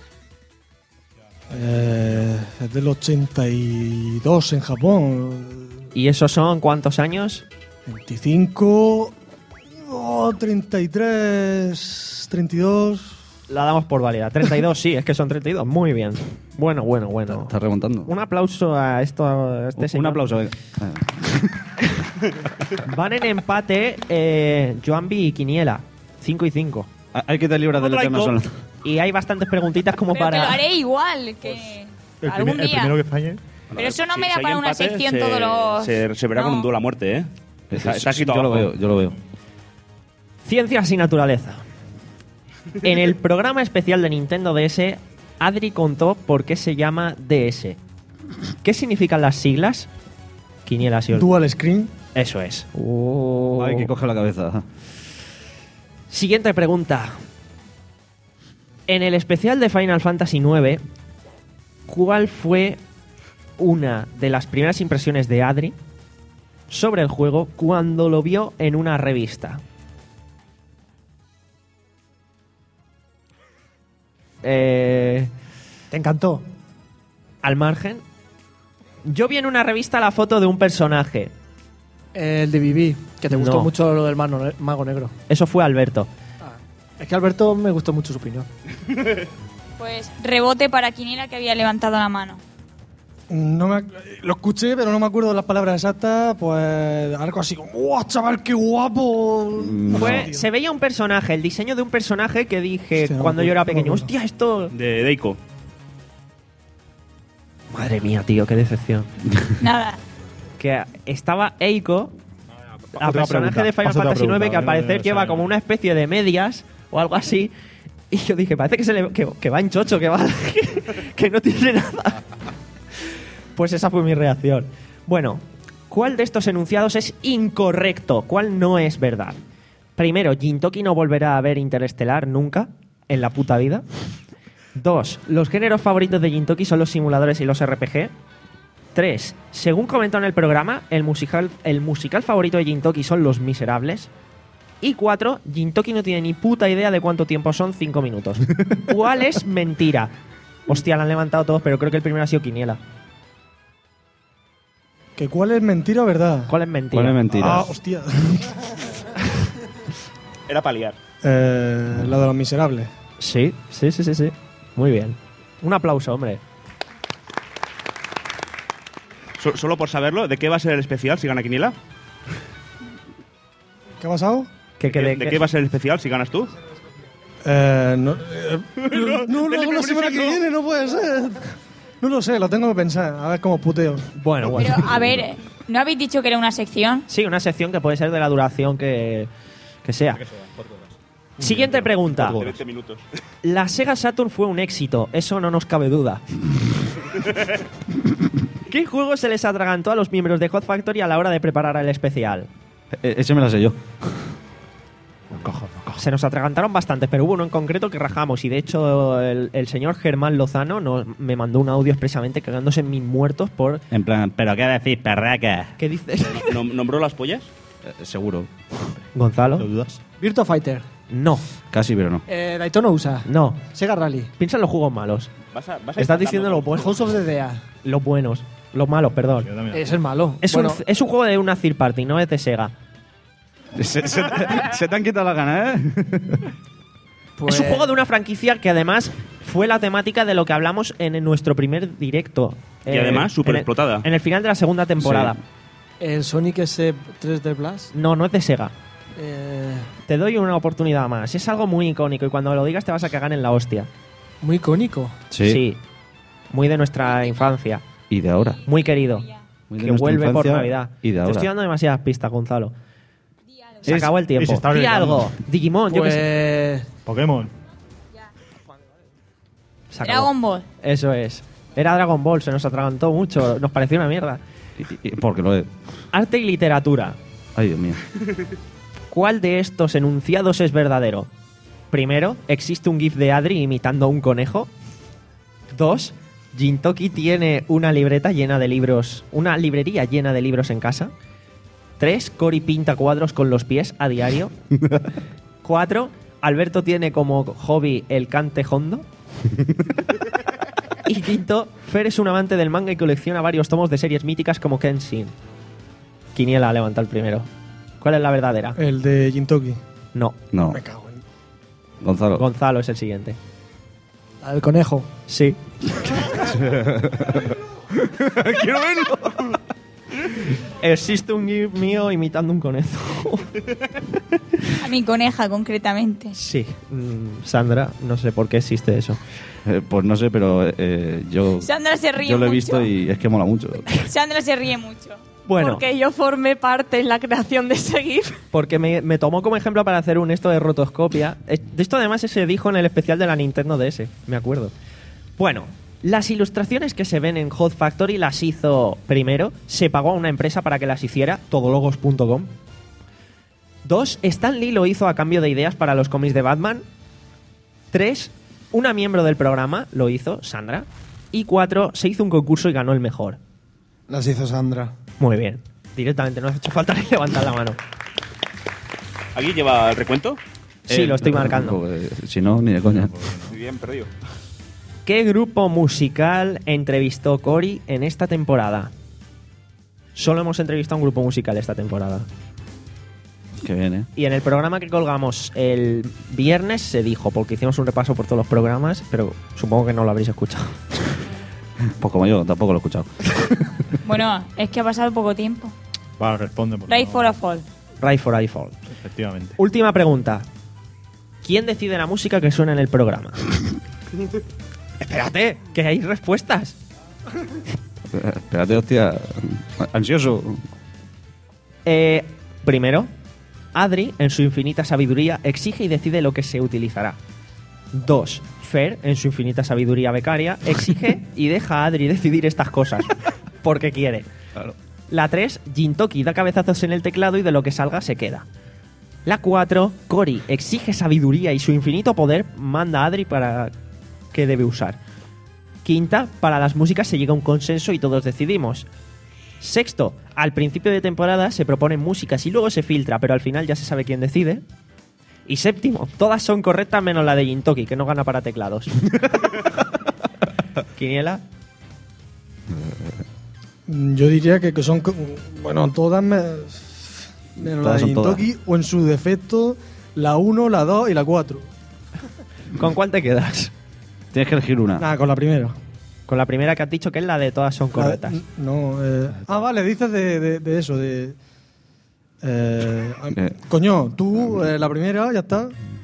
Eh, es del ochenta y dos en Japón. ¿Y esos son cuántos años? veinticinco... Oh, treinta y tres... treinta y dos... La damos por válida. treinta y dos, sí, es que son treinta y dos. Muy bien. Bueno, bueno, bueno. Está remontando. Un aplauso a esto, a este Un señor. aplauso, venga. Van en empate eh, Joan B y Quiniela. cinco y cinco. Hay que te libras del Eterno Sol. Y hay bastantes preguntitas como Pero que lo para... haré igual, que El, algún primer- el día. primero que falle. Pero eso no Si- me da si hay para una empate, sección se- todos los... Se, se verá No. con un duelo a muerte, ¿eh? Está, está escrito Yo lo abajo. veo, yo lo veo. Ciencias y naturaleza. En el programa especial de Nintendo D S, Adri contó por qué se llama D S. ¿Qué significan las siglas? Quiniela, sí. Dual Screen. Eso es. Oh. Ay, que coge la cabeza. Siguiente pregunta. En el especial de Final Fantasy nueve, ¿cuál fue una de las primeras impresiones de Adri sobre el juego cuando lo vio en una revista? Eh, ¿Te encantó? al margen. Yo vi en una revista la foto de un personaje. El de Vivi, que te gustó No. mucho lo del mago, mago negro. Eso fue Alberto. Es que a Alberto me gustó mucho su opinión. Pues rebote para Quiniela que había levantado la mano. No me, lo escuché, pero no me acuerdo de las palabras exactas. Pues algo así como, ¡wow, chaval, qué guapo! Fue, se veía un personaje, el diseño de un personaje que dije Hostia, no cuando me yo era acuerdo, no pequeño, me acuerdo. hostia, esto... De Deiko. Madre mía, tío, qué decepción. Nada. Que estaba Eiko, la Otra personaje pregunta, de Final pasa otra Fantasy nueve, pregunta, que al ¿vale? parecer O sea, lleva como una especie de medias o algo así. Y yo dije, parece que, se le, que, que va en chocho, que va que, que no tiene nada. Pues esa fue mi reacción. Bueno, ¿cuál de estos enunciados es incorrecto? ¿Cuál no es verdad? Primero, Jintoki no volverá a ver Interestelar nunca en la puta vida. Dos, los géneros favoritos de Jintoki son los simuladores y los R P G. Tres, según comentó en el programa, el musical, el musical favorito de Jintoki son Los Miserables. Y cuatro, Jintoki no tiene ni puta idea de cuánto tiempo son cinco minutos. ¿Cuál es mentira? Hostia, la han levantado todos, pero creo que el primero ha sido Quiniela. ¿Que cuál es mentira o verdad? ¿Cuál es mentira? ¿Cuál es mentira? Ah, hostia. Era paliar. eh, la de los miserables. Sí, sí, sí, sí, sí. Muy bien. Un aplauso, hombre. So- solo por saberlo, ¿de qué va a ser el especial si gana Quiniela? ¿Qué ha pasado? Que, que ¿De, de- de que- qué va a ser el especial si ganas tú? Eh, no, eh, no lo hago la semana que viene, no puede ser. No lo sé, lo tengo que pensar, a ver cómo puteo. Bueno, bueno. Pero, a ver, ¿no habéis dicho que era una sección? Sí, una sección que puede ser de la duración que, que sea. Siguiente pregunta. trece minutos. La Sega Saturn fue un éxito, eso no nos cabe duda. ¿Qué juego se les atragantó a los miembros de Hot Factory a la hora de preparar el especial? E- ese me lo sé yo. Se nos atragantaron bastantes, pero hubo uno en concreto que rajamos. Y de hecho, el, el señor Germán Lozano nos, me mandó un audio expresamente cagándose en mis muertos por. En plan, ¿pero qué decís, perraca? ¿Qué dices? ¿Nom- ¿Nombró las pollas? Eh, seguro. Gonzalo. ¿Lo dudas? Virtua Fighter. No. Casi, pero no. Eh, Daytona U S A. No. Sega Rally. Piensa en los juegos malos. Vas a, vas a Estás ir diciendo saltando los buenos. House of the Dead. Los buenos. Los malos, perdón. Es el malo. Es, Bueno, un, es un juego de una third party, no es de Sega. Se, se- se te han quitado las ganas, ¿eh? pues- Es un juego de una franquicia que además fue la temática de lo que hablamos en nuestro primer directo. Y además, súper en el- explotada. En el final de la segunda temporada. El Sonic S tres D Plus. No, no es de Sega. Eh, Te doy una oportunidad más. Es algo muy icónico y cuando lo digas te vas a cagar en la hostia. muy icónico. Sí. Muy de nuestra infancia. Y de ahora. Muy querido. Muy de Que nuestra vuelve por infancia Navidad. y de Te ahora. estoy dando demasiadas pistas, Gonzalo. Se Es- acabó el y se tiempo. está Di olvidando. algo. Digimon, yo qué sé. Pues. Pokémon. Se acabó. Dragon Ball. Eso es. Era Dragon Ball, se nos atragantó mucho. Nos pareció una mierda. Y- y- porque lo es. Arte y literatura. Ay, Dios mío. ¿Cuál de estos enunciados es verdadero? Primero, ¿existe un GIF de Adri imitando a un conejo? Dos, Jintoki tiene una libreta llena de libros, una librería llena de libros en casa. Tres, Cory pinta cuadros con los pies a diario. Cuatro, Alberto tiene como hobby el cante hondo. Y quinto, Fer es un amante del manga y colecciona varios tomos de series míticas como Kenshin. Quiniela, levanta el primero. ¿Cuál es la verdadera? El de Jintoki. No. No. Me cago en... Gonzalo. Gonzalo es el siguiente. La del conejo. Sí. Quiero verlo. Existe un GIF mío imitando un conejo. A mi coneja, concretamente. Sí. Mm, Sandra, no sé por qué existe eso. Eh, pues no sé, pero eh, yo. Sandra se ríe Yo lo he mucho. visto y es que mola mucho. Sandra se ríe mucho. Bueno, Porque yo formé parte en la creación de ese GIF. porque me, me tomó como ejemplo para hacer un esto de rotoscopia. Eh, De esto además se dijo en el especial de la Nintendo D S, me acuerdo. Bueno, las ilustraciones que se ven en Hot Factory las hizo primero, se pagó a una empresa para que las hiciera, todologos punto com. Dos, Stan Lee lo hizo a cambio de ideas para los cómics de Batman. Tres, una miembro del programa lo hizo, Sandra. Y cuatro, se hizo un concurso y ganó el mejor. Las hizo Sandra. Muy bien. Directamente, no ha hecho falta ni levantar la mano. ¿Aquí lleva el recuento? Sí, Eh, lo estoy marcando. eh, Si no, ni de coña. Muy bien, perdido. ¿Qué grupo musical entrevistó Cory en esta temporada? Solo hemos entrevistado a un grupo musical esta temporada. Que bien, ¿eh? Y en el programa que colgamos el viernes se dijo, porque hicimos un repaso por todos los programas, pero supongo que no lo habréis escuchado. Pues como yo, tampoco lo he escuchado. Bueno, es que ha pasado poco tiempo. Vale, responde. Por Ray favor. for a Fall. Ray for iPhone. Efectivamente. Última pregunta. ¿Quién decide la música que suena en el programa? Espérate, que hay respuestas. Eh, Espérate, hostia. Ansioso. Eh, primero, Adri, en su infinita sabiduría, exige y decide lo que se utilizará. Dos, Fer, en su infinita sabiduría becaria, exige y deja a Adri decidir estas cosas. Porque quiere. Claro. La tres, Jintoki da cabezazos en el teclado y de lo que salga se queda. La cuatro, Cory exige sabiduría y su infinito poder manda a Adri para qué debe usar. Quinta, para las músicas se llega a un consenso y todos decidimos. Sexto, al principio de temporada se proponen músicas y luego se filtra, pero al final ya se sabe quién decide. Y séptimo, todas son correctas menos la de Jintoki, que no gana para teclados. Quiniela. Yo diría que, que son, co- bueno, todas me- menos la Todas de son todas. Jintoki, o en su defecto la uno, la dos y la cuatro. ¿Con cuál te quedas? Tienes que elegir una. Nada, con la primera. Con la primera que has dicho que es la de todas son correctas. La- no, eh, ah, vale, dices de, de- de eso, de... eh, Eh. Coño, tú, eh, la primera, ya está.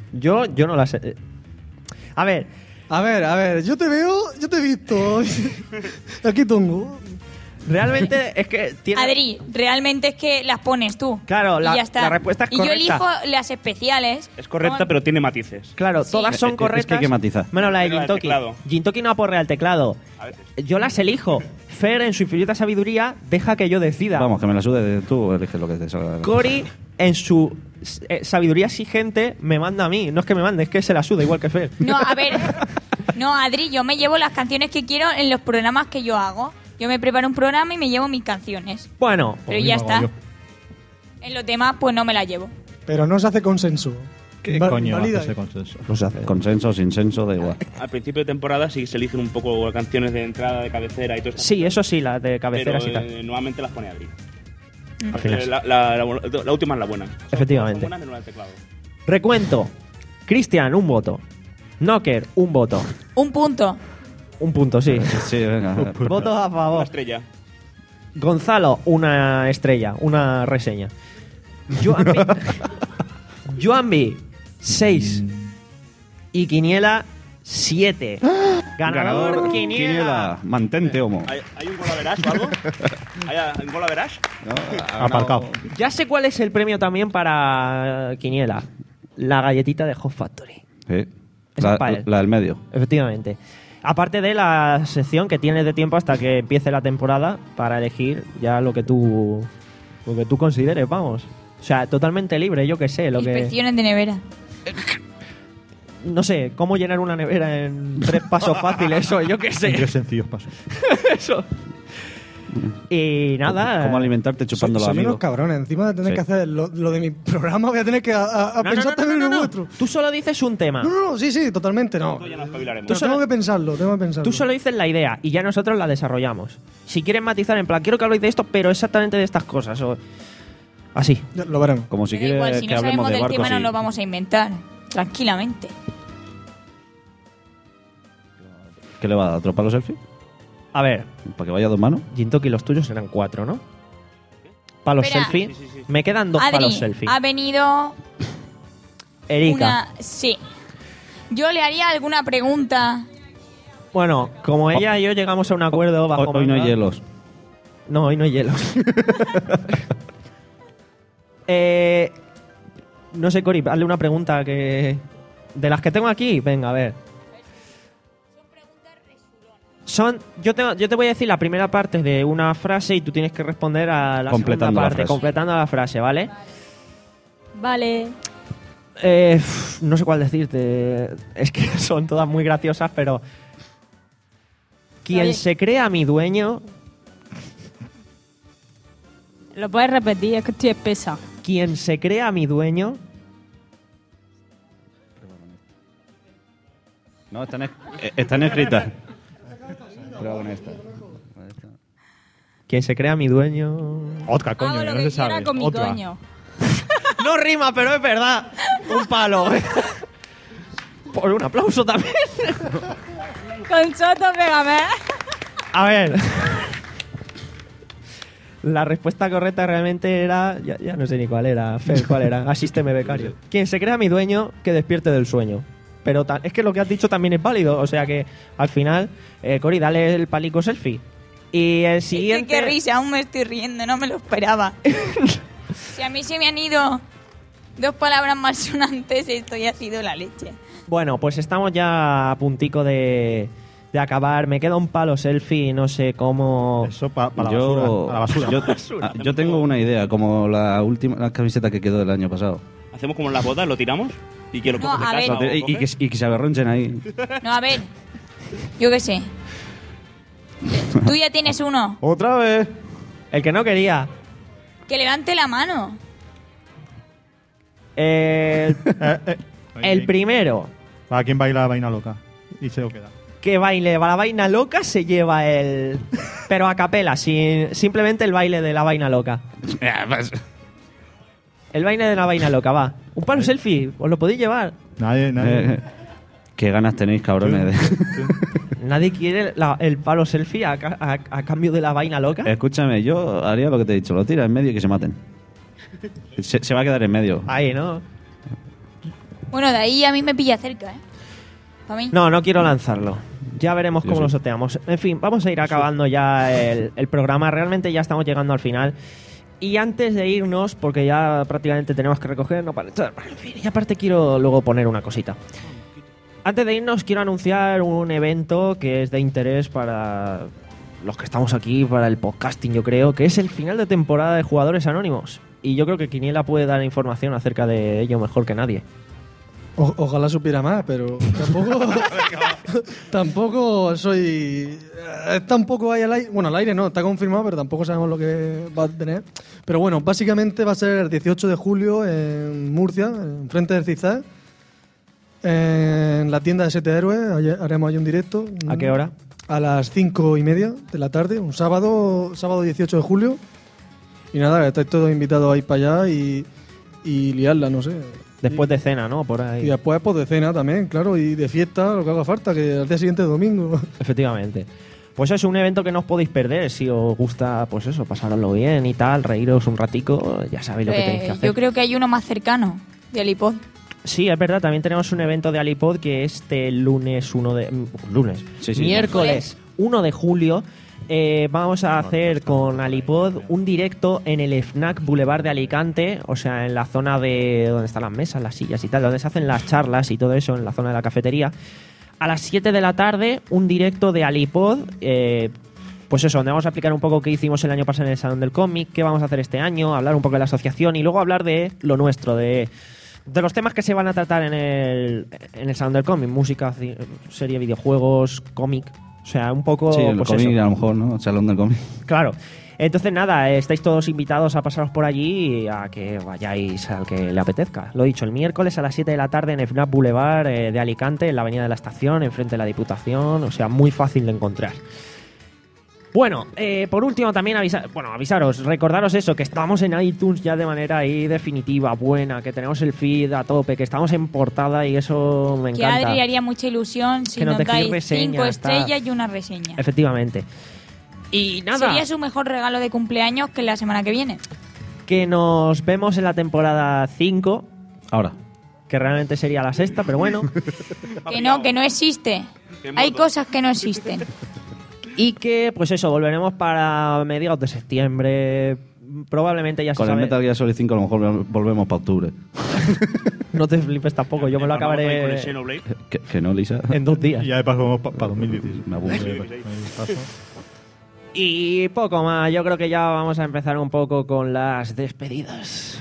Yo, yo no la sé. A ver. A ver, a ver, yo te veo, yo te he visto. Aquí tengo. Realmente es que tiene... Adri, realmente es que las pones tú. Claro, y la, ya está. la respuesta es y correcta. yo elijo las especiales. Es correcta, con- pero tiene matices. Claro, todas son Es- es correctas. que hay que matizar. Menos la de Menos la del Gintoki. teclado. Gintoki no aporrea el teclado. A veces. Yo las elijo. Fer, en su infinita sabiduría, deja que yo decida. Vamos, que me la sude. Tú eliges lo que te salga. Cory, en su eh, sabiduría exigente, me manda a mí. No es que me mande, es que se la suda igual que Fer. No, a ver. No, Adri, yo me llevo las canciones que quiero en los programas que yo hago. Yo me preparo un programa y me llevo mis canciones. Bueno, Pero ya está. En los demás, pues no me las llevo. Pero no se hace consenso. ¿Qué Va- coño valida hace ese ahí. consenso? no se hace. Consenso, sin senso, da igual. Al principio de temporada sí que se eligen un poco canciones de entrada, de cabecera y todo eso. Sí, eso sí, las de cabeceras pero, y tal. eh, nuevamente las pone Adri. Al final. Eh, La, la- la- la última es la buena. Son- Efectivamente. son buenas, menos la del teclado. Recuento. Cristian, un voto. Knocker, un voto. Un punto. Un punto, sí. Sí, venga. Votos a Una favor. estrella. Gonzalo, una estrella, una reseña. Joanby, Joanby seis. Y Quiniela, siete. Ganador, Quiniela. Mantente, homo. ¿Hay, hay un gol a verás o algo? ¿Hay un gol a verás? Aparcado. Ya sé cuál es el premio también para Quiniela. La galletita de Hot Factory. Sí. Esa es para La, él. la del medio. Efectivamente. Aparte de la sección que tienes de tiempo hasta que empiece la temporada para elegir ya lo que tú lo que tú consideres, vamos. O sea, totalmente libre, yo que sé, lo que Inspecciones de nevera. no sé, cómo llenar una nevera en tres pasos fáciles, eso, yo que En sé. tres sencillos pasos. Eso. Y nada. ¿Cómo alimentarte chupando los Soy unos amigos? cabrones. Encima de tener Sí. que hacer lo, lo de mi programa, voy a tener que a, a- a No, no, pensar no, no, también no, en no, lo no. vuestro. Tú solo dices un tema. No, no, no, sí, sí, totalmente no. Ya nos espabilaremos. Pero solo- tengo que pensarlo, tengo que pensarlo. Tú solo dices la idea y ya nosotros la desarrollamos. Si quieren matizar en plan, quiero que habléis de esto, pero exactamente de estas cosas. O así. Ya, lo veremos. Como si Pero igual, quieres si que no hablemos sabemos de del barcos tema, y... nos lo vamos a inventar. Tranquilamente. ¿Qué le va a dar? ¿Otro palo selfie? A ver, ¿Para que vaya a dos manos? Gintoki, los tuyos eran cuatro, ¿no? Palos Espera. selfie. Me quedan dos Adri, palos selfie. ha venido Erika. una... Sí. Yo le haría alguna pregunta. Bueno, como ella y yo llegamos a un acuerdo bajo Hoy, hoy no hay manga- hielos. No, hoy no hay hielos. eh, no sé, Cori, hazle una pregunta que... De las que tengo aquí, venga, a ver. Son, yo, te, yo te voy a decir la primera parte de una frase y tú tienes que responder a la Completando segunda la parte, frase. completando la frase, ¿vale? Vale. Eh, uf, no sé cuál decirte. Es que son todas muy graciosas, pero... Quien Oye. se crea mi dueño, Lo puedes repetir, es que estoy espesa. quien se crea mi dueño, No, están, es- eh, están escritas. Prueba con esta. quien se crea mi dueño... Otra, coño, Hago que lo no que se quiera sabe. con mi Otra. coño. No rima, pero es verdad. Un palo. Por un aplauso también. Con Soto, pégame. A ver. La respuesta correcta realmente era... Ya, ya no sé ni cuál era. Fer, ¿cuál era? Asísteme, becario. Quien se crea mi dueño, que despierte del sueño. Pero ta- es que lo que has dicho también es válido. O sea que, al final, eh, Cori, dale el palico selfie. Y el Es que siguiente... qué risa, aún me estoy riendo, no me lo esperaba. Si a mí se me han ido dos palabras más sonantes, esto ya ha sido la leche. Bueno, pues estamos ya a puntico de, de acabar. Me queda un palo selfie y no sé cómo... Eso para la Yo, basura. A la basura. yo, ah, yo tengo una idea, como la última la camiseta que quedó del año pasado. Hacemos como en las bodas, lo tiramos y que lo No, coge de a casa. ver. o Y, y coge. que, y que se aberronchen ahí. No, a ver, yo qué sé. Tú ya tienes uno. ¡Otra vez! El que no quería. Que levante la mano. El, Eh, eh. el primero ¿Para quién baila la vaina loca? Y se lo queda. que baile la vaina loca se lleva el... Pero a capela, sin, simplemente el baile de la vaina loca. El baile de la vaina loca, va. Un palo selfie, os lo podéis llevar. Nadie, nadie. Eh, qué ganas tenéis, cabrones. de- Nadie quiere la- el palo selfie a, ca- a- a cambio de la vaina loca. Escúchame, yo haría lo que te he dicho. Lo tira en medio y que se maten. Se, se va a quedar en medio. Ahí, ¿no? Bueno, de ahí a mí me pilla cerca, ¿eh? Para mí. No, no quiero lanzarlo. Ya veremos Yo cómo sí. lo sorteamos. En fin, vamos a ir acabando ya el, el programa. Realmente ya estamos llegando al final. Y antes de irnos, porque ya prácticamente tenemos que recoger, no para echar. En fin, y aparte quiero luego poner una cosita. Antes de irnos, quiero anunciar un evento que es de interés para los que estamos aquí, para el podcasting, yo creo, que es el final de temporada de Jugadores Anónimos. Y yo creo que Quiniela puede dar información acerca de ello mejor que nadie. O- ojalá supiera más, pero tampoco tampoco soy eh, está un poco ahí al aire, bueno, al aire no, está confirmado, pero tampoco sabemos lo que va a tener. Pero bueno, básicamente va a ser el dieciocho de julio en Murcia, en frente del CISAE, en la tienda de Siete Héroes. Allí- haremos ahí un directo. ¿A qué hora? A las cinco y media de la tarde, un sábado, sábado dieciocho de julio. Y nada, estáis todos invitados a ir para allá y, y liarla, no sé. Después de cena, ¿no? Por ahí. Y después pues, de cena también, claro, y de fiesta, lo que haga falta, que al día siguiente es domingo. Efectivamente. Pues es un evento que no os podéis perder si os gusta, pues eso, pasaroslo bien y tal, reíros un ratico, ya sabéis lo que tenéis que Eh, hacer. yo creo que hay uno más cercano de Alipod. Sí, es verdad, también tenemos un evento de Alipod que este lunes uno de... mm, Lunes. Sí, sí. Miércoles uno de julio eh, vamos a hacer con Alipod un directo en el FNAC Boulevard de Alicante, o sea, en la zona de donde están las mesas, las sillas y tal, donde se hacen las charlas y todo eso, en la zona de la cafetería. A las siete de la tarde, un directo de Alipod, eh, pues eso, donde vamos a explicar un poco qué hicimos el año pasado en el Salón del Cómic, qué vamos a hacer este año, hablar un poco de la asociación y luego hablar de lo nuestro, de, de los temas que se van a tratar en el, en el Salón del Cómic, música, ci- serie, videojuegos, cómic, o sea, un poco... Sí, el pues cómic eso. a lo mejor, ¿no? El salón del cómic. Claro. Entonces, nada, eh, estáis todos invitados a pasaros por allí y a que vayáis al que le apetezca. Lo he dicho, el miércoles a las siete de la tarde en el FNAC Boulevard eh, de Alicante, en la Avenida de la Estación, enfrente de la Diputación, o sea, muy fácil de encontrar. Bueno, eh, por último también avisa bueno, avisaros, recordaros eso, que estamos en iTunes ya de manera ahí definitiva, buena, que tenemos el feed a tope, que estamos en portada y eso me Que encanta. Adri haría mucha ilusión si Que nos nos dejéis dais reseñas, cinco tal. estrellas y una reseña. Efectivamente. Y nada, Sería su mejor regalo de cumpleaños que la semana que viene. que nos vemos en la temporada cinco. Ahora. Que realmente sería la sexta, pero bueno. Que no, que no existe. Hay cosas que no existen. Y que, pues eso, volveremos para mediados de septiembre. Probablemente ya se Con el sabe. Metal Gear Solid cinco a lo mejor volvemos para octubre. No te flipes tampoco, yo me lo Con el acabaré Xenoblade. Que, que no, Lisa. en dos días. Y ya de paso vamos para dos mil dieciséis. Me aburre. Y poco más, yo creo que ya vamos a empezar un poco con las despedidas.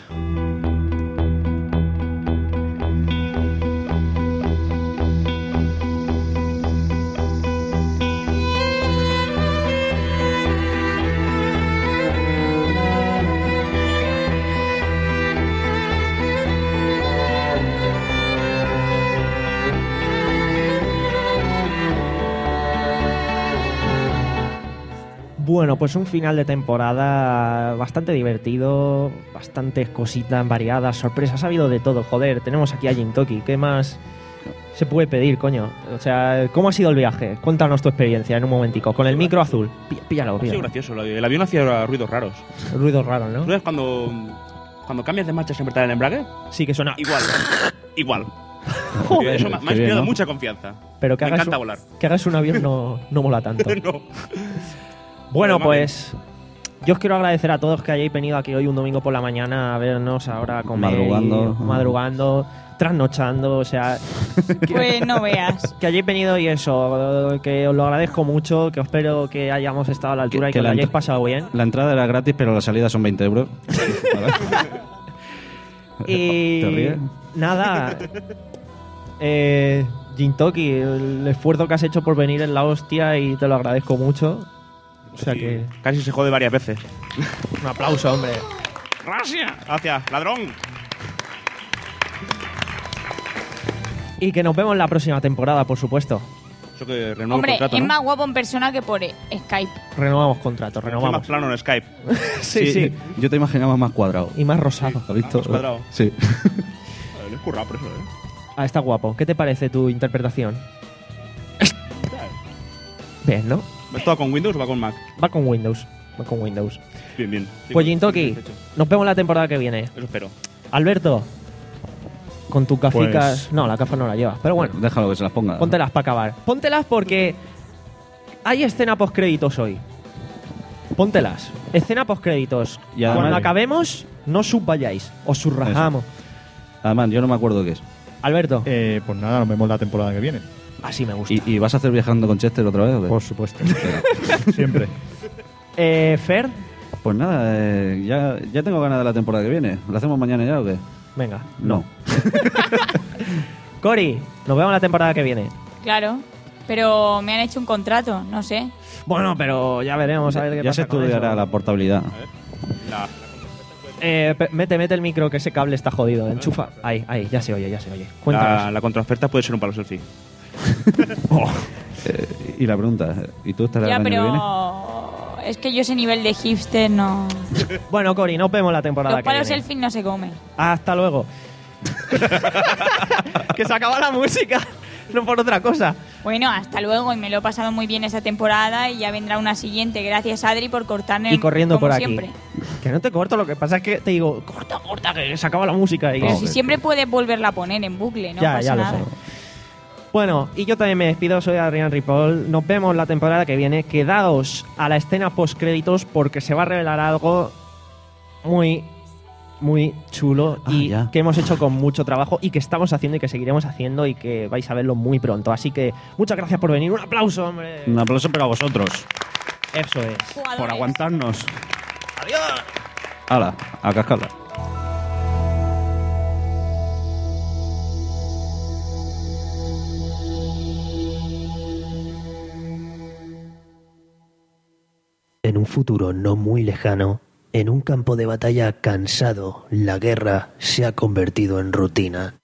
Bueno, pues un final de temporada bastante divertido, bastantes cositas variadas, sorpresas, ha habido de todo, joder, tenemos aquí a Jintoki, ¿qué más se puede pedir, coño? O sea, ¿cómo ha sido el viaje? Cuéntanos tu experiencia en un momentico, con el micro azul, Pí- píllalo, Ha sido píllalo. gracioso. El avión hacía ruidos raros. Ruidos raros, ¿no? ¿Tú ves cuando, cuando cambias de marcha sin apretar el embrague? Sí, que suena... Igual. Igual. Joder, Eso me, me ha qué bien, inspirado ¿no? mucha confianza. Pero que me hagas encanta un, volar. que hagas un avión no, no mola tanto. No. Bueno, Pero, pues yo os quiero agradecer a todos que hayáis venido aquí hoy un domingo por la mañana a vernos ahora con Madrugando. madrugando, trasnochando, o sea, Pues no veas. que hayáis venido y eso, que os lo agradezco mucho, que os espero que hayamos estado a la altura y que, que lo la hayáis entr- pasado bien. La entrada era gratis, pero la salida son veinte euros. Y ¿Te ríes? nada, eh, Jintoki, el esfuerzo que has hecho por venir en la hostia y te lo agradezco mucho. O sea Sí, que Casi se jode varias veces. un aplauso, hombre. ¡Gracias! Gracias, ladrón. Y que nos vemos en la próxima temporada, por supuesto. Eso que renuevo Hombre, el contrato, es ¿no? más guapo en persona que por eh, Skype. Renovamos contrato, Soy renovamos. más plano en Skype. Sí, sí. Yo te imaginaba más cuadrado. Y más rosado. ¿Has visto? Más cuadrado. Sí. Joder, le he currado por eso, ¿eh? Ah, está guapo. ¿Qué te parece tu interpretación? Bien, ¿no? ¿Es todo con Windows o va con Mac? Va con Windows. Va con Windows. Bien, bien. Sí, Pues sí, Jintoki, satisfecho. nos vemos la temporada que viene. Eso espero. Alberto, con tus gaficas. Pues- No, la gafa no la llevas, pero bueno. Déjalo que se las ponga. Póntelas para acabar. Póntelas porque hay escena postcréditos hoy. Póntelas. Escena postcréditos. Y además- Cuando acabemos, no subayáis. Os subrajamos. Además, yo no me acuerdo qué es. Alberto. Eh, pues nada, nos vemos la temporada que viene. Así me gusta. ¿Y, y vas a hacer Viajando con Chester otra vez o qué? Por supuesto. Siempre. Eh, Fer. Pues nada, eh, ya, ya tengo ganas de la temporada que viene. ¿La hacemos mañana ya o qué? Venga. No. Cori, nos vemos la temporada que viene. Claro, pero me han hecho un contrato, no sé. Bueno, pero ya veremos a ver qué Ya pasa se con estudiará eso. la portabilidad. Eh, pe- mete, mete el micro, que ese cable está jodido. Enchufa. Ahí, ahí, ya se oye, ya se oye. Cuéntanos. La, la contraoferta puede ser un palo selfie. Eh, y la pregunta, ¿y tú estarás Ya, el año que viene? pero es que yo ese nivel de hipster no... Bueno, Cori, nos vemos la temporada Los que palos viene. selfie no se comen. Hasta luego. Que se acaba la música, no por otra cosa. Bueno, hasta luego y me lo he pasado muy bien esa temporada y ya vendrá una siguiente. Gracias, Adri, por cortarme Y corriendo como por aquí. siempre. Que no te corto, lo que pasa es que te digo, corta, corta, que se acaba la música. Y Pero si siempre puedes volverla a poner en bucle, no ya, pasa ya lo nada. sé. Bueno, y yo también me despido, soy Adrián Ripoll. Nos vemos la temporada que viene. Quedaos a la escena post-créditos porque se va a revelar algo muy, muy chulo y ya. que hemos hecho con mucho trabajo y que estamos haciendo y que seguiremos haciendo y que vais a verlo muy pronto. Así que muchas gracias por venir. Un aplauso, hombre. Un aplauso para vosotros. Eso es. Por aguantarnos. Adiós. Hala, a cascarla. En un futuro no muy lejano, en un campo de batalla cansado, la guerra se ha convertido en rutina.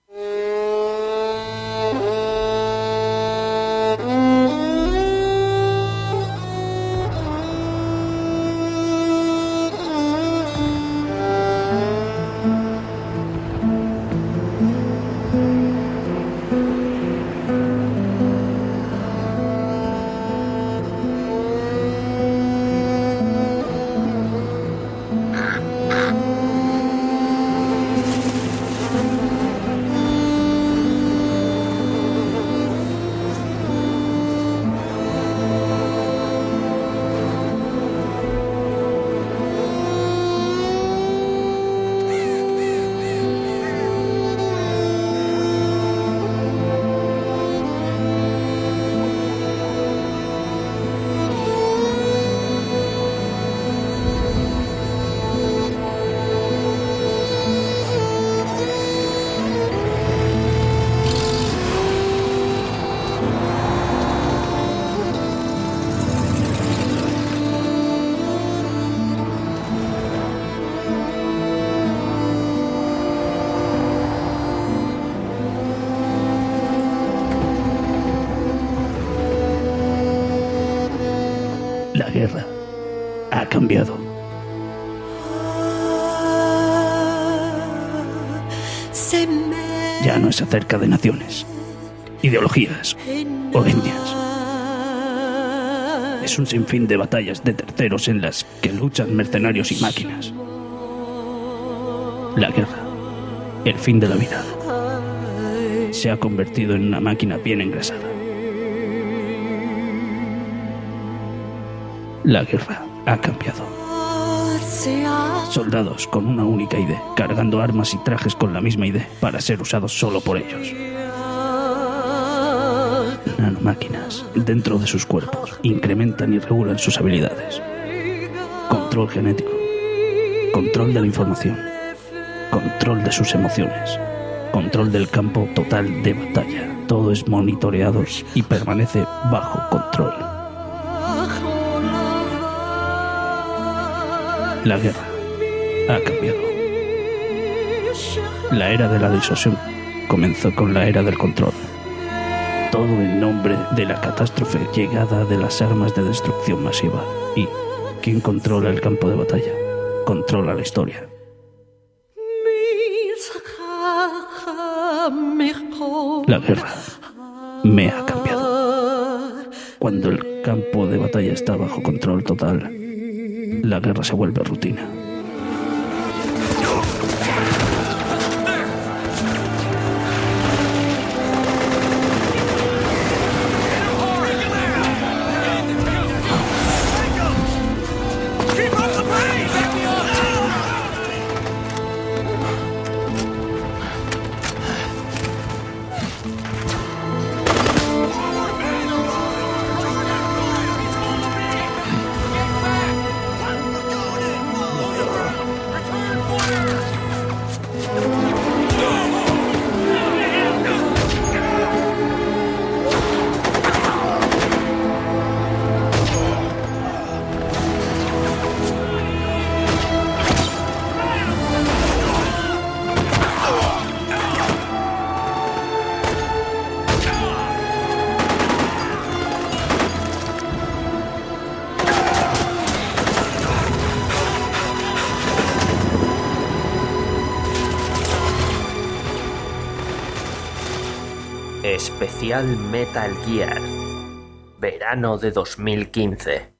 La guerra ha cambiado. Ya no es acerca de naciones, ideologías o etnias. Es un sinfín de batallas de terceros en las que luchan mercenarios y máquinas. La guerra, el fin de la vida, se ha convertido en una máquina bien engrasada. La guerra ha cambiado. Soldados con una única idea, cargando armas y trajes con la misma idea, para ser usados solo por ellos. Nanomáquinas, dentro de sus cuerpos, incrementan y regulan sus habilidades. Control genético. Control de la información. Control de sus emociones. Control del campo total de batalla. Todo es monitoreado y permanece bajo control. La guerra ha cambiado. La era de la disuasión comenzó con la era del control. Todo en nombre de la catástrofe llegada de las armas de destrucción masiva. Y quien controla el campo de batalla, controla la historia. La guerra me ha cambiado. Cuando el campo de batalla está bajo control total, la guerra se vuelve rutina. Especial Metal Gear. Verano de dos mil quince.